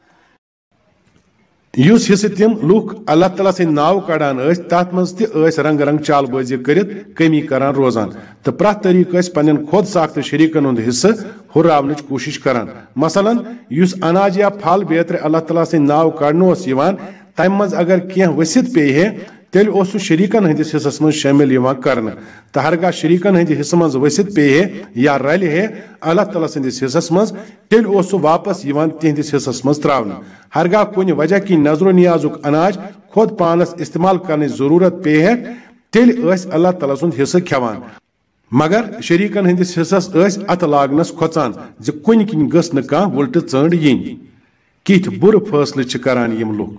یُس حصہٕ تِم لُکھ اللہ تعالیٰ سٕنٛدۍ ناو کڑان ٲسۍ تتھ منٛز تہِ ٲسۍ رنگ رنگ چال بٲزی کٔرِتھ کمی کران روزان تہٕ پرٛٮ۪تھ طریٖقہٕ ٲسۍ پننٮ۪ن خۄد ساختہٕ شریٖکن ہُنٛد حصہٕ ہُراونٕچ کوٗشش کران مثلاً یُس اناج یا پھل بیترِ اللہ تعالیٰ سٕنٛدۍ ناو کڑنہٕ اوس یِوان تمہِ منٛز اگر کینٛہہ ؤسِتھ پیٚیہِ ہے تیٚلہِ اوس سُہ شریٖکن ہٕنٛدِس حصس منٛز شٲمِل یِوان کرنہٕ تہٕ ہرگاہ شریٖکن ہٕنٛدِ حصہٕ منٛز ؤسِتھ پیٚیہِ ہے یا رلہِ ہے اللہ تعالیٰ سٕنٛدِس حصس منٛز تیٚلہِ اوس سُہ واپس یِوان تِہنٛدِس حصس منٛز تراونہٕ ہرگاہ کُنہِ وجہ کِنۍ نظرو نیازُک اناج خۄد پانس استعمال کرنٕچ ضروٗرت پیٚیہِ ہے تیٚلہِ ٲسۍ اللہ تعالیٰ سُنٛد حصہٕ کھٮ۪وان مگر شریٖکن ہٕنٛدِس حصس ٲسۍ اتھٕ لاگنس کھۄژان زِ کُنہِ کِنۍ گٔژھ نہٕ کانٛہہ وُلٹہٕ ژٲنٛڈ یِنۍ کِتھۍ بُرٕ فٲصلہٕ چھِ کران یِم لُکھ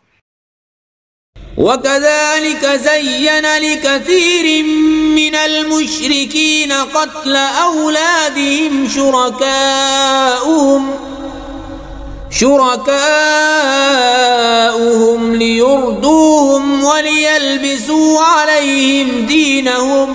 وكذلك زين لكثير من المشركين قتل أولادهم شركاؤهم شركاؤهم ليردوهم وليلبسوا عليهم دينهم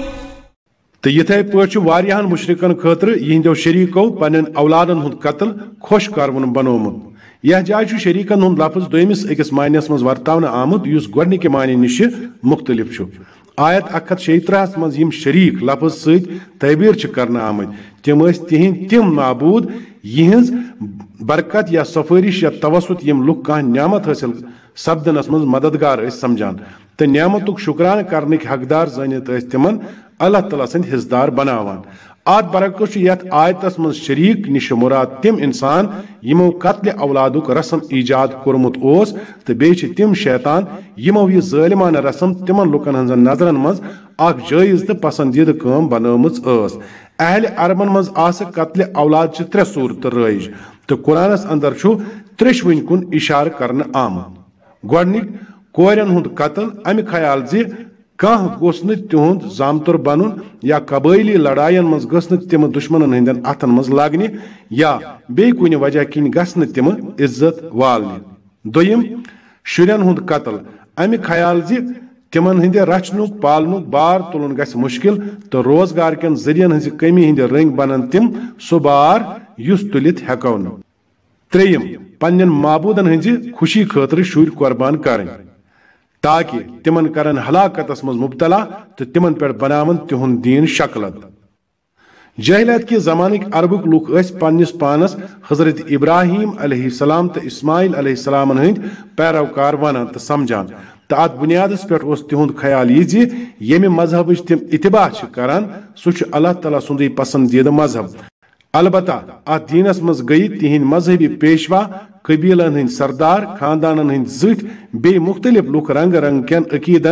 تہٕ یِتھے پٲٹھۍ چھُ واریاہن مُشرِکن خٲطرٕ یِہنٛدیو شریٖکو پننٮ۪ن اولادن ہُنٛد قتل خۄش کروُن بنوومُت یتھ جایہِ چھُ شریٖکن ہُنٛد لفظ دوٚیمِس أکِس معنیَس منٛز ورتاونہٕ آمُت یُس گۄڈنِکہِ معنی نِش مُختٔلِف چھُ آیت اکھ ہتھ شیٚیہِ ترٕہس منٛز یِم شریٖک لفظ سۭتۍ تعبیٖر چھِ کرنہٕ آمٕتۍ تِم ٲسۍ تِہنٛدۍ تِم معبوٗد یِہنٛز برکت یا سفٲرِش یا توسط یِم لُکھ کانٛہہ نعمت حٲصِل سپدنس منٛز مددگار ٲسۍ سمجھان تہٕ نعمتُک شُکرانہٕ کرنٕکۍ حقدار زٲنِتھ ٲسۍ تِمن اللہ تعالیٰ سٕنٛدۍ حِصدار بناوان اتھ برعکس چھُ یتھ آیتس منٛز شریٖک نِش مُراد تِم انسان یِمو قتلِ اولادُک رسم ایجاد کوٚرمُت اوس تہٕ بیٚیہِ چھِ تِم شیطان یِمو یہِ ظٲلمانہٕ رسم تِمن لُکن ہٕنٛزن نظرن منٛز اکھ جٲیز تہٕ پسندیدٕ کٲم بنٲومٕژ ٲس اہلِ عربن منٛز آسہٕ قتلِ اولاد چہِ ترٛےٚ صوٗرتہٕ رٲیِج تہٕ قرآنس اندر چھُ ترٛیشوٕنۍ کُن اِشارٕ کرنہٕ آمُت گۄڈنیُک کورٮ۪ن ہُنٛد قتل امہِ خیال زِ کانٛہہ گوٚژھ نہٕ تِہُنٛد زامتُر بنُن یا قبٲیلی لڑاین منٛز گٔژھ نہٕ تِمہٕ دُشمنن ہٕنٛدٮ۪ن اتھن منٛز لگنہِ یا بیٚیہِ کُنہِ وجہ کِنۍ گژھِ نہٕ تِمہٕ عزت والنہِ دوٚیِم شُرٮ۪ن ہُنٛد قتل امہِ خیال زِ تِمن ہٕنٛدِ رچھنُک پالنُک بار تُلُن گژھِ مُشکِل تہٕ روزگار کٮ۪ن ذٔریعن ہٕنٛزِ کٔمی ہٕنٛدِ رٔنگۍ بنن تِم سُہ بار یُس تُلِتھ ہٮ۪کو نہٕ ترٛیٚیِم پننٮ۪ن معبوٗدن ہٕنٛزِ خوشی خٲطرٕ شُرۍ قۄربان کرٕنۍ تاکہِ تِمن کرن ہلاکتس منٛز مُبتلا تہٕ تِمن پٮ۪ٹھ بناون تِہُنٛد دیٖن شکلت جاہلیت کہِ زمانٕکۍ عربٕکۍ لُکھ ٲسۍ پننِس پانس حضرت ابراہیم علیہ السلام تہٕ اسماعیل علیہ السلامن ہٕنٛدۍ پیروکار ونان تہٕ سمجھان تہٕ اتھ بُنیادس پٮ۪ٹھ اوس تِہُنٛد خیال یہِ زِ ییٚمہِ مذہبٕچ تِم اتباع چھِ کران سُہ چھُ اللہ تعالیٰ سُنٛدُے پسندیدٕ مذہب البتہ اتھ دیٖنس منٛز گٔیہِ تِہنٛدۍ مذہبی پیشوا قبیٖلن ہٕنٛدۍ سردار خاندانن ہٕنٛدۍ زٕٹھۍ بیٚیہِ مُختٔلِف لُکھ رنگہٕ رنگہٕ کٮ۪ن عقیٖدن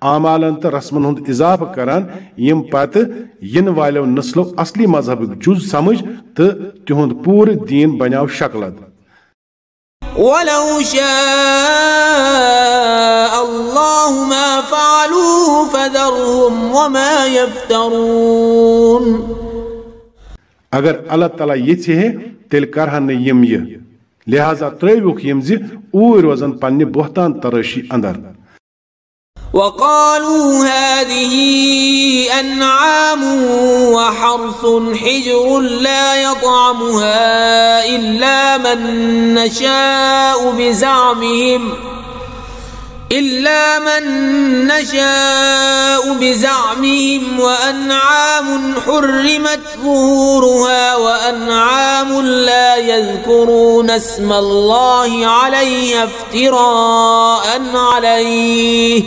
आमालन तो रस्मन हुंद इजाफ करान यम पत इन वालों नस्लो असली मजहब जुज समझ तो तिहुंद पूरे दीन बनाव शक्लत वलौ शाअ अल्लाहु मा फअलूहु फदरहुम वमा यफ्तरून अगर अल्लाह ताला ये है तेल करहन यम ये लिहाजा त्रैवुख यम जि ऊर रोजन पन्ने बोहतान तरशी अंदर वक़ालू हादिही अन्आम वहर्स हिज्र ला यतअमुहा इल्ला मन नशाअ बिज़अमिहिम إلا من نشاء بزعمهم وأنعام حرمت ظهورها وأنعام لا يذكرون اسم الله عليها افتراء عليه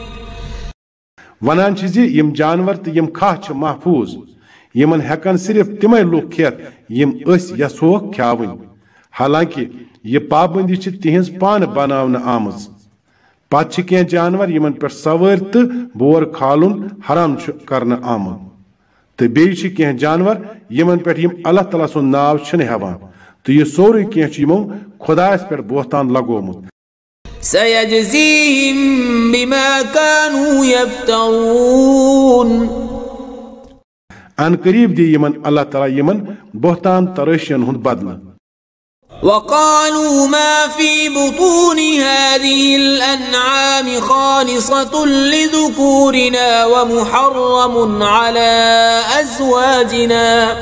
ونان چھ یم جانور تو یم کھاہ چھ محفوظ یمن ہیکن صرف تمے لوگ کھیت یم اس یسوک کھیاون حالانکہ یہ پابندی چھ تہنز پان بناون آمز پتہ کی جانور یمن پر سوار تو بور کھالن حرام کرنا آمد تو بیچ کی جانور یمن پر یم اللہ تعالیٰ سن ناو چھن ہیوان تو یہ سوری کی یمو خدایس پر بہتان لگومت سيجزيهم بما كانوا يفترون ان قریب دی یمن اللہ تعالیٰ یمن بہتان ترشین ہند بدل وقالوا ما في بطون هذه الأنعام خالصة لذكورنا ومحرم على أزواجنا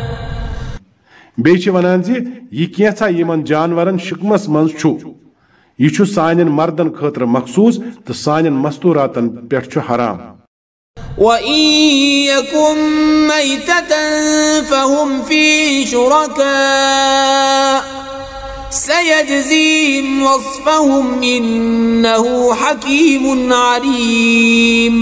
بیچ ونان زِ یہ کینژھا یمن جانورن شکمس منز چھُ یہ چھُ سانین مردن خاطر مخصوص تو سانین مستوراتن پٮ۪ٹھ چھُ حرام وَإِن يَكُن مَيْتَةً فَهُمْ فِيهِ شُرَكَاءُ سيجزيهم وصفهم إنه حكيم عليم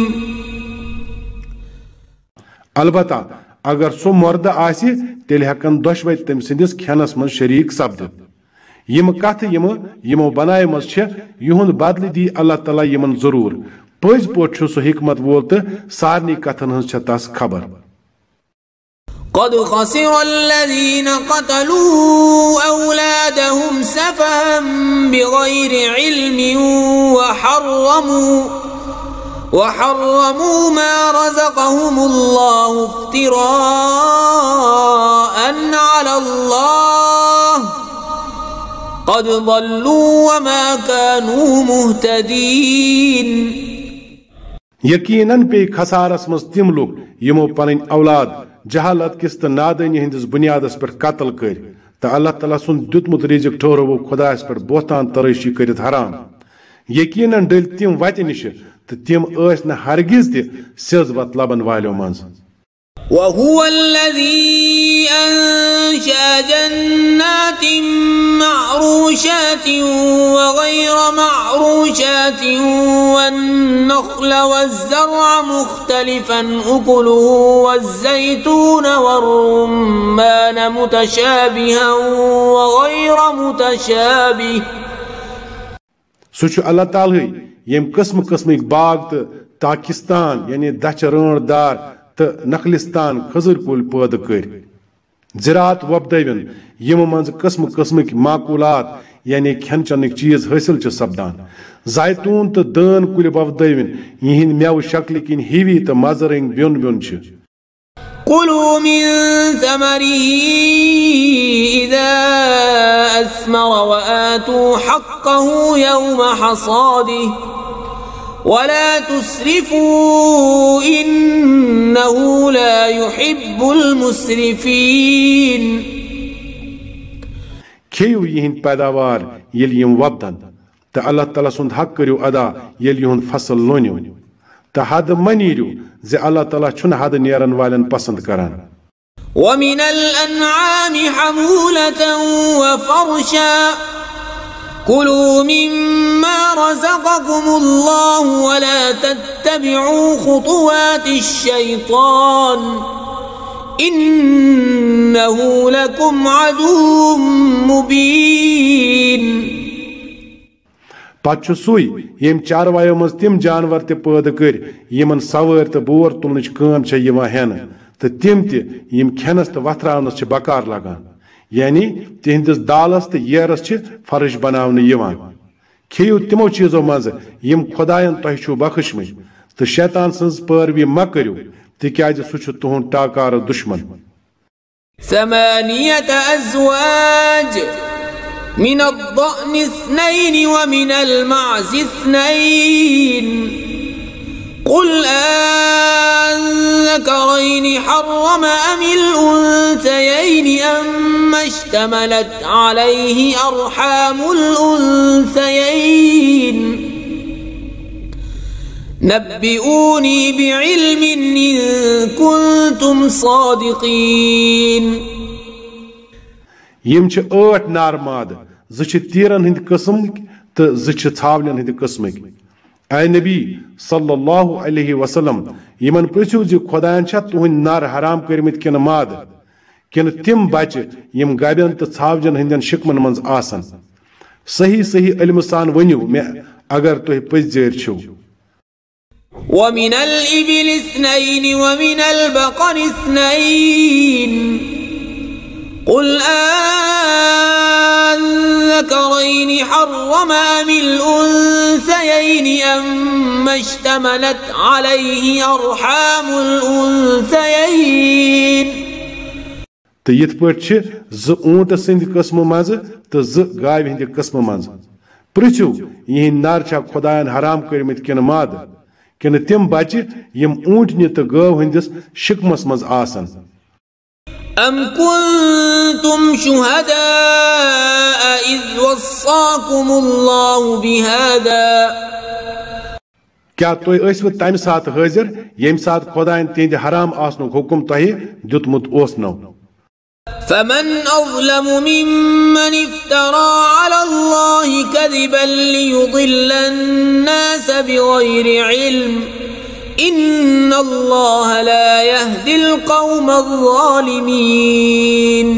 البتہ اگر سو مرد آسی تیل ہکن دشوے تم سندس کھینس من شریک سپد یم کت یم یمو بنائے مز چھ یہند بدل دی اللہ تعالی یمن ضرور پز پوٹ چھ سو حکمت وول تو سارنی کتن ہن چھ تس خبر قد خسر الذين قتلوا أولادهم سفها بغير علم وحرموا وحرموا ما رزقهم الله افتراء على الله قد ضلوا وما كانوا مهتدين یقیناً پی خسارس مز تم لوگ یمو پنن اولاد جہالت کس تو نادانی ہندس بنیادس پر قتل کر تو اللہ تعالیٰ سن دیتمت رزق ٹھہرو خدایس پر بہتان تراشی کرت حرام یقیناً ڈل تم وتہ نش تو تم ٲسۍ نہٕ ہرگز تہ سیز وت لبن والیو منز وهو الذي أنشأ جنات معروشات وغير معروشات والنخل والزرع مختلفا أكله والزيتون والرمان متشابها وغير متشابه سوچ اللہ تعالی یم قسم قسمک باغ تو پاکستان یعنی دچ رٲنٛڈ دار تو نخلستان خزر کل پید کر زراعت وبدون یم من قسم قسمک معقولات یعنی کھین چنک چیز حاصل چھ سپدان زیتون تو دان کل وبدون یہند میو شکل کن ہیوی تو مزٕ رنگ بیون بیون چھ كلوا من ثمره إذا أثمر وآتوا حقه يوم حصاده ولا تسرفوا إنه لا يحب المسرفين کھیو یہند پیداوار یل یم وبدن تو اللہ تعالیٰ سند حق کرو ادا یل یہند فصل لونیو تو حد منیرو زِ اللہ تعالیٰ چھن حد نیرن والن پسند کران ومن الأنعام حمولة وفرشا كلوا مما رزقكم الله ولا تتبعوا خطوات الشيطان إنه لكم عدو مبين पत सुई यम चारवायो मज तिम जानवर ते पैदा कर यमन सवार तो बोर तुलनच काम हेन तो तिम तम खेनस तो वथरावनस बकार लगान यानी तिहंदिस दालस तो येरस फर्श बनावन खेयु तिमो चीजों मज यम खुदायन तुह छु बख्शमत तो शैतान सज पैरवी म करू तिक्याज सह तुहद टाकार दुश्मन ثمانية أزواج من الضأن اثنين ومن المعز اثنين قل أذكرين حرم أم الأنثيين أما اشتملت عليه أرحام الأنثيين نبئوني بعلم إن كنتم صادقين यम आठ नार माद ज तीरन हंद कस्म तो ज छावलन हंद कस्म ऐ नबी सल्लल्लाहु अलैहि वसल्लम यमन पृथ्वी ज खुदायन तुहंद नार हराम करमित किन माद किन तिम बच्चे यम गबन तो छावजन हंदन शिकमन मज आसन सही सही इल्म सान वनियो मे अगर तुह पजर छो ومن الإبل اثنين ومن البقر اثنين قل أذكرين حرم أم الأنثيين أما اشتملت عليه أرحام الأنثيين तो यथ पे ज ऊंट सद कस्म मज तो ज गाय हंद कस्म मज पृथ्व यह नर छा खुदायन हराम करमित किन माद किन तिम बच्चे यम ऊंटनि तो गव हंदिस शिकमस मज आसन أم كنتم شهداء إذ وصاكم الله بهذا क्या तुम ٲسवٕ तमि सात हाजिर येमि सात खुदायन तिहंदि हराम आसनुक हुकुम तुह दितमुत ओसनो فمن أظلم ممن افترى على الله كذبا ليضل الناس بغير علم إن الله لا يهدي القوم الظالمين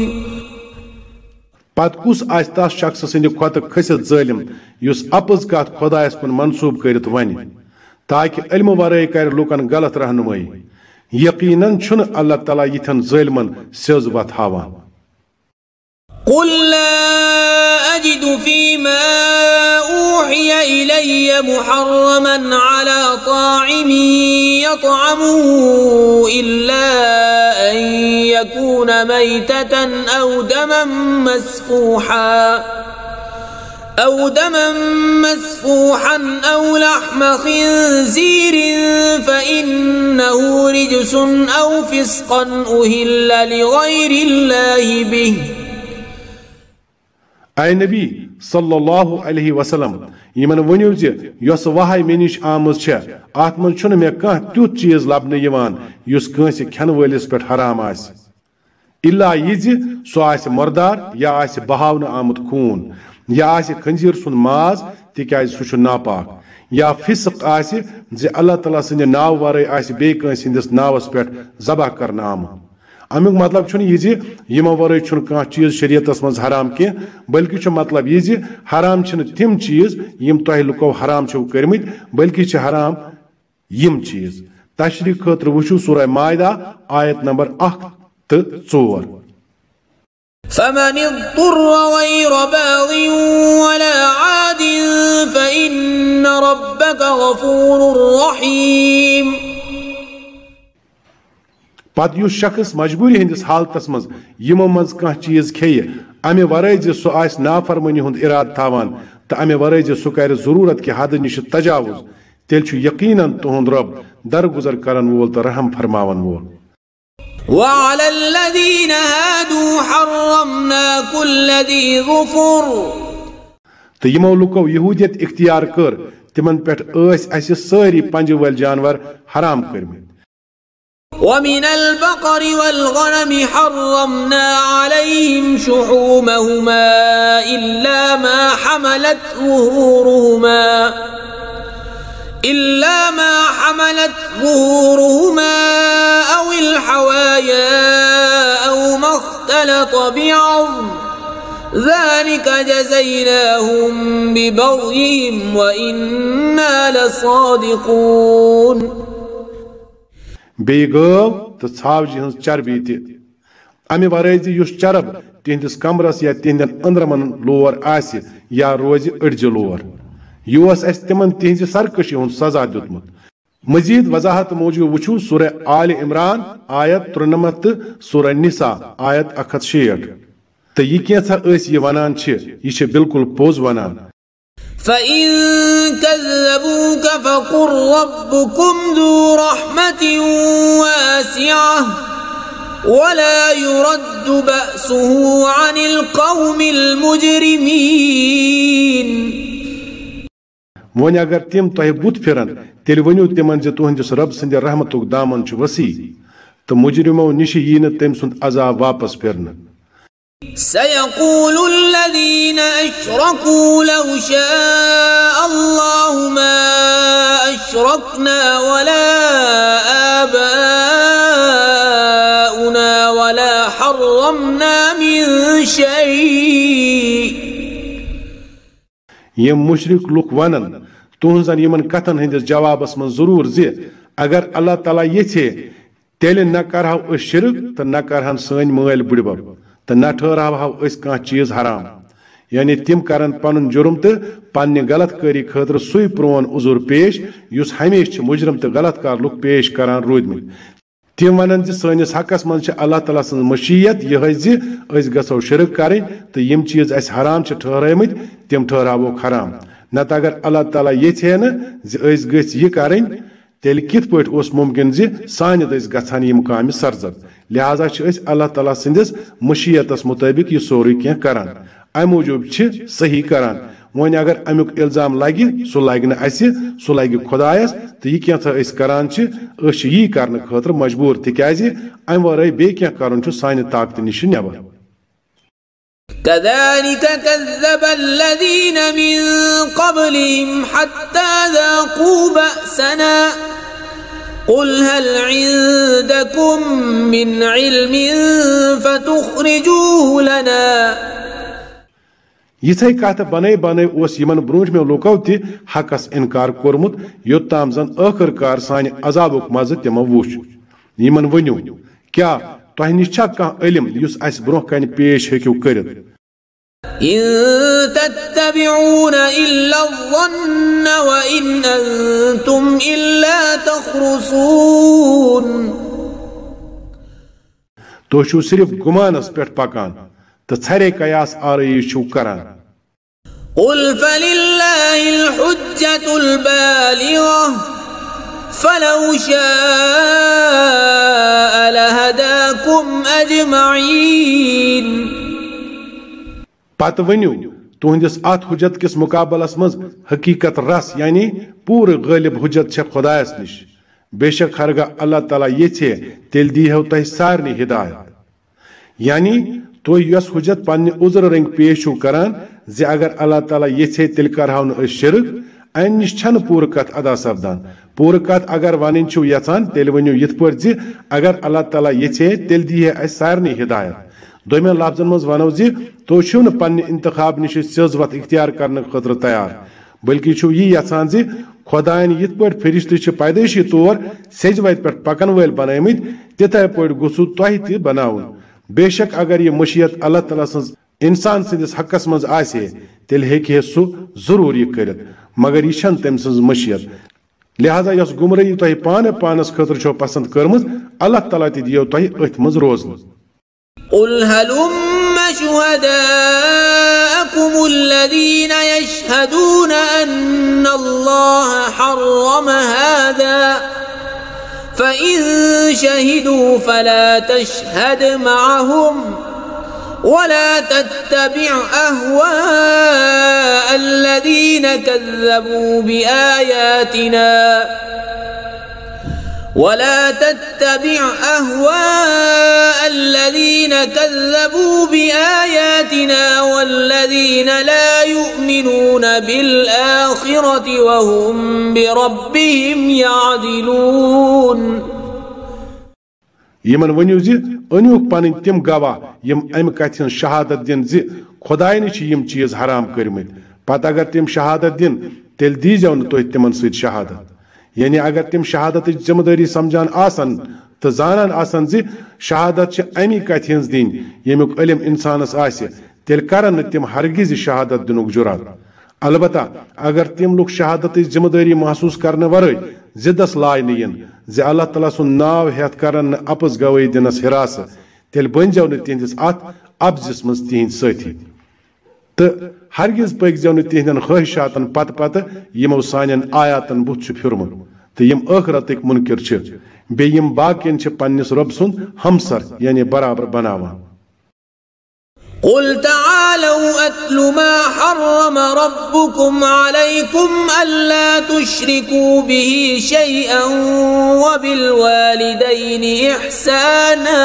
पत कुस आस तस शख्स सद खुत खसित जालिम युस अपज कत खुदायस कुन मंसूब करित वन ताकि इल्म वराई कर लुकन गलत रहनुमाई यकीनन छुन अल्लाह ताला यिथन जालिमन सेज वत हावान قل لا أجد فيما أوحي إلي محرما على طاعم يطعمه إلا أن يكون ميتة أو دما مسفوحا أو دما مسفوحا أو لحم خنزير فإنه رجس أو فسقا أهل لغير الله به ऐ नबी सल्लल्लाहु अलैहि वसल्लम यमन वनियो जे यस वहाय मेनिश आमज छ आत मन छुन मे कह त्युत चीज लबन यवान युस कंस खन वलिस पेट हराम आस इल्ला यज सो आस मर्दार या आस बहावन आमद खून या आस खंजीर सुन माज तिकाज सु छ नापाक या फिस्क आस जे अल्लाह ताला सिन नाव वरे आस बे कंस हिंदस नावस पेट जबा करना आम अमुक मतलब छुन यह यमो वरे छुन कह चीज शरीयतस मज हराम के बल्कि छु मतलब यह हराम छन तिम चीज यम तह लुको हराम छु करमित बल्कि छ हराम यम चीज तशरीह खतर वुचु सूरह माइदा आयत नंबर एक तो चौर فمن اضطر غير باغ ولا عاد فإن ربك غفور رحيم पत युस शख्स मजबूरी हंदिस हालतस मज यमो मज कह चीज खेय अमे वराई जे सो आस नाफरमानी हुंद इराद थावान तो अमे वराई जे सो कर जरूरत के हद निश तजावुज तेल छु यकीनन तुहुंद रब दरगुजर करन वोल तो रहम फरमावन वोल وعلى الذين هادوا حرمنا كل ذي ظفر तो यमो लुको यहूदियत इख्तियार कर तिमन पेट अस असि सारी पंज वल जानवर हराम करमित ومن البقر والغنم حرمنا عليهم شحومهما إلا ما حملت ظهورهما إلا ما حملت ظهورهما أو الحوايا أو ما اختلط بعظم ذلك جزيناهم ببغيهم وإنا لصادقون. بیٚیہِ گٲو تہٕ ژھاوجہِ ہٕنٛز چربی تہِ اَمہِ ورٲے زِ یُس چرب تِہنٛدِس کمرس یا تِہنٛدٮ۪ن أنٛدرمن لور آسہِ یا روزِ أڑجہِ لور یہِ اوس اَسہِ تِمن تِہنٛزِ سرکشی ہُنٛد سزا دیُتمُت. مزید وضاحت موجود وٕچھو سورہ آل عمران آیت ترُنمتھ تہٕ سورہ نساء آیت اکھ ہتھ شیٹھ تہٕ یہِ کینٛژھا أسۍ یہِ ونان چھِ یہِ چھِ بالکل پوٚز ونان. فإن كذبوك فقل ربكم ذو رحمة واسعة ولا يرد بأسه عن القوم المجرمين. وۄنۍ اگر تِم تۄہہِ بُتھ پھِرن تیٚلہِ ؤنِو تِمن زِ تُہنٛدِس رب سٕنٛدِ رحمتُک دامن چھُ وسیع تہٕ مجرمو نِشہِ یی نہٕ تٔمۍ سُنٛد عذاب واپس پھِرنہٕ. سيقول الذين أشركوا لو شاء الله ما أشركنا ولا آباؤنا ولا حرمنا من شيء. یِم مشرک لُکھ ونن تُہنٛزن یِمن کتھن ہٕنٛدِس جوابس منٛز ضروٗر زِ اگر اللہ تعالیٰ یژھِ تیٚلہِ نہ کرہو أسۍ شرک تہٕ نہ کرہن سٲنۍ مٲلۍ بُڈِبب تہٕ نہ ٹھہراوہو أسۍ کانٛہہ چیٖز حرام. یعنی تِم کرن پنُن جُرم تہٕ پننہِ غلط کٲری خٲطرٕ سُے پرون عذر پیش یُس ہمیشہِ چھِ مجرم تہٕ غلط کار لُکھ پیش کران روٗدمٕتۍ. تِم ونن زِ سٲنِس حقس منٛز چھِ اللہ تعالیٰ سٕنٛز مشیت یِہے زِ أسۍ گژھو شرک کرٕنۍ تہٕ یِم چیٖز اَسہِ حرام چھِ ٹھہرٲمٕتۍ تِم ٹھہراووکھ حرام. نتہٕ اگر اللہ تعالیٰ یژھِ ہے نہٕ زِ أسۍ گٔژھۍ یہِ کرٕنۍ تیٚلہِ کِتھ پٲٹھۍ اوس مُمکِن زِ سانہِ دٔسۍ گژھن یِم کامہِ سرزد. لہذا چھِ أسۍ اللہ تعالیٰ سٕنٛدِس مشیتس مُطٲبِق یہِ سورُے کینٛہہ کران امہِ موٗجوٗب چھِ صحیح کران. وۄنۍ اگر امیُک الزام لگہِ سُہ لگہِ نہٕ اَسہِ سُہ لگہِ خۄدایس تہٕ یہِ کینٛژھا أسۍ کران چھِ أسۍ چھِ یی کرنہٕ خٲطرٕ مجبوٗر تِکیازِ امہِ ورٲے بیٚیہِ کینٛہہ کرُن چھُ سانہِ طاقتہٕ نِش نٮ۪بر. كذلك كذب الذين من قبلهم حتى ذاقوا بأسنا قل هل عندكم من علم فتخرجوه لنا. یِژھے کتھ بنٲے بنٲے اوس یِمن برونٛٹھمٮ۪و لُکو تہِ حقس انکار کوٚرمُت یوٚتام زن ٲخٕر کار سانہِ عذابُک مزٕ تِمو وُچھ. یِمن ؤنِو کیٛاہ تۄہہِ نِش چھا کانٛہہ علم یُس اسہِ برونٛہہ کنہِ پیش ہیٚکِو کٔرِتھ؟ إن تتبعون إلا الظن وإن أنتم إلا تخرصون. تُہۍ چھِو صرف گُمانس پٮ۪ٹھ پکان تہٕ ژھرے قیاس آرٲیی چھِو کران. قل فلله الحجة البالغة فلو شاء لهداكم أجمعين. پتہٕ ؤنِو تُہنٛدِس اتھ حجت کِس مُقابلس منٛز حقیٖقت رس یعنی پوٗرٕ غٲلب حجت چھےٚ خۄدایس نِش. بے شک ہرگاہ اللہ تعالیٰ یژھِ تیٚلہِ دیٖہو تۄہہِ سارنٕے ہدایت. یعنی تُہۍ یۄس حجت پننہِ عذرٕ رٔنٛگۍ پیش چھِو کران زِ اگر اللہ تعالیٰ یژھِ تیٚلہِ کرہو نہٕ أسۍ شرک امہِ نِش چھنہٕ پوٗرٕ کتھ ادا سپدان. پوٗرٕ کتھ اگر ونٕنۍ چھِو یژھان تیٚلہِ ؤنِو یِتھ پٲٹھۍ زِ اگر اللہ تعالیٰ یژھِ تیٚلہِ دیٖہے اسہِ سارنٕے ہدایت. دوٚیمٮ۪ن لفظن منٛز ونو زِ تُہۍ چھِو نہٕ پننہِ انتخاب نِش سیٚز وتھ اختیار کرنہٕ خٲطرٕ تیار بلکہِ چھِو یی یژھان زِ خۄدایَن یِتھ پٲٹھۍ فرشتہٕ چھِ پیدٲیشی طور سیٚزِ وتہِ پٮ۪ٹھ پکن وٲلۍ بنٲومٕتۍ تِتھے پٲٹھۍ گوٚژھوٕ تۄہہِ تہِ بناوُن. بے شک اگر یہِ مشیت اللہ تعالیٰ سٕنٛز انسان سٕنٛدِس حقس منٛز آسہِ ہے تیٚلہِ ہیٚکہِ ہے سُہ ضروٗر یہِ کٔرِتھ مگر یہِ چھنہٕ تٔمۍ سٕنٛز مشیت. لہذا یۄس گمرٲہی تۄہہِ پانہٕ پانس خٲطرٕ چھو پسنٛد کٔرمٕژ اللہ تعالیٰ تہِ دِیو تۄہہِ أتھۍ منٛز روزنہٕ. قل هلم شهداءكم الذين يشهدون أن الله حرم هذا فإن شهدوا فلا تشهد معهم ولا تتبع أهواء الذين كذبوا بآياتنا ولا تتبع أهواء الذين كذبوا بآياتنا والذين لا يؤمنون بالآخرة وهم بربهم يعدلون. یمن ؤنِو زِ أنِوُکھ پنٕنۍ تِم گواہ یِم امہِ کتھِ ہٕنٛز شہادت دِن زِ खुदाय ने यम चीज हराम कर्मित पत अगर तिम शहादत दिन तेल दीजो न तुह तिमन सत शहादत यानी अगर तिम शहादत जिम्मेदारी समझान आसन तो जानन आसन जि शहादत अमी कथ हज दिन यमुक इल्म इंसानस आसि तेल करन न तिम हरगिज शहादत दिनुक जुरात अलबत्ता अगर तिम लोग शहादत जिम्मेदारी महसूस करने वरय जिदस लाय नीन जे अल्लाह ताला सुन नाव हेत करन अपज गवाही दिनस हिरास तेल बनजो न तिहंदिस अत अब्जिस मज तिहंद साथी तो हरगिज पकजो न तिहंदन ख्वाहिशातन पत पत यमो सानन आयातन बुत फिरमुत तो यम आखिरतक मुनकिर छ बे यम बाकियन छ पन्निस रब सुन हमसर यानी बराबर बनावान قل تعالوا أتل ما حرم ربكم عليكم ألا تشركوا به شيئا وبالوالدين إحسانا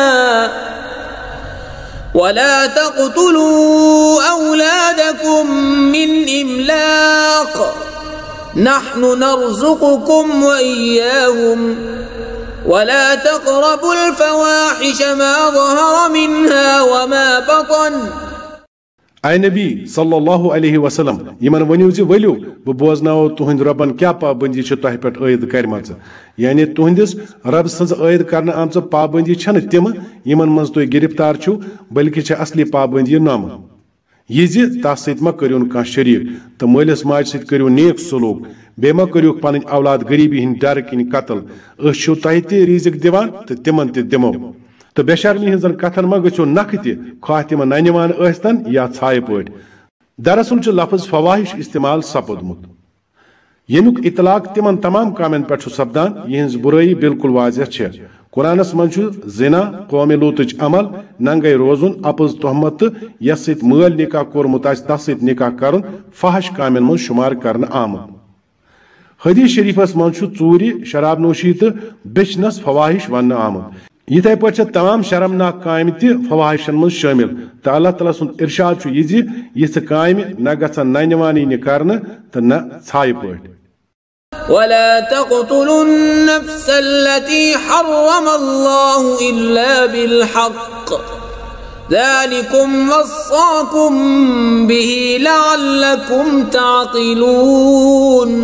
ولا تقتلوا أولادكم من إملاق نحن نرزقكم وإياهم ولا تقربوا الفواحش ما ظهر منها وما بطن اے نبی صلی اللہ علیہ وسلم یمن ونیو زِ ؤلِو بہٕ بوزناو تُہنٛدِ رۄبن کیٛاہ پابندی چھِ تۄہہِ پٮ۪ٹھ عٲید کرِمژٕ یعنی تُہنٛدِس رب سٕنٛز عٲید کرنہٕ آمژٕ پابندی چھنہٕ تِمہٕ یمن منٛز تُہۍ گِرفتار چھِو بلکہِ چھےٚ اصلی پابندی نامہٕ یہِ زِ تس سۭتۍ ما کٔرِوُن کانٛہہ شریٖک تہٕ مٲلِس ماجہِ سۭتۍ کٔرِو نیک سلوٗک بیٚیہِ ما کٔرِوُکھ پنٕنۍ اولاد غریٖبی ہٕنٛدۍ ڈرٕ کِنۍ قتل أسۍ چھِو تۄہہِ تہِ رِزق دِوان تہٕ تِمن تہِ دِمو تہٕ بے شرمی ہٕنٛزن کتھن ما گٔژھِو نکھٕ تہِ خواہ تِمن ننہِ ٲسۍتن یا ژھایہِ پٲٹھۍ دراصل چھُ لفظ فواہش استعمال سپُدمُت ییٚمیُک اطلاق تِمن تمام کامٮ۪ن پٮ۪ٹھ چھُ سپدان یِہٕنٛز بُرٲیی بالکل واضح چھےٚ قرآنس منٛز چھُ زنا قومِ لوٗطٕچ عمل ننگے روزُن اپٕز تہمت تہٕ یس سۭتۍ مٲلۍ نکاح کوٚرمُت آسہِ تس سۭتۍ نکاح کرُن فحش کامٮ۪ن منٛز شُمار کرنہٕ آمُت حدیث شریفس منٛز چھُ ژوٗرِ شراب نوشی تہٕ بیچنس فواہش وننہٕ آمُت یِتھے پٲٹھۍ چھےٚ تمام شرمناک کامہِ تہِ فواہشن منٛز شٲمِل تہٕ اللہ تعالیٰ سُنٛد ارشاد چھُ یہِ زِ یِژھٕ کامہِ نہ گژھن ننہِ وانہِ نہِ کرنہٕ تہٕ نہ ژھایہِ پٲٹھۍ ولا تقتلوا النفس التي حرم الله إلا بالحق ذلكم وصاكم به لعلكم تعقلون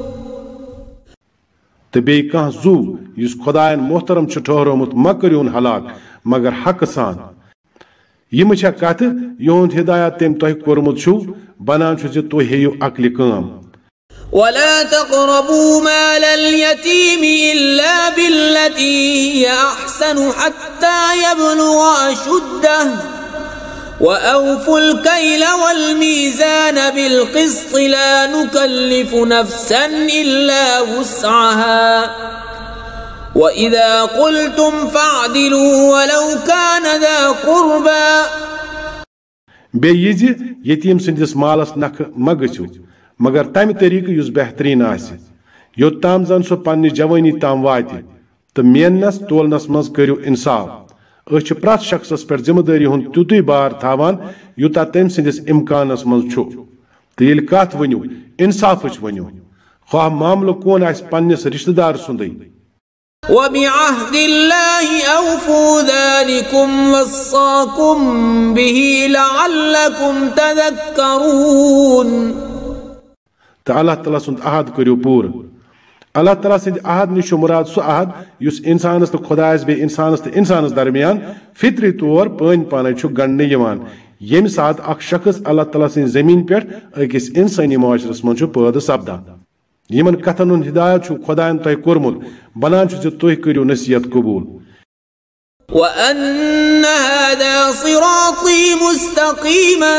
تہٕ بیٚیہِ کانٛہہ زُو یُس خۄدایَن محترم چھُ ٹھٔہرومُت مہ کٔرِوُن ہلاک مگر حقہٕ سان یِمہٕ چھےٚ کتھٕ یِہُنٛد ہدایت تٔمۍ تۄہہِ کوٚرمُت چھُو بنان چھُ زِ تُہۍ ہیٚیِو عقلہِ کٲم ولا تقربوا مال اليتيم إلا بالتي هي أحسن حتى يبلغ أشده وأوفوا الكيل والميزان بالقسط لا نكلف نفسا إلا وسعها وإذا قلتم فاعدلوا ولو كان ذا قربى بیٚیہِ یہِ زِ یتیٖم سٕنٛدِس مالس نکھٕ مہ گٔژھِو مگر تمہِ طریقہٕ یُس بہتریٖن آسہِ یوٚتام زن سُہ پننہِ جوٲنی تام واتہِ تہٕ میننس تولنس منٛز کٔرِو انصاف أسۍ چھِ پرٛٮ۪تھ شخصس پٮ۪ٹھ ذمہٕ دٲری ہُنٛد تیُتُے بار تھاوان یوٗتاہ تٔمۍ سٕنٛدِس امکانس منٛز چھُ تہٕ ییٚلہِ کتھ ؤنِو انصافٕچ ؤنِو خواہ معاملہٕ کون آسہِ پننِس رشتہٕ دار سُنٛدٕے وبعهد الله أوفوا ذلكم وصاكم به لعلكم تذكرون تہٕ اللہ تعالیٰ سُنٛد عہد کٔرِو پوٗرٕ اللہ تعالیٰ سٕنٛدِ عہد نِش چھُ مُراد سُہ عہد یُس انسانس تہٕ خۄدایس بیٚیہِ انسانس تہٕ انسانس درمیان فطری طور پٲنۍ پانے چھُ گنڈنہٕ یِوان ییٚمہِ ساتہٕ اکھ شخص اللہ تعالیٰ سٕنٛزِ زٔمیٖن پٮ۪ٹھ أکِس انسٲنی معاشرس منٛز چھُ پٲدٕ سپدان یِمن کتھن ہُنٛد ہدایت چھُ خۄدایَن تۄہہِ کوٚرمُت بنان چھُ زِ تُہۍ کٔرِو نصیحت قبوٗل وأن هذا صراطي مستقيما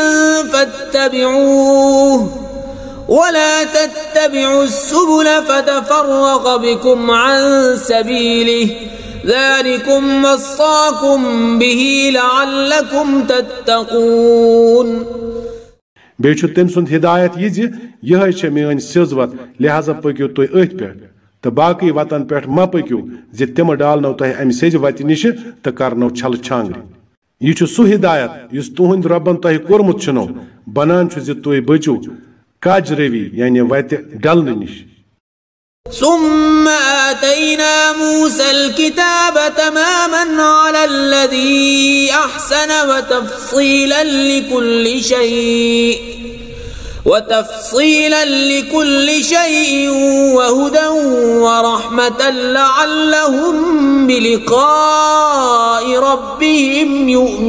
فاتبعوه ولا تتبعوا السبل فتفرق بكم عن سبيله ذلكم وصاكم به لعلكم تتقون بیٚیہِ چھُ تٔمۍ سُنٛد ہدایت یہِ زِ یِہے چھےٚ میٲنۍ سیٚز وَتھ لہذا پٔکِو تُہۍ أتھۍ پٮ۪ٹھ تہٕ باقٕے وتن پٮ۪ٹھ مہ پٔکِو زِ تِمہٕ ڈالنو تۄہہِ امہِ سیٚزِ وتہِ نِشہِ تہٕ کرنو چھلہٕ چھانگرِ یہِ چھُ سُہ ہدایت یُس تُہنٛدِ رۄبن تۄہہِ کوٚرمُت چھُنو بنان چھُ زِ تُہۍ بٔچِو کاج روی یعنی وتہِ ڈلنہٕ نِش ثم آتينا موسى الكتاب تماما على الذي أحسن وتفصيلا لكل شيء وتفصيلا لكل شيء وهدى ورحمة لعلهم بلقاء ربهم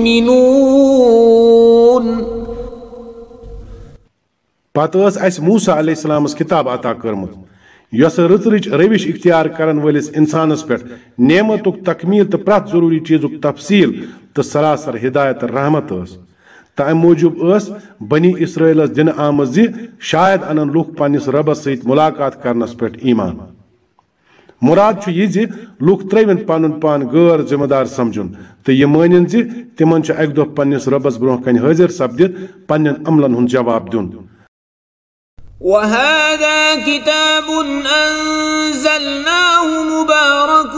يؤمنون. پتہ ٲس موسیٰ علیہ السلامس کتاب عطا کٔرمٕژ یۄس رٕژرٕچ روش اختیار کرن وٲلِس انسانس پٮ۪ٹھ نعمتُک تکمیل تہٕ پرٛٮ۪تھ ضروٗری چیٖزُک تفصیل تہٕ سراسر ہدایت تہٕ رحمت ٲس تہٕ امہِ موٗجوٗب ٲس بنی اسرائیلس دِنہٕ آمٕژ زِ شاید انن لُکھ پننِس رۄبس سۭتۍ مُلاقات کرنس پٮ۪ٹھ ایمان. مراد چھُ یہِ زِ لُکھ ترٛٲوِن پنُن پان غٲر ذمہٕ دار سمجھُن تہٕ یہِ مٲنِن زِ تِمن چھُ اکہِ دۄہ پننِس رۄبس برٛونٛہہ کنہِ حٲضِر سپدِتھ پننٮ۪ن عملن ہُنٛد جواب دیُن. وهذا كتاب أنزلناه مبارك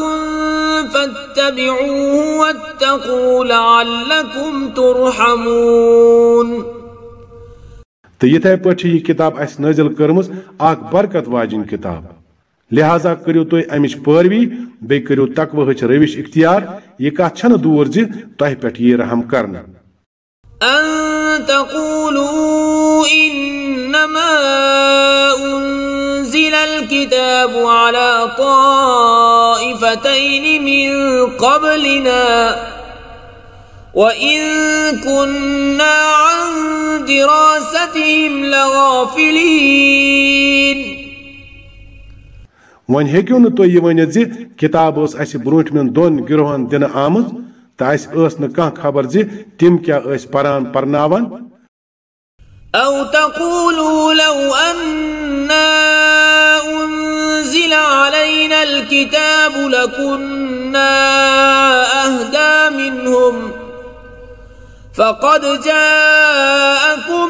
فاتبعوه واتقوا لعلكم ترحمون. تہٕ یِتھے پٲٹھۍ چھِ یہِ کِتاب اَسہِ نٲزِل کٔرمٕژ اکھ برکت واجِنۍ کِتاب لہذا کٔرِو تُہۍ امِچ پٲروی بیٚیہِ کٔرِو تقوہٕچ روش اختیار. یہِ کتھ چھنہٕ دوٗر زِ تۄہہِ پٮ۪ٹھ یی رحم کرنہٕ. أن تقولوا إنما أنزل الكتاب على طائفتين من قبلنا وإن كنا عن دراستهم لغافلين. وۄنۍ ہیٚکِو نہٕ تُہۍ یہِ ؤنِتھ زِ کِتاب ٲس اَسہِ برٛوٗنٛٹھمٮ۪ن دۄن گِروہن دِنہٕ آمٕژ تہٕ اَسہِ ٲس نہٕ کانٛہہ خبر زِ تِم کیٛاہ ٲسۍ پران پرناوان. أو تقولوا لو أنا أنزل علينا الكتاب لكنا أهدى منهم فقد جاءكم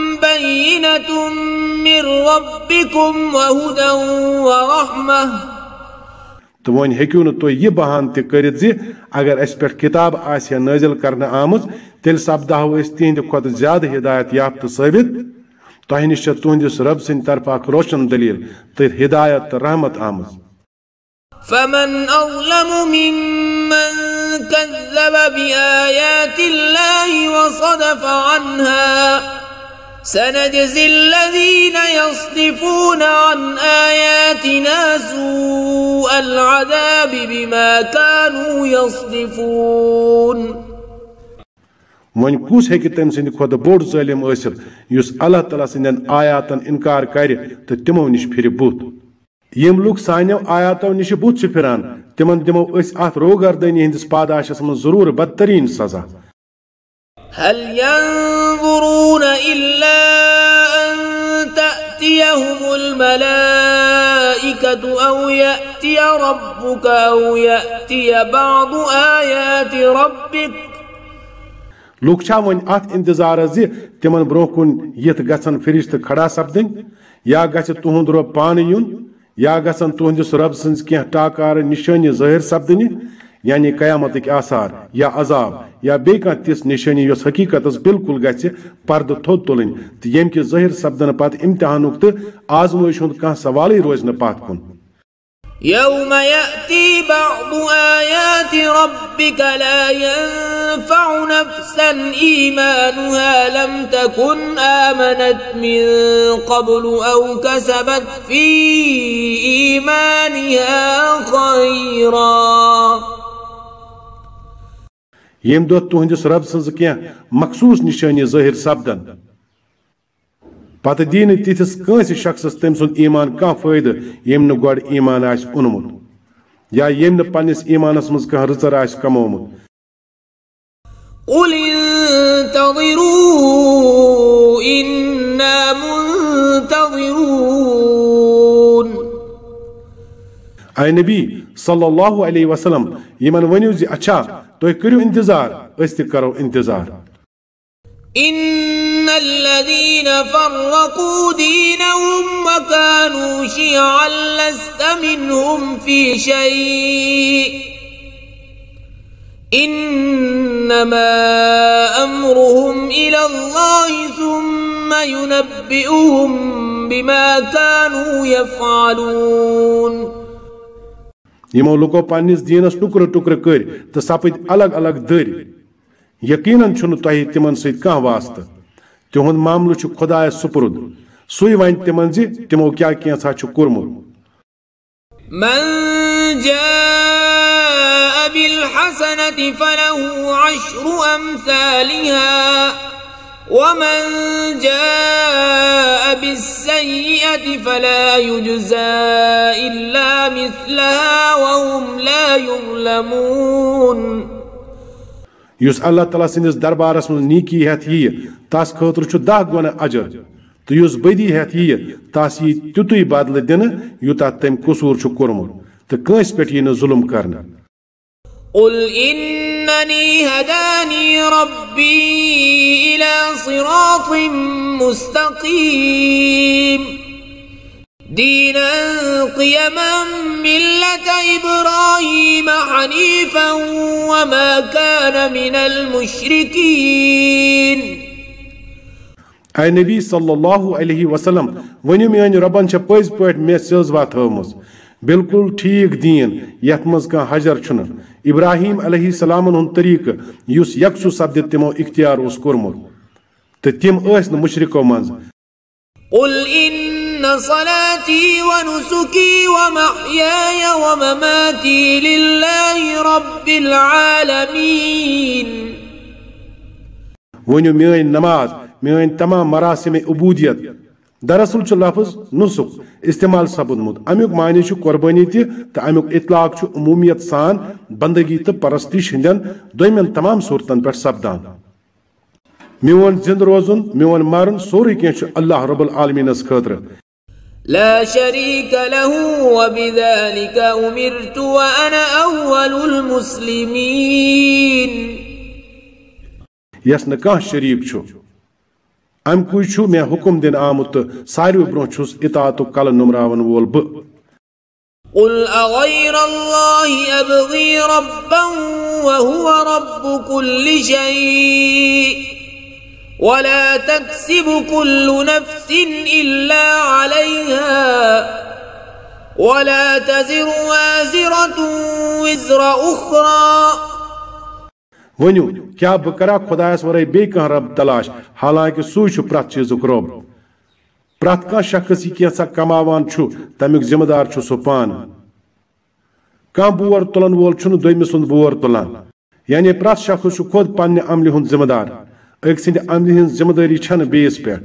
بينة من ربكم وهدى ورحمة. تہٕ وۄنۍ ہیٚکِو نہٕ تُہۍ یہِ بہانہٕ تہِ کٔرِتھ زِ اگر اَسہِ پٮ۪ٹھ کِتاب آسہِ ہا نٲزِل کرنہٕ آمٕژ تیٚلہِ سپداہو أسۍ تِہنٛدِ کھۄتہٕ زیادٕ ہدایت یافتہٕ ثٲبت. تۄہہِ نِش چھےٚ تُہنٛدِس رۄب سٕنٛدِ طرفہٕ اکھ روشن دلیٖل تہٕ ہدایت تہٕ رحمت آمٕژ. فمن أظلم ممن كذب بآيات الله وصدف عنها سنجزي الذين يصدفون عن آياتنا سوء العذاب بما كانوا يصدفون. وۄنۍ کُس ہیٚکہِ تٔمۍ سٕنٛدِ کھۄتہٕ بوٚڑ ظٲلِم ٲسِتھ یُس اللہ تعالیٰ سٕنٛدٮ۪ن آیاتن اِنکار کرِ تہٕ تِمو نِش پھِرِ بُتھ. یِم لُکھ سانیو آیاتو نِش بُتھ چھِ پھِران تِمن دِمو أسۍ اتھ روگردٲنی ہٕنٛدِس پاداشس منٛز ضروٗر بدتریٖن سزا. هل ينظرون إلا أن تأتيهم الملائكة أو يأتي ربك أو يأتي بعض آيات ربك. لُکھ چھا وۄنۍ اتھ انتظارس زِ تِمن برٛونٛہہ کُن یِتھ گژھن فرشتہٕ کھڑا سپدٕنۍ یا گژھِ تُہُنٛد رۄب پانہٕ یُن یا گژھن تُہنٛدِس رۄب سٕنٛز کینٛہہ ٹاکارٕ نِشٲنی ظٲہِر سپدٕنہِ یعنی قیامتٕکۍ آثار یا عذاب یا بیٚیہِ کانٛہہ تِژھ نِشٲنی یۄس حقیٖقتس بالکل گژھِ پردٕ تھوٚد تُلٕنۍ تہٕ ییٚمہِ کہِ ظٲہِر سپدنہٕ پتہٕ امتحانُک تہٕ آزمٲیش ہُنٛد کانٛہہ سوالٕے روزِ نہٕ پتھ کُن. يوم يأتي بعض آيات ربك لا ينفع نفسا إيمانها لم تكن آمنت من قبل أو كسبت في إيمانها خيرا. ییٚمہِ دۄہ تُہنٛدِس رۄب سٕنٛز کینٛہہ مخصوٗص نِشٲنی ظٲہِر سپدن پتہٕ دی نہٕ تِتھِس کٲنٛسہِ شخصس تٔمۍ سُنٛد ایمان کانٛہہ فٲیدٕ ییٚمۍ نہٕ گۄڈٕ ایمان آسہِ اوٚنمُت یا ییٚمۍ نہٕ پننِس ایمانس منٛز کانٛہہ رٕژر آسہِ کمومُت. قل انتظروا إنا منتظرون. اے نبی صلی اللہ علیہ وسلم یمن ؤنِو زِ اچھا تُہۍ کٔرِو انتظار أسۍ تہِ کرو انتظار. إن الذين فرقوا دينهم وكانوا شيعا لست منهم في شيء إنما أمرهم إلى الله ثم ينبئهم بما كانوا يفعلون. यमो लुको पन्निस दीनस टुकर टुकर कर तो सपद अलग अलग दर यकीनन छुन तोहि तिमन सहित कह वास्त तिहुंद मामलु छु खुदायस सुपुर्द सुई वन तिमन जि तिमो क्या केंसा छु कुरमुत. من جاء بالحسنة فله عشر أمثالها ومن جاء بالسيئة فلا يجزى إلا مثلها وهم لا يظلمون. युस अल्लाह तआला सिंदिस दरबारस मज नीकी हेत यी तास खतर छु दह गुना अजर तो युस बदी हेत यी तास यी तुतुई बदल दिन युता तम कसूर छु कोरमुत तो कंस पेट यी न जुल्म करना. قل إنني هداني ربي إلى صراط مستقيم دينا قيما ملة إبراهيم حنيفا وما كان من المشركين. اے نبی صلی اللہ علیہ وسلم ونیو میان ربن چھ پز پٹ میں سز وات ہومس बिल्कुल ठीक दीन यथ मज कह हजर छुन इब्राहिम अलैहि सलाम हुन तरीक युस यकसु सब्द तिमो इख्तियार उस कोरमुत तो तिम ऐस न मुशरिको मज. قل إن صلاتي ونسكي ومحياي ومماتي لله رب العالمين. ونیو میان नमाज میان तमाम मरासिम उबूदियत दरअसल लफ्ज नुसुक इस्तेमाल सपदमुत अमुक मानी कुर्बानी तो अमुक इतलाक उमूमियत सान बंदगी तो परस्तिश हंदन दोमन तमाम सूरतन पे सपदान. मोन जिंद रोजुन मोन मरन सोरे कह अल्लाह रब्बुल आलमीनस खतर لا شريك له وبذلك أمرت وأنا أول المسلمين. यस न कह शरीक छु अम कुछ छु मे हुकुम दिन आमुत सारी ब्रो छुस इताअत कल नुमरावन वोल ब. قل أغير الله أبغي ربا وهو رب كل شيء ولا تكسب كل نفس إلا عليها ولا تزر وازرة وزر أخرى. वनु क्या बह करा खुदायस वरै बे कह रब तलाश हालांकि सू प्रत चीजुक रब प्रत कह शख्स यह कैसा कमावान तमिक जिम्मेदार सह पान कह बोर तुलन वोल दोम सुंद बोर तुलान यानी प्रत शख्स खुद पन्ने अमल हुंद जिम्मेदार अक सिंद अमल हिंज जिम्मेदारी छन बेस पे.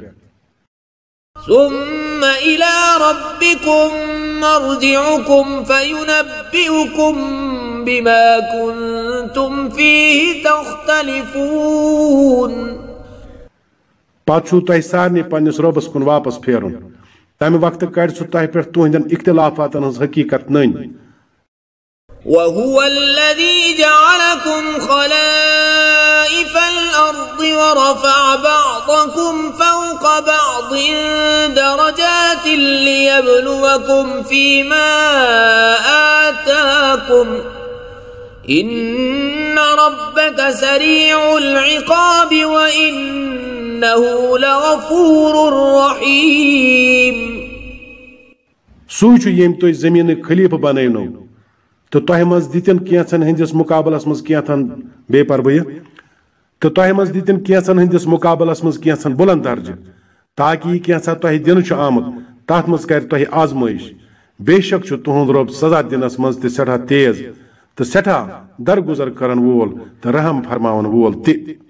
ثم إلى ربكم مرجعكم فينبئكم بما كنتم فيه تختلفون. पाछु तह सारने पन्निस रबस कुन वापस फेरुन तमे वक्त कड़ सु तह पे तुहंदन इख्तिलाफातन हज हकीकत नन. وهو الذي جعلكم خلائف الأرض ورفع بعضكم فوق بعض درجات ليبلوكم فيما آتاكم إن ربك سريع العقاب وإنه لغفور رحيم. सूच यम तुम जमीन खलीफ बनैनो तो तह मज दितन कैंसन हंदिस मुकाबलस मज कैंथन बेपरवाह तो तह मज दितन कैंसन हंदिस मुकाबलस मज कैंसन बुलंद दर्ज ताकि यह कैंसा तह दिन आमुत तथ मज कर तह आजमाइश बेशक तुहद रब सजा दिनस मज सठा तेज तो सठा दरगुजर करन वोल तो रहम फरमावन वोल ते.